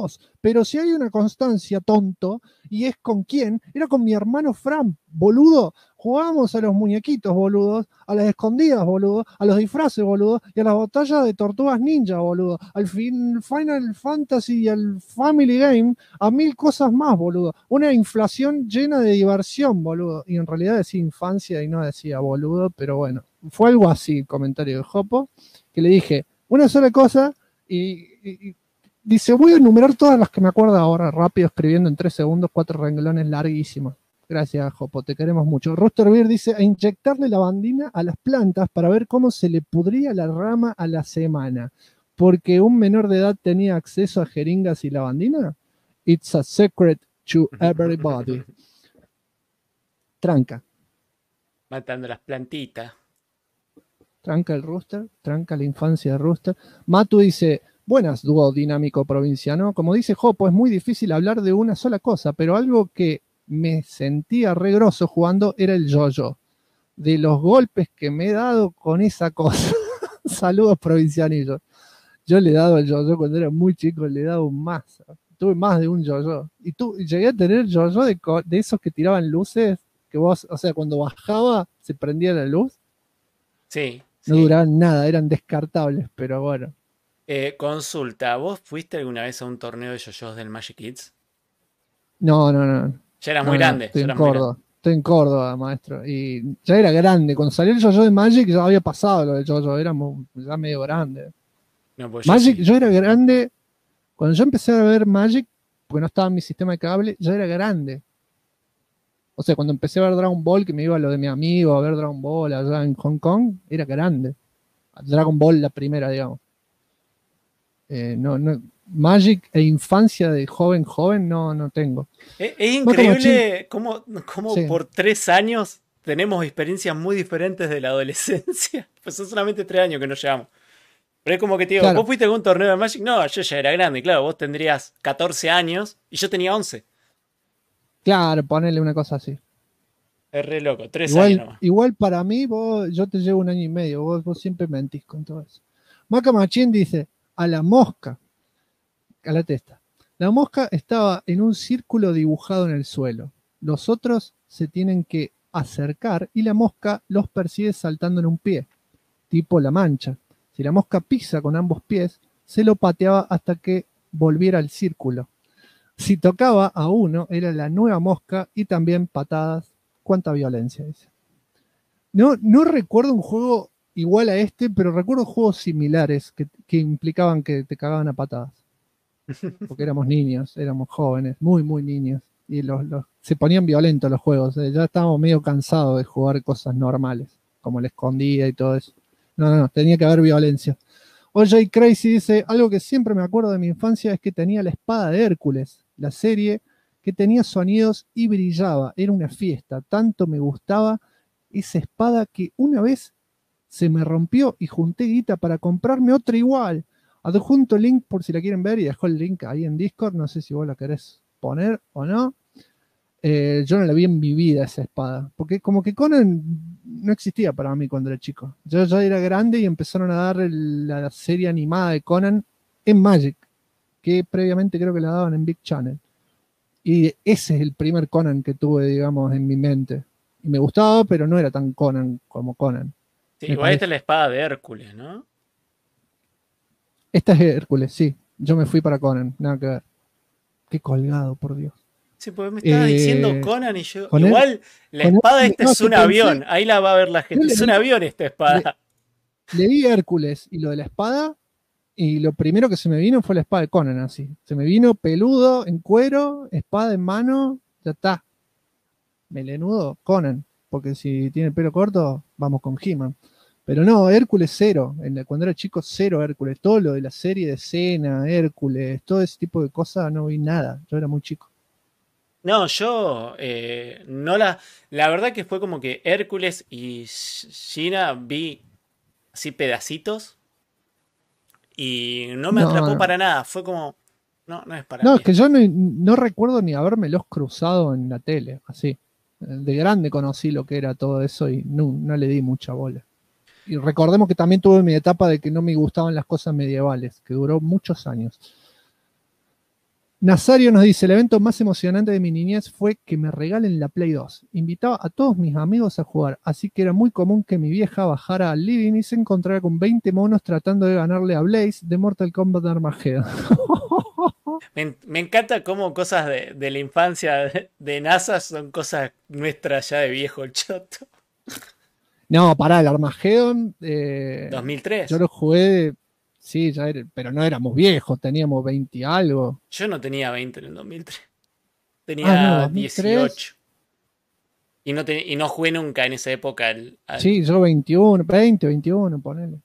pero si hay una constancia, tonto, y es con quién, era con mi hermano Fran, boludo. Jugábamos a los muñequitos, boludos, a las escondidas, boludo, a los disfraces, boludo, y a las batallas de tortugas ninja, boludo, al Final Fantasy y al Family Game, a 1000 cosas más, boludo. Una inflación llena de diversión, boludo. Y en realidad decía infancia y no decía boludo, pero bueno, fue algo así el comentario de Jopo, que le dije una sola cosa y dice, voy a enumerar todas las que me acuerdo ahora, rápido, escribiendo en 3 segundos, 4 renglones larguísimos. Gracias, Jopo, te queremos mucho. Rooster Beer dice, a inyectarle lavandina a las plantas para ver cómo se le pudría la rama a la semana. Porque un menor de edad tenía acceso a jeringas y lavandina. It's a secret to everybody. Tranca. Matando las plantitas. Tranca el Rooster, tranca la infancia de Rooster. Matu dice, buenas, dúo dinámico provinciano. Como dice Jopo, es muy difícil hablar de una sola cosa, pero algo que me sentía re grosso jugando era el yo-yo. De los golpes que me he dado con esa cosa. Saludos provincianillos. Yo le he dado el yo-yo cuando era muy chico, le he dado un más. Tuve más de un yo-yo. Y llegué a tener yo-yo de esos que tiraban luces, que vos, o sea, cuando bajaba se prendía la luz. Sí. No duraban nada, eran descartables, pero bueno. Consulta, ¿vos fuiste alguna vez a un torneo de yo-yos del Magic Kids? No. Ya eras muy grande. Estoy en Córdoba, maestro. Y ya era grande. Cuando salió el yo-yo de Magic ya había pasado lo del yo-yo. Éramos ya medio grande. No, pues Magic, sí. yo era grande. Cuando yo empecé a ver Magic, porque no estaba en mi sistema de cable, ya era grande. O sea, cuando empecé a ver Dragon Ball, que me iba a lo de mi amigo a ver Dragon Ball allá en Hong Kong, era grande. Dragon Ball la primera, digamos. Magic e infancia de joven, no tengo. Es increíble cómo sí, por 3 años tenemos experiencias muy diferentes de la adolescencia. Pues son solamente 3 años que nos llevamos. Pero es como que te digo, claro, ¿vos fuiste a algún torneo de Magic? No, yo ya era grande, claro, vos tendrías 14 años y yo tenía 11. Claro, ponele una cosa así. Es re loco, 3 años nomás. Igual para mí, yo te llevo 1 año y medio, vos siempre mentís con todo eso. Maca Machín dice, a la mosca, a la testa. La mosca estaba en un círculo dibujado en el suelo. Los otros se tienen que acercar y la mosca los persigue saltando en un pie, tipo La Mancha. Si la mosca pisa con ambos pies, se lo pateaba hasta que volviera al círculo. Si tocaba a uno, era la nueva mosca y también patadas. Cuánta violencia, dice. No recuerdo un juego igual a este, pero recuerdo juegos similares que implicaban que te cagaban a patadas. Porque éramos niños, éramos jóvenes, muy, muy niños. Y se ponían violentos los juegos. Ya estábamos medio cansados de jugar cosas normales, como la escondida y todo eso. No, tenía que haber violencia. OJ Crazy dice, algo que siempre me acuerdo de mi infancia es que tenía la espada de Hércules, la serie que tenía sonidos y brillaba. Era una fiesta, tanto me gustaba esa espada que una vez se me rompió y junté guita para comprarme otra igual. Adjunto el link por si la quieren ver y dejó el link ahí en Discord, no sé si vos la querés poner o no. Yo no la vi en mi vida esa espada, porque como que Conan no existía para mí cuando era chico. Yo ya era grande y empezaron a dar la serie animada de Conan en Magic, que previamente creo que la daban en Big Channel. Y ese es el primer Conan que tuve, digamos, en mi mente. Y me gustaba, pero no era tan Conan como Conan. Sí, igual esta es la espada de Hércules, ¿no? Esta es Hércules, sí. Yo me fui para Conan, nada que ver. Qué colgado, por Dios. Sí, porque me estaba diciendo Conan y yo... Igual la espada esta es un avión. Ahí la va a ver la gente. Es un avión esta espada. Le di Hércules y lo de la espada, y lo primero que se me vino fue la espada de Conan, así. Se me vino peludo, en cuero, espada en mano, ya está. Melenudo, Conan. Porque si tiene el pelo corto, vamos con He-Man. Pero no, Hércules cero. Cuando era chico, cero Hércules. Todo lo de la serie de Cena, Hércules, todo ese tipo de cosas, no vi nada. Yo era muy chico. No, yo no la verdad que fue como que Hércules y Gina vi así pedacitos y no me atrapó para nada. Fue como, no es para mí. No, es que yo no recuerdo ni habérmelos cruzado en la tele, así. De grande conocí lo que era todo eso y no le di mucha bola. Y recordemos que también tuve mi etapa de que no me gustaban las cosas medievales, que duró muchos años. Nazario nos dice, el evento más emocionante de mi niñez fue que me regalen la Play 2. Invitaba a todos mis amigos a jugar, así que era muy común que mi vieja bajara al living y se encontrara con 20 monos tratando de ganarle a Blaze de Mortal Kombat Armageddon. Me encanta cómo cosas de la infancia de NASA son cosas nuestras ya de viejo el choto. No, pará, el Armageddon... 2003. Yo lo jugué... Sí, ya era, pero no éramos viejos, teníamos 20 y algo. Yo no tenía 20 en el 2003. Tenía 2003. 18. Y no jugué nunca en esa época. Sí, yo 21, 21, ponele.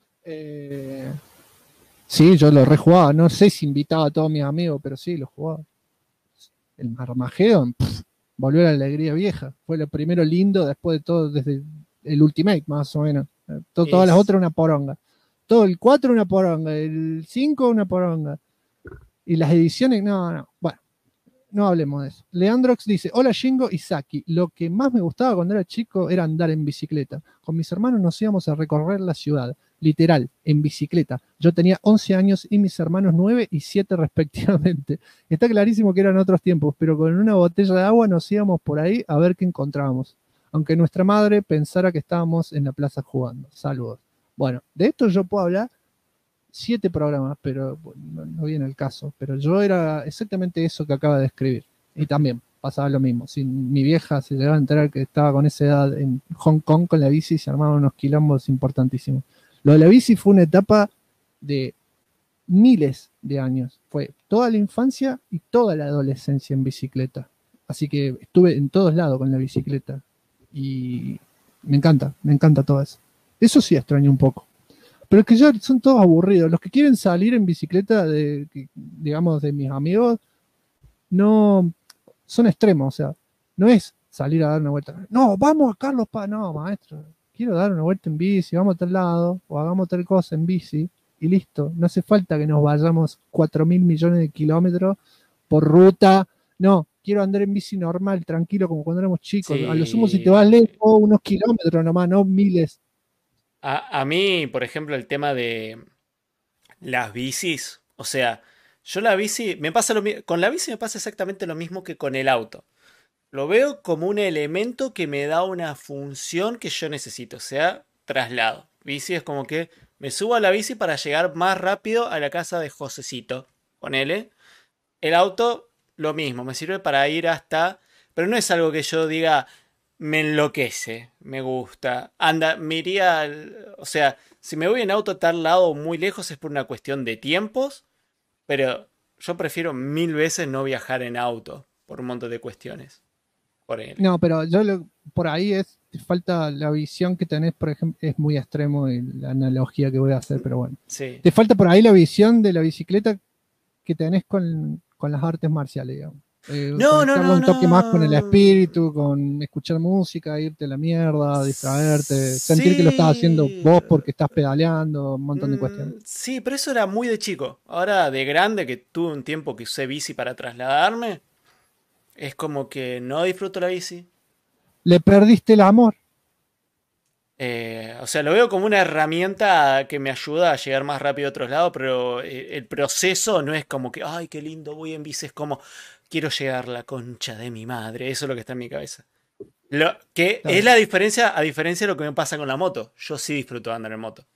Sí, yo lo rejugaba. No sé si invitaba a todos mis amigos, pero sí, lo jugaba. El Armageddon, volvió a la alegría vieja. Fue lo primero lindo después de todo, desde el Ultimate, más o menos. Todas las otras una poronga. Todo el 4 una poronga, el 5 una poronga. Y las ediciones, no. Bueno, no hablemos de eso. Leandrox dice, hola Shingo y Saki. Lo que más me gustaba cuando era chico era andar en bicicleta. Con mis hermanos nos íbamos a recorrer la ciudad. Literal, en bicicleta. Yo tenía 11 años y mis hermanos 9 y 7 respectivamente. Está clarísimo que eran otros tiempos, pero con una botella de agua nos íbamos por ahí a ver qué encontrábamos. Aunque nuestra madre pensara que estábamos en la plaza jugando. Saludos. Bueno, de esto yo puedo hablar 7 programas, pero no viene el caso. Pero yo era exactamente eso que acaba de escribir. Y también pasaba lo mismo. Si mi vieja se llegaba a enterar que estaba con esa edad en Hong Kong con la bici, se armaban unos quilombos importantísimos. Lo de la bici fue una etapa de miles de años. Fue toda la infancia y toda la adolescencia en bicicleta. Así que estuve en todos lados con la bicicleta. Y me encanta todo eso. Eso sí extraño un poco. Pero es que ya son todos aburridos. Los que quieren salir en bicicleta, digamos, de mis amigos, no son extremos. O sea, no es salir a dar una vuelta. No, vamos a Carlos Paz. No, maestro, quiero dar una vuelta en bici, vamos a tal lado, o hagamos tal cosa en bici, y listo. No hace falta que nos vayamos 4.000 millones de kilómetros por ruta. No, quiero andar en bici normal, tranquilo, como cuando éramos chicos. Sí. A lo sumo, si te vas lejos, unos kilómetros nomás, no miles. A mí, por ejemplo, el tema de las bicis, o sea, yo la bici, con la bici me pasa exactamente lo mismo que con el auto. Lo veo como un elemento que me da una función que yo necesito, o sea, traslado. Bici es como que me subo a la bici para llegar más rápido a la casa de Josecito, ponele. El auto, lo mismo, me sirve para ir hasta... Pero no es algo que yo diga... Me enloquece, me gusta. Me iría, o sea, si me voy en auto a tal lado muy lejos es por una cuestión de tiempos, pero yo prefiero 1000 veces no viajar en auto por un montón de cuestiones. No, pero por ahí te falta la visión que tenés, por ejemplo, es muy extremo la analogía que voy a hacer, pero bueno. Sí. Te falta por ahí la visión de la bicicleta que tenés con las artes marciales, digamos. No. Un toque más con el espíritu, con escuchar música, irte a la mierda, distraerte, sentir que lo estás haciendo vos porque estás pedaleando, un montón de cuestiones. Sí, pero eso era muy de chico. Ahora de grande, que tuve un tiempo que usé bici para trasladarme, es como que no disfruto la bici. Le perdiste el amor. O sea, lo veo como una herramienta que me ayuda a llegar más rápido a otros lados, pero el proceso no es como que, ay, qué lindo, voy en bici, es como... Quiero llegar la concha de mi madre. Eso es lo que está en mi cabeza. Es la diferencia, a diferencia de lo que me pasa con la moto. Yo sí disfruto de andar en moto.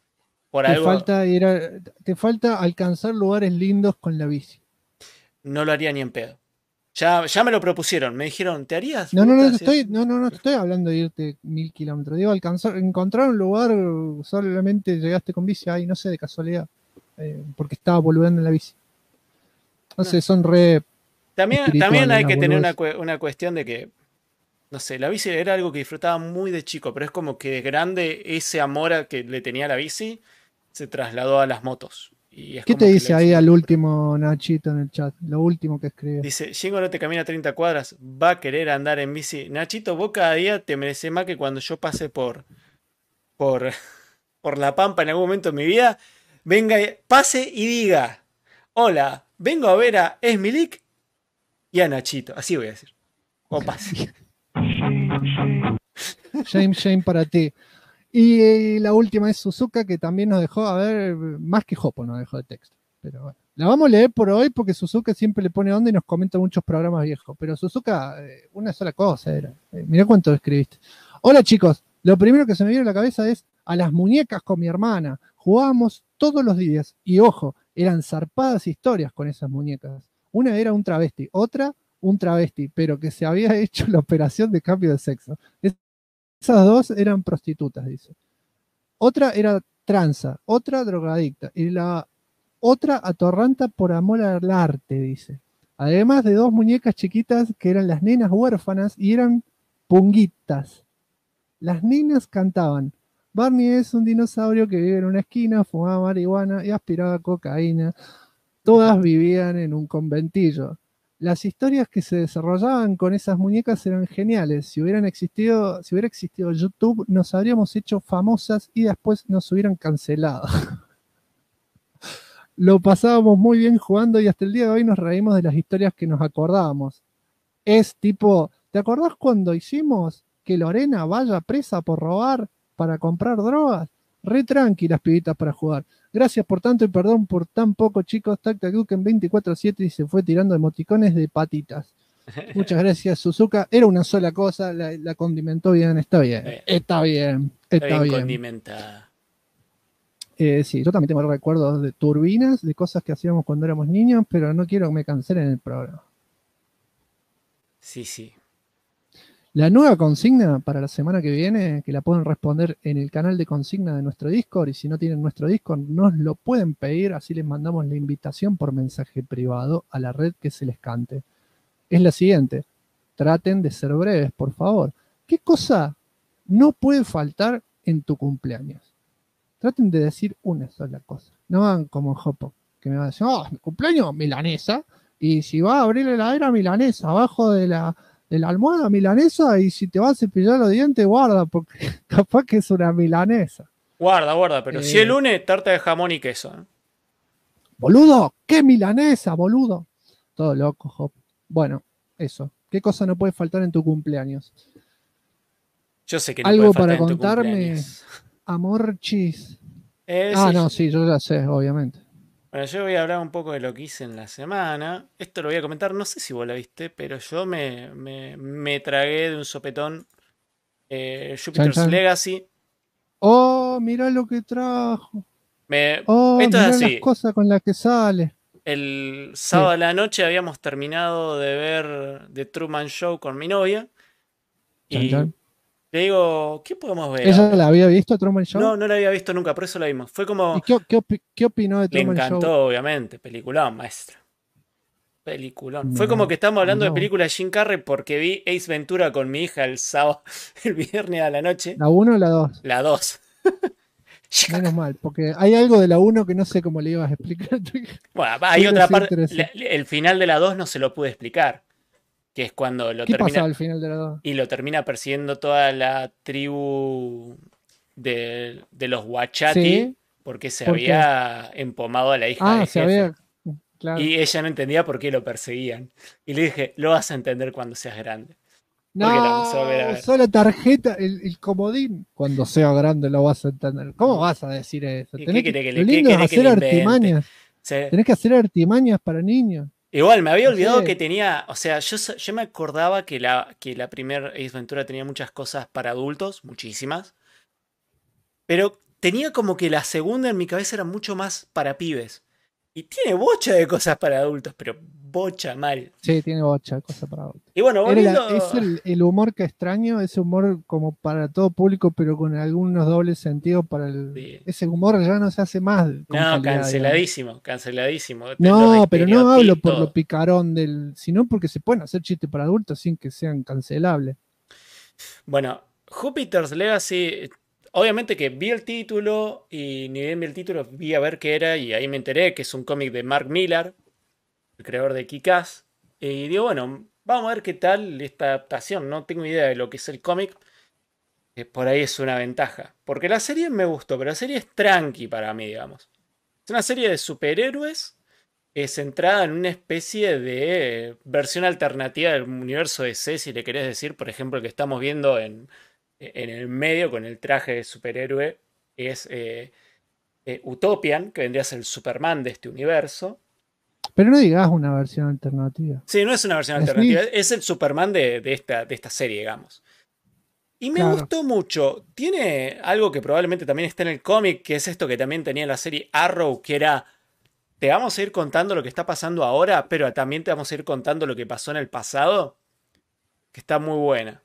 Te falta alcanzar lugares lindos con la bici. No lo haría ni en pedo. Ya me lo propusieron. Me dijeron, ¿te harías? No estoy hablando de irte 1000 kilómetros. Digo, encontrar un lugar, solamente llegaste con bici. Ay, no sé, de casualidad. Porque estaba volviendo en la bici. No sé, son re... También hay que tener una cuestión de que, no sé, la bici era algo que disfrutaba muy de chico, pero es como que de grande ese amor que le tenía a la bici se trasladó a las motos. ¿Qué te dice ahí al último Nachito en el chat? Lo último que escribe. Dice, Shingo no te camina 30 cuadras, va a querer andar en bici. Nachito, vos cada día te mereces más que cuando yo pase por La Pampa en algún momento de mi vida, venga, pase y diga, hola, vengo a ver a Esmilik y a Nachito, así voy a decir. O pase. Shame para ti. Y la última es Suzuka, que también nos dejó, a ver, más que Hopo nos dejó de texto. Pero bueno. La vamos a leer por hoy porque Suzuka siempre le pone onda y nos comenta muchos programas viejos. Pero Suzuka, una sola cosa era. Mirá cuánto escribiste. Hola chicos, lo primero que se me viene a la cabeza es a las muñecas con mi hermana. Jugábamos todos los días y ojo, eran zarpadas historias con esas muñecas. Una era un travesti, otra un travesti, pero que se había hecho la operación de cambio de sexo. Esas dos eran prostitutas, dice. Otra era tranza, otra drogadicta y la otra atorranta por amor al arte, dice. Además de dos muñecas chiquitas que eran las nenas huérfanas y eran punguitas. Las nenas cantaban. Barney es un dinosaurio que vive en una esquina, fumaba marihuana y aspiraba cocaína. Todas vivían en un conventillo. Las historias que se desarrollaban con esas muñecas eran geniales. Si hubiera existido YouTube, nos habríamos hecho famosas y después nos hubieran cancelado. Lo pasábamos muy bien jugando y hasta el día de hoy nos reímos de las historias que nos acordábamos. Es tipo, ¿te acordás cuando hicimos que Lorena vaya presa por robar para comprar drogas? Re tranqui las pibitas para jugar. Gracias por tanto y perdón por tan poco, chicos. Tactacuken 24/7 y se fue tirando emoticones de patitas. Muchas gracias, Suzuka. Era una sola cosa, la condimentó bien. Está bien, está bien. Está bien condimentada. Sí, yo también tengo recuerdos de turbinas, de cosas que hacíamos cuando éramos niños, pero no quiero que me cancelen el programa. Sí, sí. La nueva consigna para la semana que viene, que la pueden responder en el canal de consigna de nuestro Discord, y si no tienen nuestro Discord, nos lo pueden pedir, así les mandamos la invitación por mensaje privado a la red que se les cante. Es la siguiente: traten de ser breves, por favor. ¿Qué cosa no puede faltar en tu cumpleaños? Traten de decir una sola cosa. No hagan como Jopo, que me va a decir, mi cumpleaños, milanesa, y si va a abrir la heladera, milanesa, abajo de la almohada, milanesa, y si te vas a cepillar los dientes, guarda, porque capaz que es una milanesa. Guarda, pero si el lunes, tarta de jamón y queso. Boludo, ¿qué milanesa, boludo? Todo loco, Jopo. Bueno, eso. ¿Qué cosa no puede faltar en tu cumpleaños? Yo sé que no ¿Algo puede faltar para en tu contarme, cumpleaños. Amorchis? Sí, yo ya sé, obviamente. Bueno, yo voy a hablar un poco de lo que hice en la semana. Esto lo voy a comentar, no sé si vos la viste, pero yo me tragué de un sopetón Jupiter's Chan, chan. Legacy. Oh, mirá lo que trajo. Esto es mirá así. las cosas con las que sale. El sábado a la noche habíamos terminado de ver The Truman Show con mi novia. Chan, Y chan. le digo, ¿qué podemos ver ¿Ella ahora? la había visto, Truman Show? No la había visto nunca, por eso la vimos. Fue como... ¿Y qué opinó de Le Truman encantó, Show? obviamente. Peliculón, maestro. Peliculón. Fue Mirá, como que estamos hablando de mirá. películas de Jim Carrey porque vi Ace Ventura con mi hija el sábado, el viernes a la noche. ¿La 1 o la 2? La 2. Menos mal, porque hay algo de la 1 que no sé cómo le ibas a explicar a tu hija. Bueno, hay Hubiera otra sido parte. interesante. El final de la 2 no se lo pude explicar. Que es cuando lo ¿Qué termina. pasaba al final de la 2? Y lo termina persiguiendo toda la tribu de los Wachati. Sí. Porque se ¿Por qué? había empomado a la hija del se jefe. había. Claro. Y ella no entendía por qué lo perseguían. Y le dije, lo vas a entender cuando seas grande. No, solo tarjeta, el comodín. Cuando sea grande lo vas a entender. ¿Cómo vas a decir eso? Lo lindo es hacer artimañas. Sí. Tenés que hacer artimañas para niños. Igual, me había olvidado que tenía... O sea, yo me acordaba que la primera Ace Ventura tenía muchas cosas para adultos, muchísimas. Pero tenía como que la segunda en mi cabeza era mucho más para pibes. Y tiene bocha de cosas para adultos, pero bocha mal. Sí, tiene bocha de cosas para adultos. Y bueno, volviendo... Es el humor que extraño, ese humor como para todo público, pero con algunos dobles sentidos para el... Sí. Ese humor ya no se hace más. No, calidad, canceladísimo. No, pero no hablo por lo picarón sino porque se pueden hacer chistes para adultos sin que sean cancelables. Bueno, Jupiter's Legacy... Obviamente que vi el título y ni bien vi el título, vi a ver qué era y ahí me enteré que es un cómic de Mark Millar, el creador de Kick-Ass. Y digo, bueno, vamos a ver qué tal esta adaptación. No tengo idea de lo que es el cómic. Por ahí es una ventaja. Porque la serie me gustó, pero la serie es tranqui para mí, digamos. Es una serie de superhéroes centrada en una especie de versión alternativa del universo de DC, si le querés decir. Por ejemplo, el que estamos viendo en el medio con el traje de superhéroe es Utopian, que vendría a ser el Superman de este universo. Pero no digas una versión alternativa. Sí, no es una versión alternativa, es el Superman de esta serie, digamos. Y me gustó mucho. Tiene algo que probablemente también está en el cómic, que es esto que también tenía la serie Arrow, que era, te vamos a ir contando lo que está pasando ahora, pero también te vamos a ir contando lo que pasó en el pasado, que está muy buena.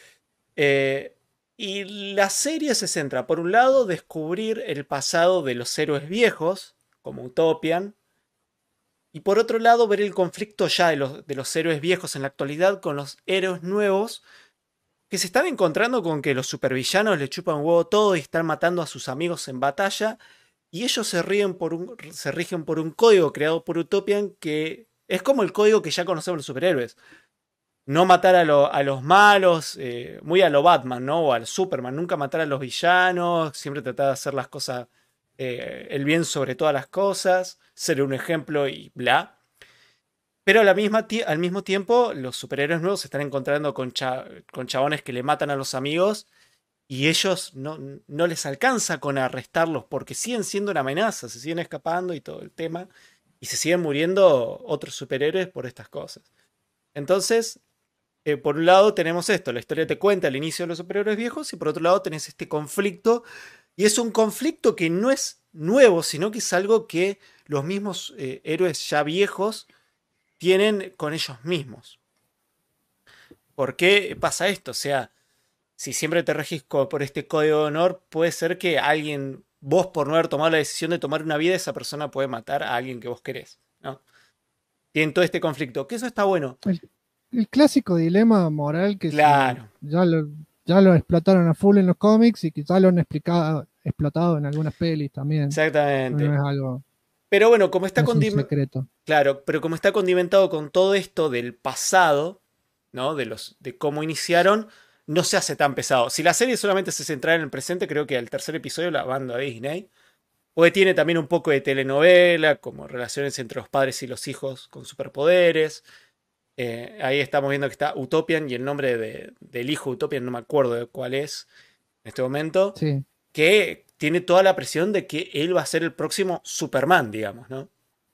Y la serie se centra, por un lado, descubrir el pasado de los héroes viejos, como Utopian, y por otro lado, ver el conflicto ya de los héroes viejos en la actualidad con los héroes nuevos, que se están encontrando con que los supervillanos le chupan huevo todo y están matando a sus amigos en batalla, y ellos se rigen por un código creado por Utopian que es como el código que ya conocemos los superhéroes. No matar a los malos, muy a lo Batman, ¿no? O al Superman, nunca matar a los villanos, siempre tratar de hacer las cosas, el bien sobre todas las cosas, ser un ejemplo y bla. Pero al mismo tiempo, los superhéroes nuevos se están encontrando con chabones que le matan a los amigos y ellos no les alcanza con arrestarlos porque siguen siendo una amenaza, se siguen escapando y todo el tema. Y se siguen muriendo otros superhéroes por estas cosas. Entonces, por un lado tenemos esto, la historia te cuenta el inicio de los superhéroes viejos y por otro lado tenés este conflicto. Y es un conflicto que no es nuevo, sino que es algo que los mismos héroes ya viejos tienen con ellos mismos. ¿Por qué pasa esto? O sea, si siempre te regís por este código de honor, puede ser que alguien, vos por no haber tomado la decisión de tomar una vida, esa persona puede matar a alguien que vos querés, ¿no? Tienen todo este conflicto, que eso está bueno. El clásico dilema moral que claro. ya lo explotaron a full en los cómics y quizás lo han explotado en algunas pelis también. Exactamente. No es algo... Pero bueno, como está secreto. Claro, pero como está condimentado con todo esto del pasado, ¿no? De cómo iniciaron, no se hace tan pesado. Si la serie solamente se centrara en el presente, creo que al tercer episodio la mando a Disney. Porque tiene también un poco de telenovela, como relaciones entre los padres y los hijos con superpoderes. Ahí estamos viendo que está Utopian y el nombre del hijo Utopian, no me acuerdo de cuál es en este momento. Sí. Que tiene toda la presión de que él va a ser el próximo Superman, digamos, ¿no?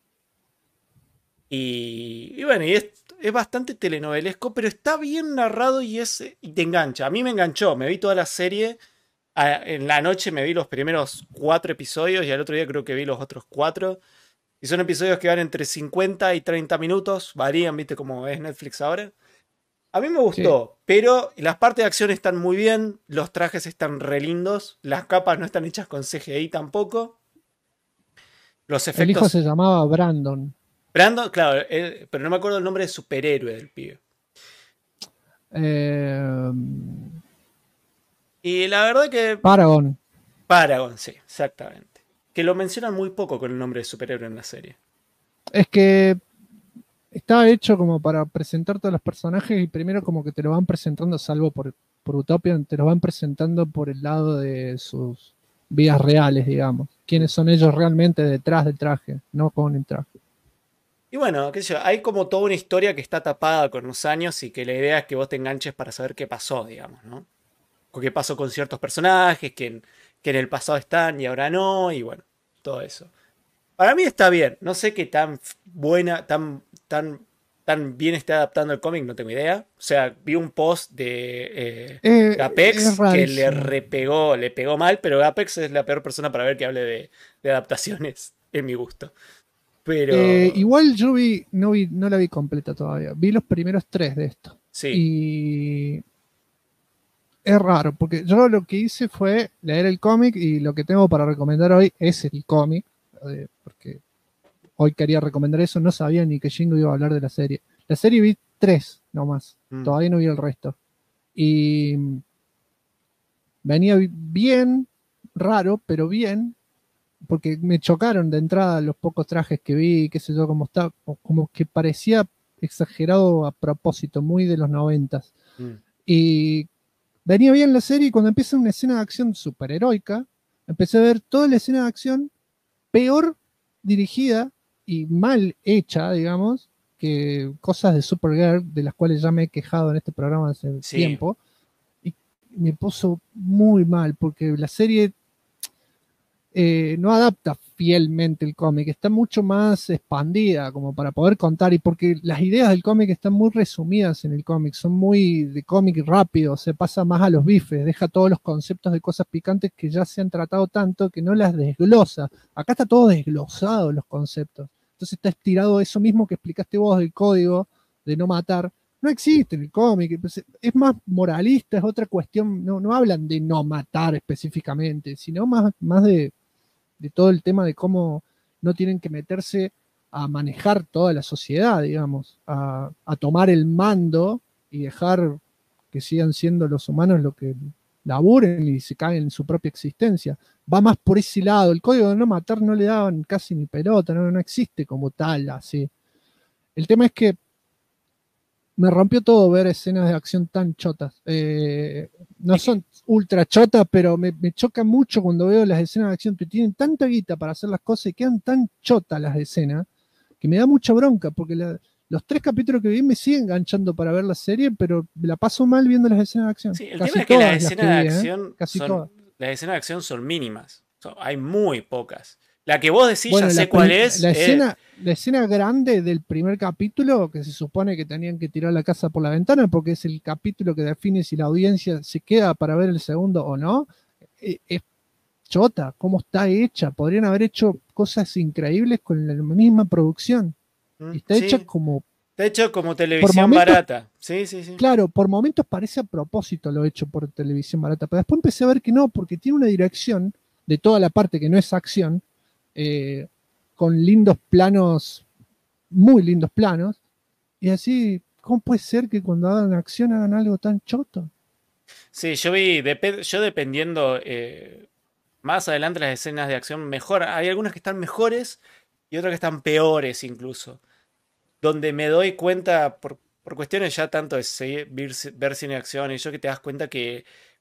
Y bueno, y es bastante telenovelesco, pero está bien narrado y te engancha. A mí me enganchó, me vi toda la serie. En la noche me vi los primeros 4 episodios y al otro día creo que vi los otros 4. Y son episodios que van entre 50 y 30 minutos, varían, viste como es Netflix ahora. A mí me gustó, sí. Pero las partes de acción están muy bien, los trajes están re lindos, las capas no están hechas con CGI tampoco. Los efectos... El hijo se llamaba Brandon. Brandon, claro, pero no me acuerdo el nombre de superhéroe del pibe. Y la verdad que... Paragon, sí, exactamente. Que lo mencionan muy poco con el nombre de superhéroe en la serie. Es que está hecho como para presentar todos los personajes y primero como que te lo van presentando, salvo por Utopian, te lo van presentando por el lado de sus vidas reales, digamos. Quiénes son ellos realmente detrás del traje, no con el traje. Y bueno, qué sé yo, hay como toda una historia que está tapada con los años y que la idea es que vos te enganches para saber qué pasó, digamos, ¿no? O qué pasó con ciertos personajes que en el pasado están y ahora no, y bueno, todo eso. Para mí está bien, no sé qué tan buena, tan bien está adaptando el cómic, no tengo idea. O sea, vi un post de Apex que le pegó mal, pero Apex es la peor persona para ver que hable de adaptaciones, en mi gusto. Pero... igual yo no la vi completa todavía. Vi los primeros 3 de esto. Sí. Y es raro, porque yo lo que hice fue leer el cómic y lo que tengo para recomendar hoy es el cómic. Porque hoy quería recomendar eso, no sabía ni que Jingo iba a hablar de la serie. La serie vi 3 nomás, todavía no vi el resto. Y venía bien, raro, pero bien, porque me chocaron de entrada los pocos trajes que vi, qué sé yo, como que parecía exagerado a propósito, muy de los 90s. Y venía bien la serie y cuando empieza una escena de acción superheroica, empecé a ver toda la escena de acción peor dirigida y mal hecha, digamos, que cosas de Supergirl, de las cuales ya me he quejado en este programa hace tiempo, y me puso muy mal, porque la serie no adapta fielmente el cómic, está mucho más expandida como para poder contar, y porque las ideas del cómic están muy resumidas en el cómic, son muy de cómic rápido, se pasa más a los bifes, deja todos los conceptos de cosas picantes que ya se han tratado tanto que no las desglosa. Acá está todo desglosado los conceptos, entonces está estirado eso mismo que explicaste vos del código de no matar. No existe en el cómic, es más moralista, es otra cuestión, no hablan de no matar específicamente, sino más de todo el tema de cómo no tienen que meterse a manejar toda la sociedad, digamos, a tomar el mando y dejar que sigan siendo los humanos lo que laburen y se caen en su propia existencia. Va más por ese lado. El código de no matar no le daban casi ni pelota, no existe como tal, así. El tema es que me rompió todo ver escenas de acción tan chotas. No son ultra chotas, pero me choca mucho cuando veo las escenas de acción que tienen tanta guita para hacer las cosas y quedan tan chotas las escenas, que me da mucha bronca, porque los 3 capítulos que vi me siguen enganchando para ver la serie, pero me la paso mal viendo las escenas de acción. Sí, el tema es que las escenas de acción son mínimas. Hay muy pocas. La que vos decís, bueno, ya sé cuál es. La escena grande del primer capítulo, que se supone que tenían que tirar la casa por la ventana, porque es el capítulo que define si la audiencia se queda para ver el segundo o no, es chota, cómo está hecha. Podrían haber hecho cosas increíbles con la misma producción. Y está hecha como... Está hecho como televisión barata. Sí. Claro, por momentos parece a propósito lo hecho por televisión barata, pero después empecé a ver que no, porque tiene una dirección de toda la parte que no es acción, con lindos planos, muy lindos planos, y así, ¿cómo puede ser que cuando hagan acción hagan algo tan choto? Sí, yo dependiendo, más adelante las escenas de acción mejor, hay algunas que están mejores y otras que están peores incluso, donde me doy cuenta, por cuestiones ya tanto de ver cine de acción, y yo que te das cuenta que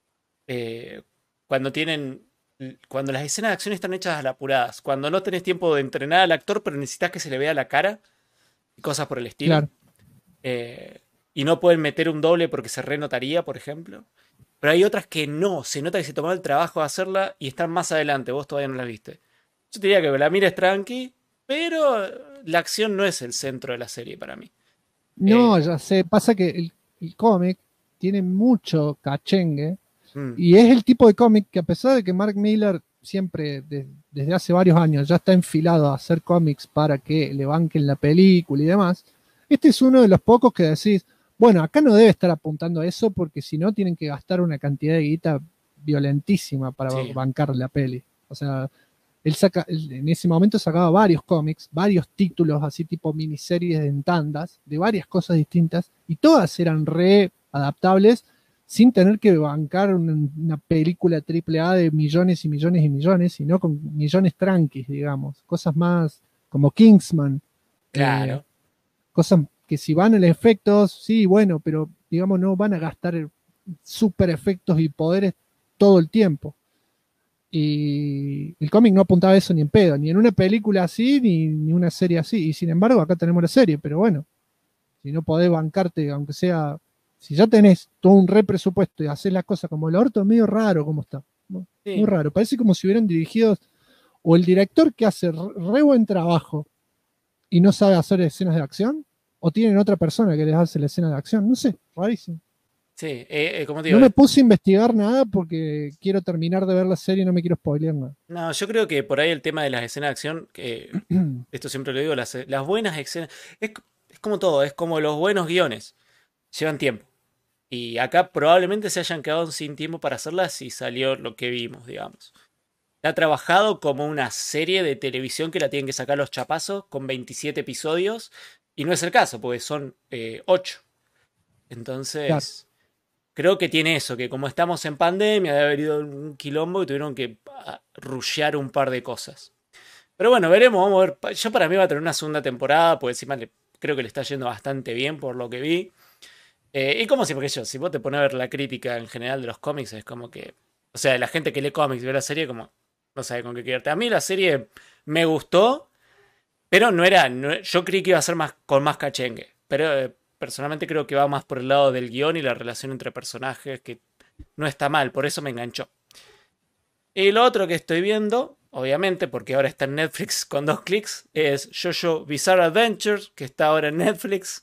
cuando las escenas de acción están hechas a las apuradas, cuando no tenés tiempo de entrenar al actor, pero necesitas que se le vea la cara y cosas por el estilo. Claro. Y no pueden meter un doble porque se renotaría, por ejemplo. Pero hay otras que no, se nota que se tomó el trabajo de hacerla y están más adelante, vos todavía no las viste. Yo te diría que la mires tranqui, pero la acción no es el centro de la serie para mí. No, ya sé, pasa que el cómic tiene mucho cachengue. Y es el tipo de cómic que, a pesar de que Mark Millar siempre, desde hace varios años, ya está enfilado a hacer cómics para que le banquen la película y demás, este es uno de los pocos que decís, bueno, acá no debe estar apuntando a eso, porque si no tienen que gastar una cantidad de guita violentísima para bancar la peli. O sea, él en ese momento sacaba varios cómics, varios títulos así tipo miniseries en tandas, de varias cosas distintas, y todas eran re adaptables, sin tener que bancar una película AAA de millones y millones y millones, sino con millones tranquis, digamos. Cosas más como Kingsman. Claro. Cosas que si van en efectos, sí, bueno, pero digamos no van a gastar super efectos y poderes todo el tiempo. Y el cómic no apuntaba a eso ni en pedo, ni en una película así, ni una serie así. Y sin embargo, acá tenemos la serie, pero bueno, si no podés bancarte, aunque sea... Si ya tenés todo un presupuesto y haces las cosas como el orto, es medio raro como está. Sí. Muy raro. Parece como si hubieran dirigido, o el director que hace re buen trabajo y no sabe hacer escenas de acción, o tienen otra persona que les hace la escena de acción. No sé, rarísimo. Sí, como te digo, no me puse a investigar nada porque quiero terminar de ver la serie y no me quiero spoilear nada. No, yo creo que por ahí el tema de las escenas de acción, esto siempre lo digo, las buenas escenas, es como todo, es como los buenos guiones. Llevan tiempo. Y acá probablemente se hayan quedado sin tiempo para hacerlas y salió lo que vimos, digamos. Ha trabajado como una serie de televisión que la tienen que sacar los chapazos con 27 episodios. Y no es el caso, porque son 8. Entonces, claro, creo que tiene eso, que como estamos en pandemia, debe haber ido un quilombo y tuvieron que rushear un par de cosas. Pero bueno, veremos, vamos a ver. Yo para mí va a tener una segunda temporada, porque encima creo que le está yendo bastante bien por lo que vi. Y como siempre, si vos te pones a ver la crítica en general de los cómics, es como que... O sea, la gente que lee cómics y ve la serie como... No sabe con qué quedarte. A mí la serie me gustó, pero yo creí que iba a ser con más cachengue. Pero personalmente creo que va más por el lado del guión y la relación entre personajes, que no está mal, por eso me enganchó. Y lo otro que estoy viendo obviamente, porque ahora está en Netflix con 2 clics, es JoJo Bizarre Adventures, que está ahora en Netflix.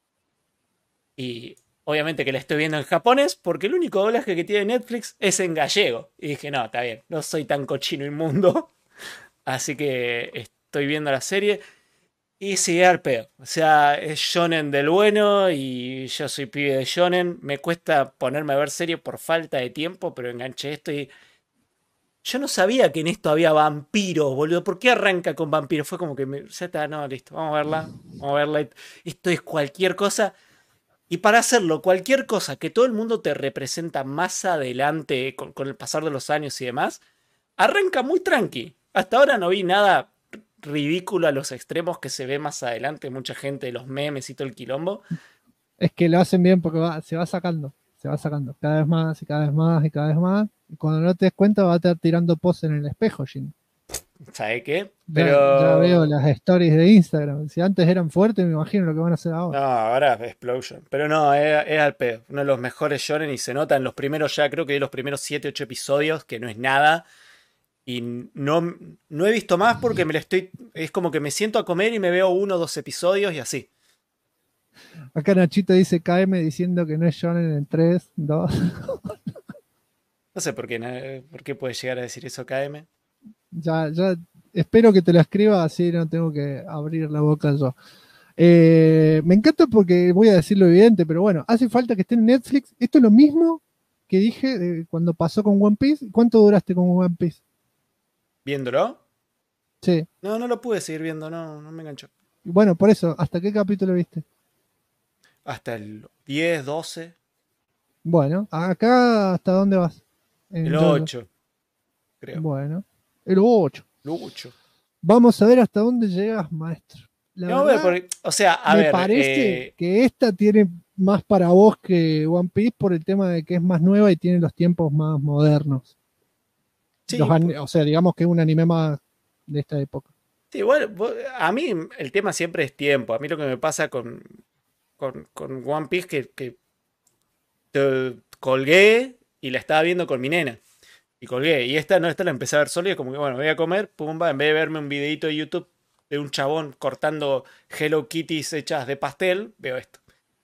Y obviamente que la estoy viendo en japonés, porque el único doblaje que tiene Netflix es en gallego. Y dije, no, está bien, no soy tan cochino inmundo. Así que estoy viendo la serie. Y sigue al pedo. O sea, es shonen del bueno y yo soy pibe de shonen. Me cuesta ponerme a ver serie por falta de tiempo, pero enganché esto y... Yo no sabía que en esto había vampiros, boludo. ¿Por qué arranca con vampiros? Fue como que ya está, no, listo, vamos a verla. Vamos a verla. Esto es cualquier cosa. Y para hacerlo, cualquier cosa que todo el mundo te representa más adelante con el pasar de los años y demás, arranca muy tranqui. Hasta ahora no vi nada ridículo a los extremos que se ve más adelante. Mucha gente, los memes y todo el quilombo. Es que lo hacen bien porque se va sacando cada vez más y cada vez más y cada vez más. Y cuando no te des cuenta va a estar tirando poses en el espejo, Jin. ¿Sabe qué? Ya veo las stories de Instagram. Si antes eran fuertes, me imagino lo que van a hacer ahora. No, ahora es Explosion. Pero no, es al pedo. Uno de los mejores shonen y se nota en los primeros, ya creo que de los primeros 7, 8 episodios, que no es nada. Y no he visto más porque es como que me siento a comer y me veo 1 o 2 episodios y así. Acá Nachito dice KM diciendo que no es shonen en 3, 2. No sé por qué puede llegar a decir eso KM. Ya espero que te lo escriba, así no tengo que abrir la boca yo. Me encanta porque voy a decir lo evidente, pero bueno, hace falta que esté en Netflix. Esto es lo mismo que dije cuando pasó con One Piece. ¿Cuánto duraste con One Piece? ¿Viéndolo? Sí. No lo pude seguir viendo, no me enganchó. Bueno, por eso, ¿hasta qué capítulo viste? Hasta el 10, 12. Bueno, acá ¿hasta dónde vas? El 8, creo. Bueno, el 8. El 8. Vamos a ver hasta dónde llegas, maestro. La verdad, porque, o sea, me parece que esta tiene más para vos que One Piece por el tema de que es más nueva y tiene los tiempos más modernos. Sí, o sea, digamos que es un anime más de esta época. Sí, igual, a mí el tema siempre es tiempo. A mí lo que me pasa con One Piece que te colgué y la estaba viendo con mi nena. Y colgué. Y esta la empecé a ver solo y es como que, bueno, voy a comer, pumba, en vez de verme un videito de YouTube de un chabón cortando Hello Kitties hechas de pastel, veo esto.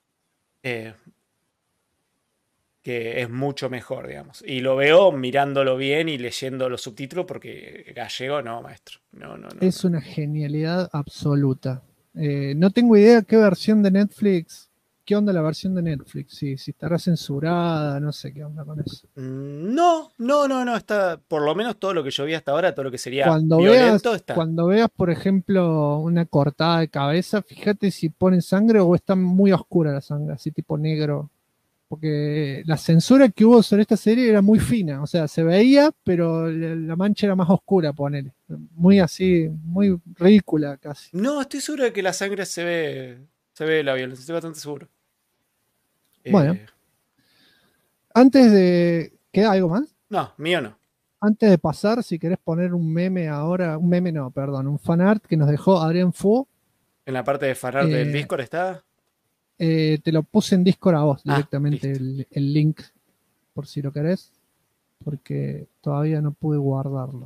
Que es mucho mejor, digamos. Y lo veo mirándolo bien y leyendo los subtítulos porque gallego no, maestro. No. Es una genialidad absoluta. No tengo idea qué versión de Netflix, qué onda la versión de Netflix, si estará censurada, no sé qué onda con eso. No, está, por lo menos todo lo que yo vi hasta ahora, todo lo que sería cuando violento está. Cuando veas, por ejemplo, una cortada de cabeza, fíjate si ponen sangre o está muy oscura la sangre, así tipo negro. Porque la censura que hubo sobre esta serie era muy fina, o sea, se veía, pero la mancha era más oscura, ponele. Muy así, muy ridícula casi. No, estoy seguro de que la sangre se ve la violencia, estoy bastante seguro. Bueno. Antes de... ¿Queda algo más? No, mío no. Antes de pasar, si querés poner un meme ahora, un fanart que nos dejó Adrián Fu. En la parte de fanart del Discord está... te lo puse en Discord a vos directamente el link, por si lo querés, porque todavía no pude guardarlo.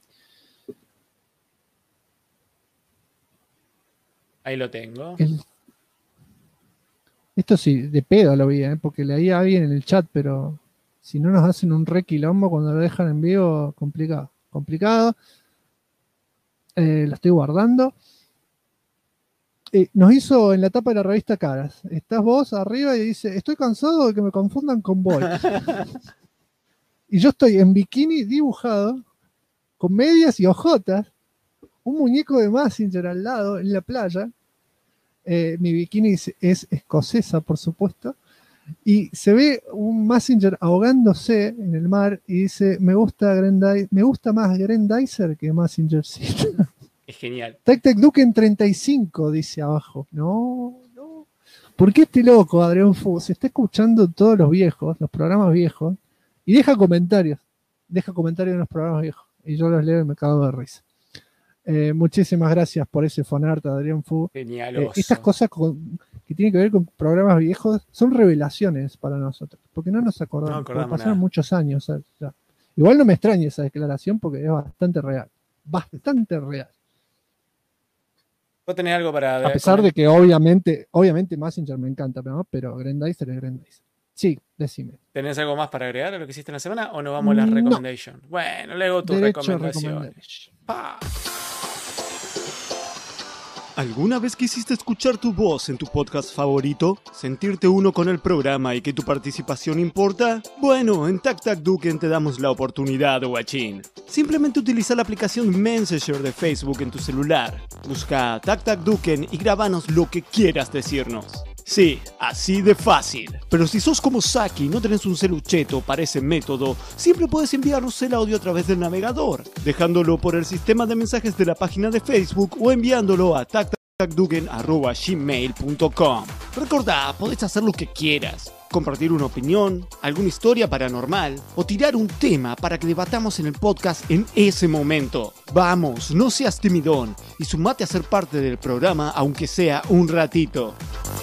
Ahí lo tengo. Esto sí, de pedo lo vi, porque leía a alguien en el chat, pero si no nos hacen un re quilombo cuando lo dejan en vivo, complicado. Lo estoy guardando. Nos hizo en la tapa de la revista Caras. Estás vos arriba y dice, estoy cansado de que me confundan con Boy. Y yo estoy en bikini dibujado, con medias y ojotas, un muñeco de Mazinger al lado, en la playa. Mi bikini es escocesa, por supuesto. Y se ve un Mazinger ahogándose en el mar y dice, me gusta más Grendizer que Mazinger. Es genial. Tac Duke en 35, dice abajo. No. ¿Por qué este loco, Adrián Fu, se está escuchando todos los programas viejos, y deja comentarios en los programas viejos? Y yo los leo y me cago de risa. Muchísimas gracias por ese fanart, Adrián Fu. Genialoso. Estas cosas que tienen que ver con programas viejos son revelaciones para nosotros, porque no nos acordamos. Pasaron muchos años. Igual no me extraña esa declaración porque es bastante real. bastante real. ¿Vos tenés algo para...? A pesar de que obviamente Messenger me encanta, ¿no? Pero Grandizer es Grandizer. Sí, decime. ¿Tenés algo más para agregar a lo que hiciste en la semana o nos vamos a las recommendations? Bueno, luego tus recomendaciones. ¿Alguna vez quisiste escuchar tu voz en tu podcast favorito? ¿Sentirte uno con el programa y que tu participación importa? Bueno, en TacTacDuken te damos la oportunidad, guachín. Simplemente utiliza la aplicación Messenger de Facebook en tu celular. Busca TacTacDuken y grabanos lo que quieras decirnos. Sí, así de fácil. Pero si sos como Saki y no tenés un celucheto para ese método, siempre puedes enviarnos el audio a través del navegador, dejándolo por el sistema de mensajes de la página de Facebook o enviándolo a tactacduken@gmail.com. Recordá, podés hacer lo que quieras. Compartir una opinión, alguna historia paranormal o tirar un tema para que debatamos en el podcast en ese momento. Vamos, no seas timidón y sumate a ser parte del programa aunque sea un ratito.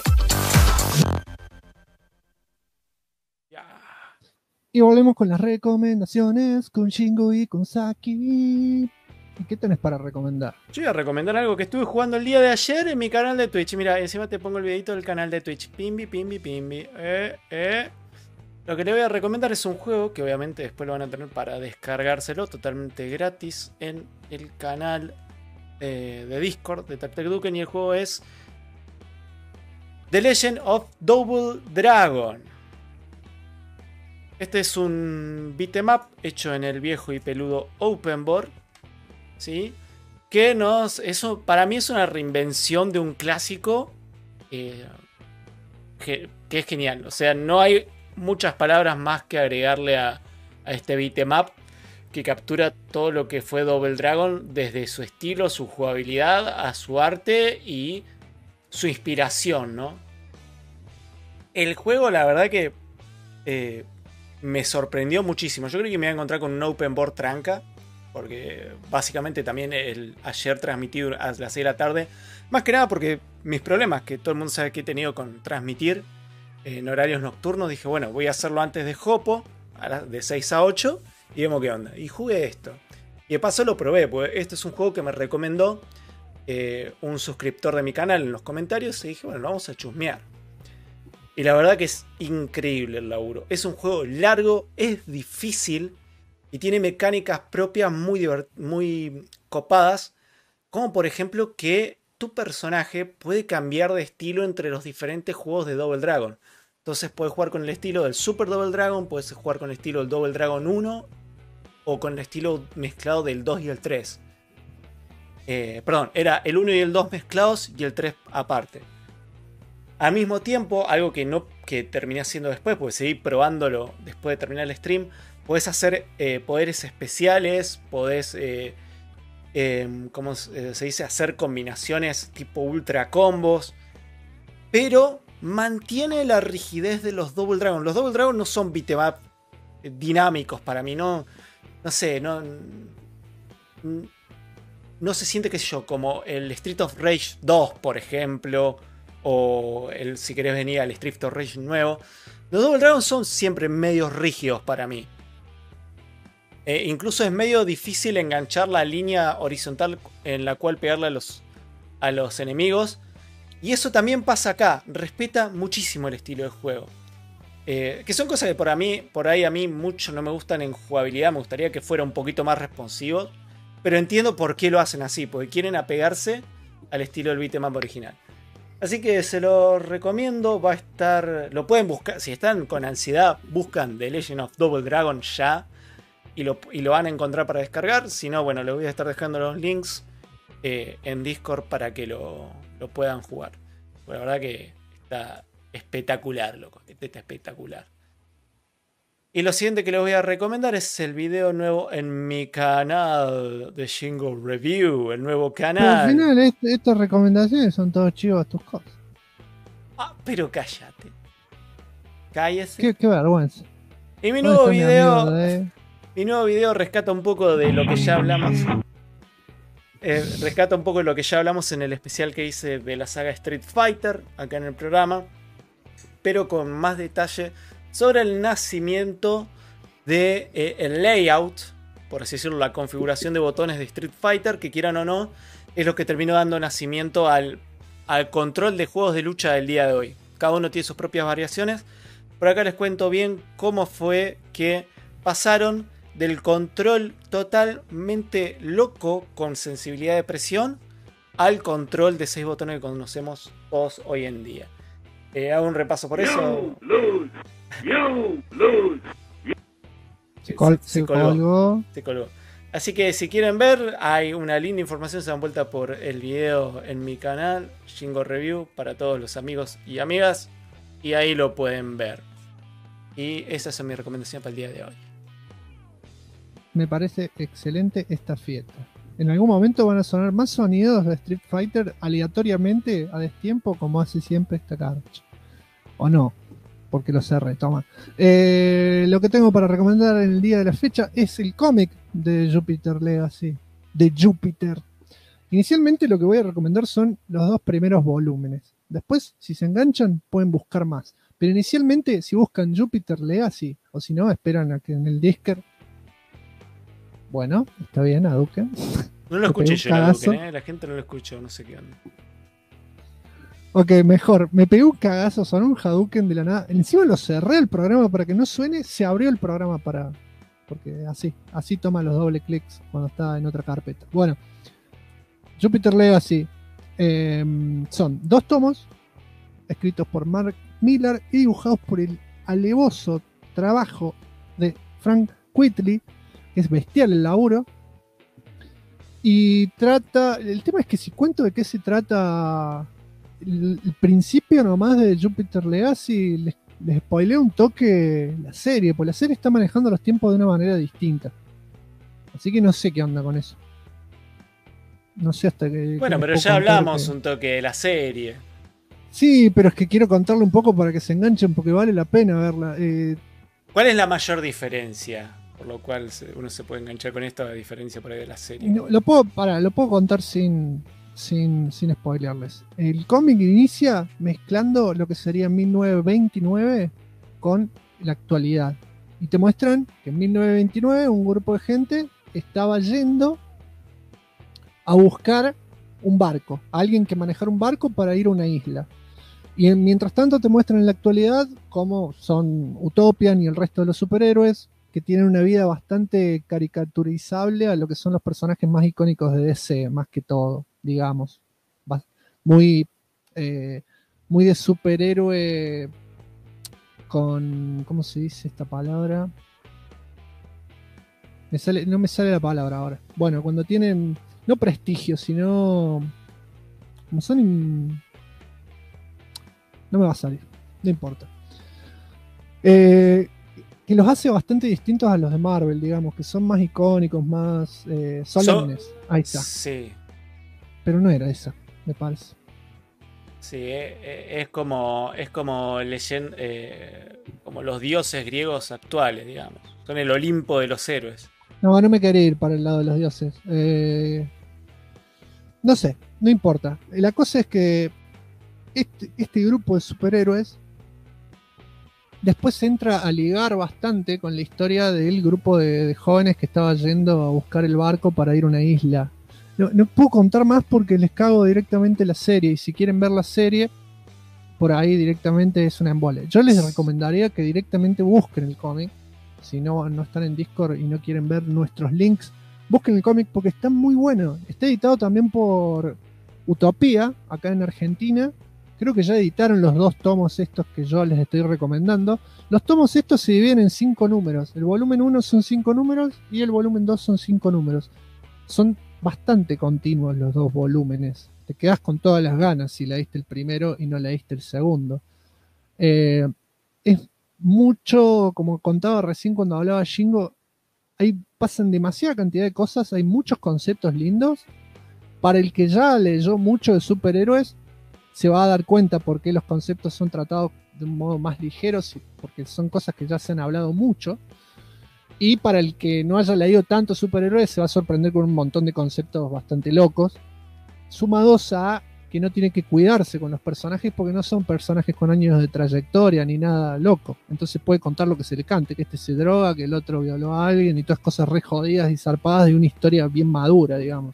Y volvemos con las recomendaciones con Shingo y con Saki. ¿Y qué tenés para recomendar? Yo voy a recomendar algo que estuve jugando el día de ayer en mi canal de Twitch. Mira, encima te pongo el videito del canal de Twitch. Pimbi. Lo que le voy a recomendar es un juego que obviamente después lo van a tener para descargárselo totalmente gratis en el canal de Discord de TacTacDuken. Y el juego es The Legend of Double Dragon. Este es un beat'em up hecho en el viejo y peludo Open Board, ¿sí? Que eso para mí es una reinvención de un clásico que es genial. O sea, no hay muchas palabras más que agregarle a este beat'em up que captura todo lo que fue Double Dragon, desde su estilo, su jugabilidad, a su arte y su inspiración, ¿no? El juego, la verdad que me sorprendió muchísimo. Yo creo que me iba a encontrar con un open board tranca, porque básicamente también ayer transmití a las 6 de la tarde, más que nada porque mis problemas, que todo el mundo sabe que he tenido con transmitir en horarios nocturnos, dije, bueno, voy a hacerlo antes de Hopo, de 6 a 8, y vemos qué onda. Y jugué esto. Y de paso lo probé, porque este es un juego que me recomendó un suscriptor de mi canal en los comentarios, y dije, bueno, lo vamos a chusmear. Y la verdad que es increíble el laburo. Es un juego largo, es difícil y tiene mecánicas propias muy copadas. Como por ejemplo que tu personaje puede cambiar de estilo entre los diferentes juegos de Double Dragon. Entonces puedes jugar con el estilo del Super Double Dragon, puedes jugar con el estilo del Double Dragon 1 o con el estilo mezclado del 2 y el 3. Perdón, era el 1 y el 2 mezclados y el 3 aparte. Al mismo tiempo, algo que terminé haciendo después, porque seguí probándolo después de terminar el stream, podés hacer poderes especiales, podés, ¿cómo se dice? Hacer combinaciones tipo ultra combos, pero mantiene la rigidez de los Double Dragon. Los Double Dragon no son beat'em up dinámicos para mí, no sé, no se siente, qué sé yo, como el Street of Rage 2, por ejemplo, o si querés venir al Street of Rage nuevo. Los Double Dragon son siempre medios rígidos para mí. Incluso es medio difícil enganchar la línea horizontal en la cual pegarle a los enemigos. Y eso también pasa acá. Respeta muchísimo el estilo de juego. Que son cosas que por ahí a mí mucho no me gustan en jugabilidad. Me gustaría que fuera un poquito más responsivo. Pero entiendo por qué lo hacen así. Porque quieren apegarse al estilo del beat'em up original. Así que se lo recomiendo. Va a estar... Lo pueden buscar. Si están con ansiedad, buscan The Legend of Double Dragon ya. Y lo van a encontrar para descargar. Si no, bueno, les voy a estar dejando los links en Discord para que lo puedan jugar. Pues la verdad que está espectacular, loco. Está espectacular. Y lo siguiente que les voy a recomendar es el video nuevo en mi canal de Shingo Review. El nuevo canal. Pero al final estas recomendaciones son todos chivos tus cosas. Ah, pero cállate. Cállese. Qué vergüenza. Y mi nuevo video... Mi nuevo video rescata un poco de lo que ya hablamos. Rescata un poco de lo que ya hablamos en el especial que hice de la saga Street Fighter, acá en el programa. Pero con más detalle sobre el nacimiento de el layout por así decirlo, la configuración de botones de Street Fighter, que quieran o no, es lo que terminó dando nacimiento al control de juegos de lucha del día de hoy. Cada uno tiene sus propias variaciones. Por acá les cuento bien cómo fue que pasaron del control totalmente loco con sensibilidad de presión al control de 6 botones que conocemos todos hoy en día. Hago un repaso por eso. Se colgó. Así que si quieren ver, hay una linda información, se dan vuelta por el video en mi canal, Shingo Review, para todos los amigos y amigas, y ahí lo pueden ver. Y esa es mi recomendación para el día de hoy. Me parece excelente esta fiesta. En algún momento van a sonar más sonidos de Street Fighter aleatoriamente a destiempo, como hace siempre esta carcha. O no, porque lo cerré, toma. Lo que tengo para recomendar en el día de la fecha es el cómic de Jupiter Legacy. De Jupiter. Inicialmente lo que voy a recomendar son los 2 primeros volúmenes. Después, si se enganchan, pueden buscar más. Pero inicialmente, si buscan Jupiter Legacy, o si no, esperan a que en el Discord. Bueno, está bien, Hadouken. No lo escuché yo, Hadouken, la gente no lo escuchó, no sé qué onda. Ok, mejor. Me pegué un cagazo, sonó un Hadouken de la nada. Encima lo cerré el programa para que no suene, se abrió el programa para... Porque así toma los doble clics cuando está en otra carpeta. Bueno, Jupiter Legacy son 2 tomos escritos por Mark Millar y dibujados por el alevoso trabajo de Frank Quitely, que es bestial el laburo. Y el tema es que si cuento de qué se trata el principio nomás de Jupiter Legacy, les spoileo un toque la serie, porque la serie está manejando los tiempos de una manera distinta. Así que no sé qué onda con eso. No sé hasta que... Bueno, pero ya hablamos un toque de la serie. Sí, pero es que quiero contarle un poco para que se enganchen, porque vale la pena verla. ¿Cuál es la mayor diferencia? Por lo cual uno se puede enganchar con esto, a diferencia por ahí de la serie. No, lo puedo contar sin spoilearles. El cómic inicia mezclando lo que sería 1929 con la actualidad. Y te muestran que en 1929 un grupo de gente estaba yendo a buscar un barco, a alguien que manejara un barco para ir a una isla. Y mientras tanto te muestran en la actualidad cómo son Utopian y el resto de los superhéroes, que tienen una vida bastante caricaturizable a lo que son los personajes más icónicos de DC, más que todo, digamos. Muy de superhéroe con... ¿Cómo se dice esta palabra? No me sale la palabra ahora. Bueno, cuando tienen... No prestigio, sino... Como son... No me va a salir. No importa. Que los hace bastante distintos a los de Marvel, digamos, que son más icónicos, más solemnes. Ahí está. Sí. Pero no era esa, me parece. Sí, es como leyenda, como los dioses griegos actuales, digamos. Son el Olimpo de los héroes. No me quería ir para el lado de los dioses. No sé, no importa. La cosa es que este grupo de superhéroes después entra a ligar bastante con la historia del grupo de jóvenes que estaba yendo a buscar el barco para ir a una isla. No puedo contar más porque les cago directamente la serie. Y si quieren ver la serie, por ahí directamente es una embole. Yo les recomendaría que directamente busquen el cómic. Si no están en Discord y no quieren ver nuestros links, busquen el cómic porque está muy bueno. Está editado también por Utopía, acá en Argentina. Creo que ya editaron los 2 tomos estos que yo les estoy recomendando. Los tomos estos se dividen en 5 números. El volumen 1 son 5 números y el volumen 2 son 5 números. Son bastante continuos los 2 volúmenes. Te quedas con todas las ganas si leíste el primero y no leíste el segundo. Es mucho, como contaba recién cuando hablaba Shingo, ahí pasan demasiada cantidad de cosas, hay muchos conceptos lindos. Para el que ya leyó mucho de superhéroes, se va a dar cuenta por qué los conceptos son tratados de un modo más ligero, porque son cosas que ya se han hablado mucho. Y para el que no haya leído tanto superhéroes, se va a sorprender con un montón de conceptos bastante locos, sumados a que no tiene que cuidarse con los personajes porque no son personajes con años de trayectoria ni nada loco. Entonces puede contar lo que se le cante, que este se droga, que el otro violó a alguien y todas cosas re jodidas y zarpadas de una historia bien madura, digamos.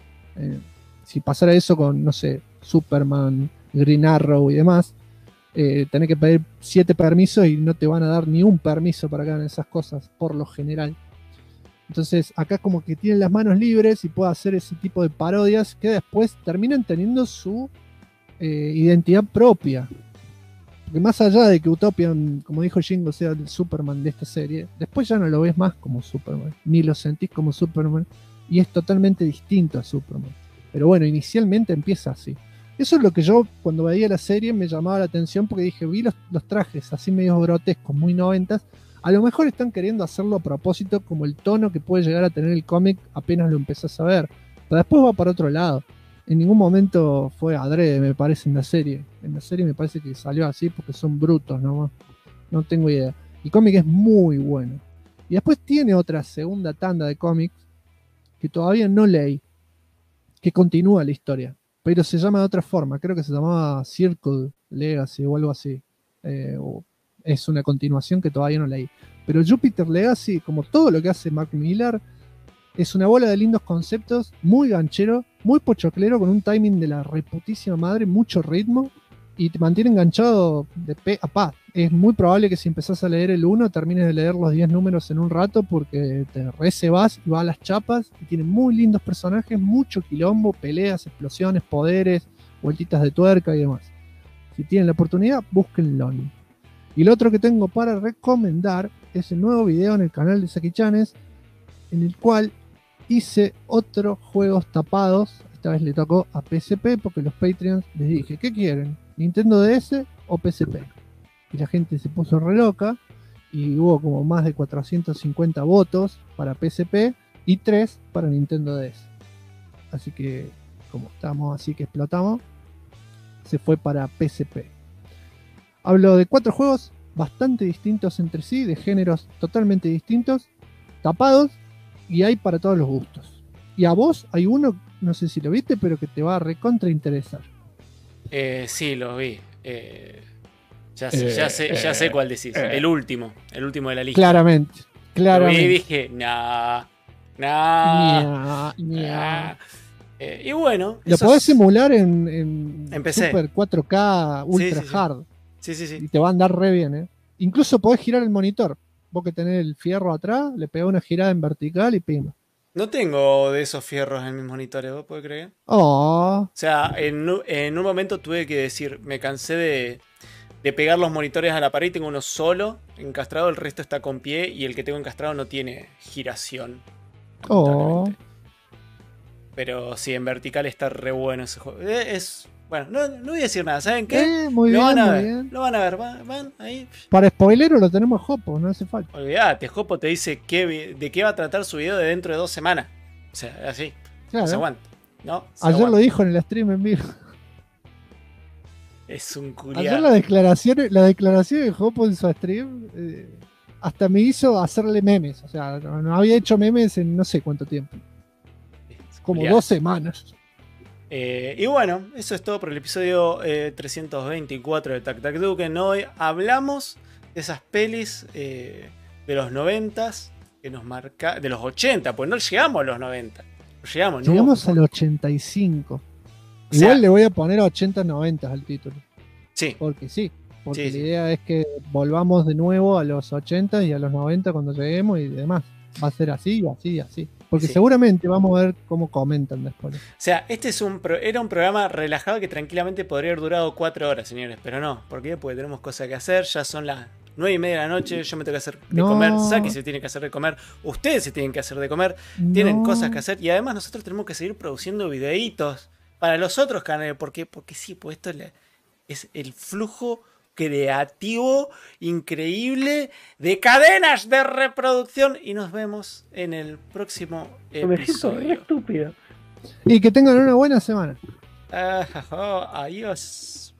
Si pasara eso con, no sé, Superman, Green Arrow y demás, tenés que pedir 7 permisos y no te van a dar ni un permiso para que hagan esas cosas, por lo general. Entonces acá como que tienen las manos libres y puede hacer ese tipo de parodias que después terminan teniendo su identidad propia. Porque más allá de que Utopian, como dijo Jingo, sea el Superman de esta serie, después ya no lo ves más como Superman, ni lo sentís como Superman, y es totalmente distinto a Superman. Pero bueno, inicialmente empieza así. Eso es lo que yo, cuando veía la serie, me llamaba la atención porque dije, vi los trajes así medio grotescos, muy noventas. A lo mejor están queriendo hacerlo a propósito, como el tono que puede llegar a tener el cómic apenas lo empezás a ver. Pero después va para otro lado. En ningún momento fue adrede, me parece, en la serie. En la serie me parece que salió así porque son brutos nomás. No tengo idea. El cómic es muy bueno. Y después tiene otra segunda tanda de cómics que todavía no leí, que continúa la historia. Pero se llama de otra forma. Creo que se llamaba Circle Legacy o algo así. Es una continuación que todavía no leí. Pero Jupiter Legacy, como todo lo que hace Mark Millar, es una bola de lindos conceptos, muy ganchero, muy pochoclero, con un timing de la reputísima madre, mucho ritmo, y te mantiene enganchado de pe a pa. Es muy probable que si empezás a leer el 1, termines de leer los 10 números en un rato, porque te recebas y va a las chapas, y tiene muy lindos personajes, mucho quilombo, peleas, explosiones, poderes, vueltitas de tuerca y demás. Si tienen la oportunidad, búsquenlo. Y lo otro que tengo para recomendar es el nuevo video en el canal de Saki Chanes, en el cual hice otros juegos tapados. Esta vez le tocó a PSP porque los Patreons les dije, ¿qué quieren? ¿Nintendo DS o PSP? Y la gente se puso re loca y hubo como más de 450 votos para PSP y 3 para Nintendo DS. Así que, como estamos así que explotamos, se fue para PSP. Hablo de 4 juegos bastante distintos entre sí, de géneros totalmente distintos, tapados, y hay para todos los gustos. Y a vos hay uno, no sé si lo viste, pero que te va a recontra interesar. Sí, lo vi. Ya sé cuál decís. El último de la lista. Claramente. Lo vi y dije, nah. Y bueno. Lo podés emular en PC. Super 4K Ultra Hard. Sí. Y te va a andar re bien, Incluso podés girar el monitor. Vos que tenés el fierro atrás, le pegás una girada en vertical y pim. No tengo de esos fierros en mis monitores, ¿vos podés creer? Oh. O sea, en un momento tuve que decir, me cansé de pegar los monitores a la pared y tengo uno solo encastrado, el resto está con pie y el que tengo encastrado no tiene giración. Oh. Pero sí, en vertical está re bueno ese juego. Bueno, no voy a decir nada, ¿saben qué? Muy lo bien, van a muy ver, bien. Lo van a ver, van ahí. Para spoilero lo tenemos Jopo, no hace falta. Olvídate, Jopo te dice de qué va a tratar su video de dentro de 2 semanas. O sea, así. Claro. Se aguanta. ¿No? Ayer lo dijo en el stream en vivo. Es un culiado. Ayer la declaración de Jopo en su stream hasta me hizo hacerle memes. O sea, no había hecho memes en no sé cuánto tiempo. Como culiado. 2 semanas. Y bueno, eso es todo por el episodio 324 de Tac Tac Duken. Hoy hablamos de esas pelis de los 90s que nos marca, de los 80, pues no llegamos a los 90. Llegamos al 85. O sea, Igual le voy a poner 80-90 al título. Sí. Porque sí. Porque Sí. la idea es que volvamos de nuevo a los 80 y a los 90 cuando lleguemos y demás. Va a ser así y así y así. Porque Sí. seguramente vamos a ver cómo comentan después. O sea, este era un programa relajado que tranquilamente podría haber durado 4 horas, señores. Pero no, ¿por qué? Porque tenemos cosas que hacer. Ya son las 9:30 de la noche. Yo me tengo que hacer de comer. Saki se tiene que hacer de comer. Ustedes se tienen que hacer de comer. Tienen cosas que hacer. Y además nosotros tenemos que seguir produciendo videitos para los otros canales. Porque sí, pues esto es el flujo creativo increíble de cadenas de reproducción. Y nos vemos en el próximo Me siento re episodio. estúpido. Y que tengan una buena semana. Adiós.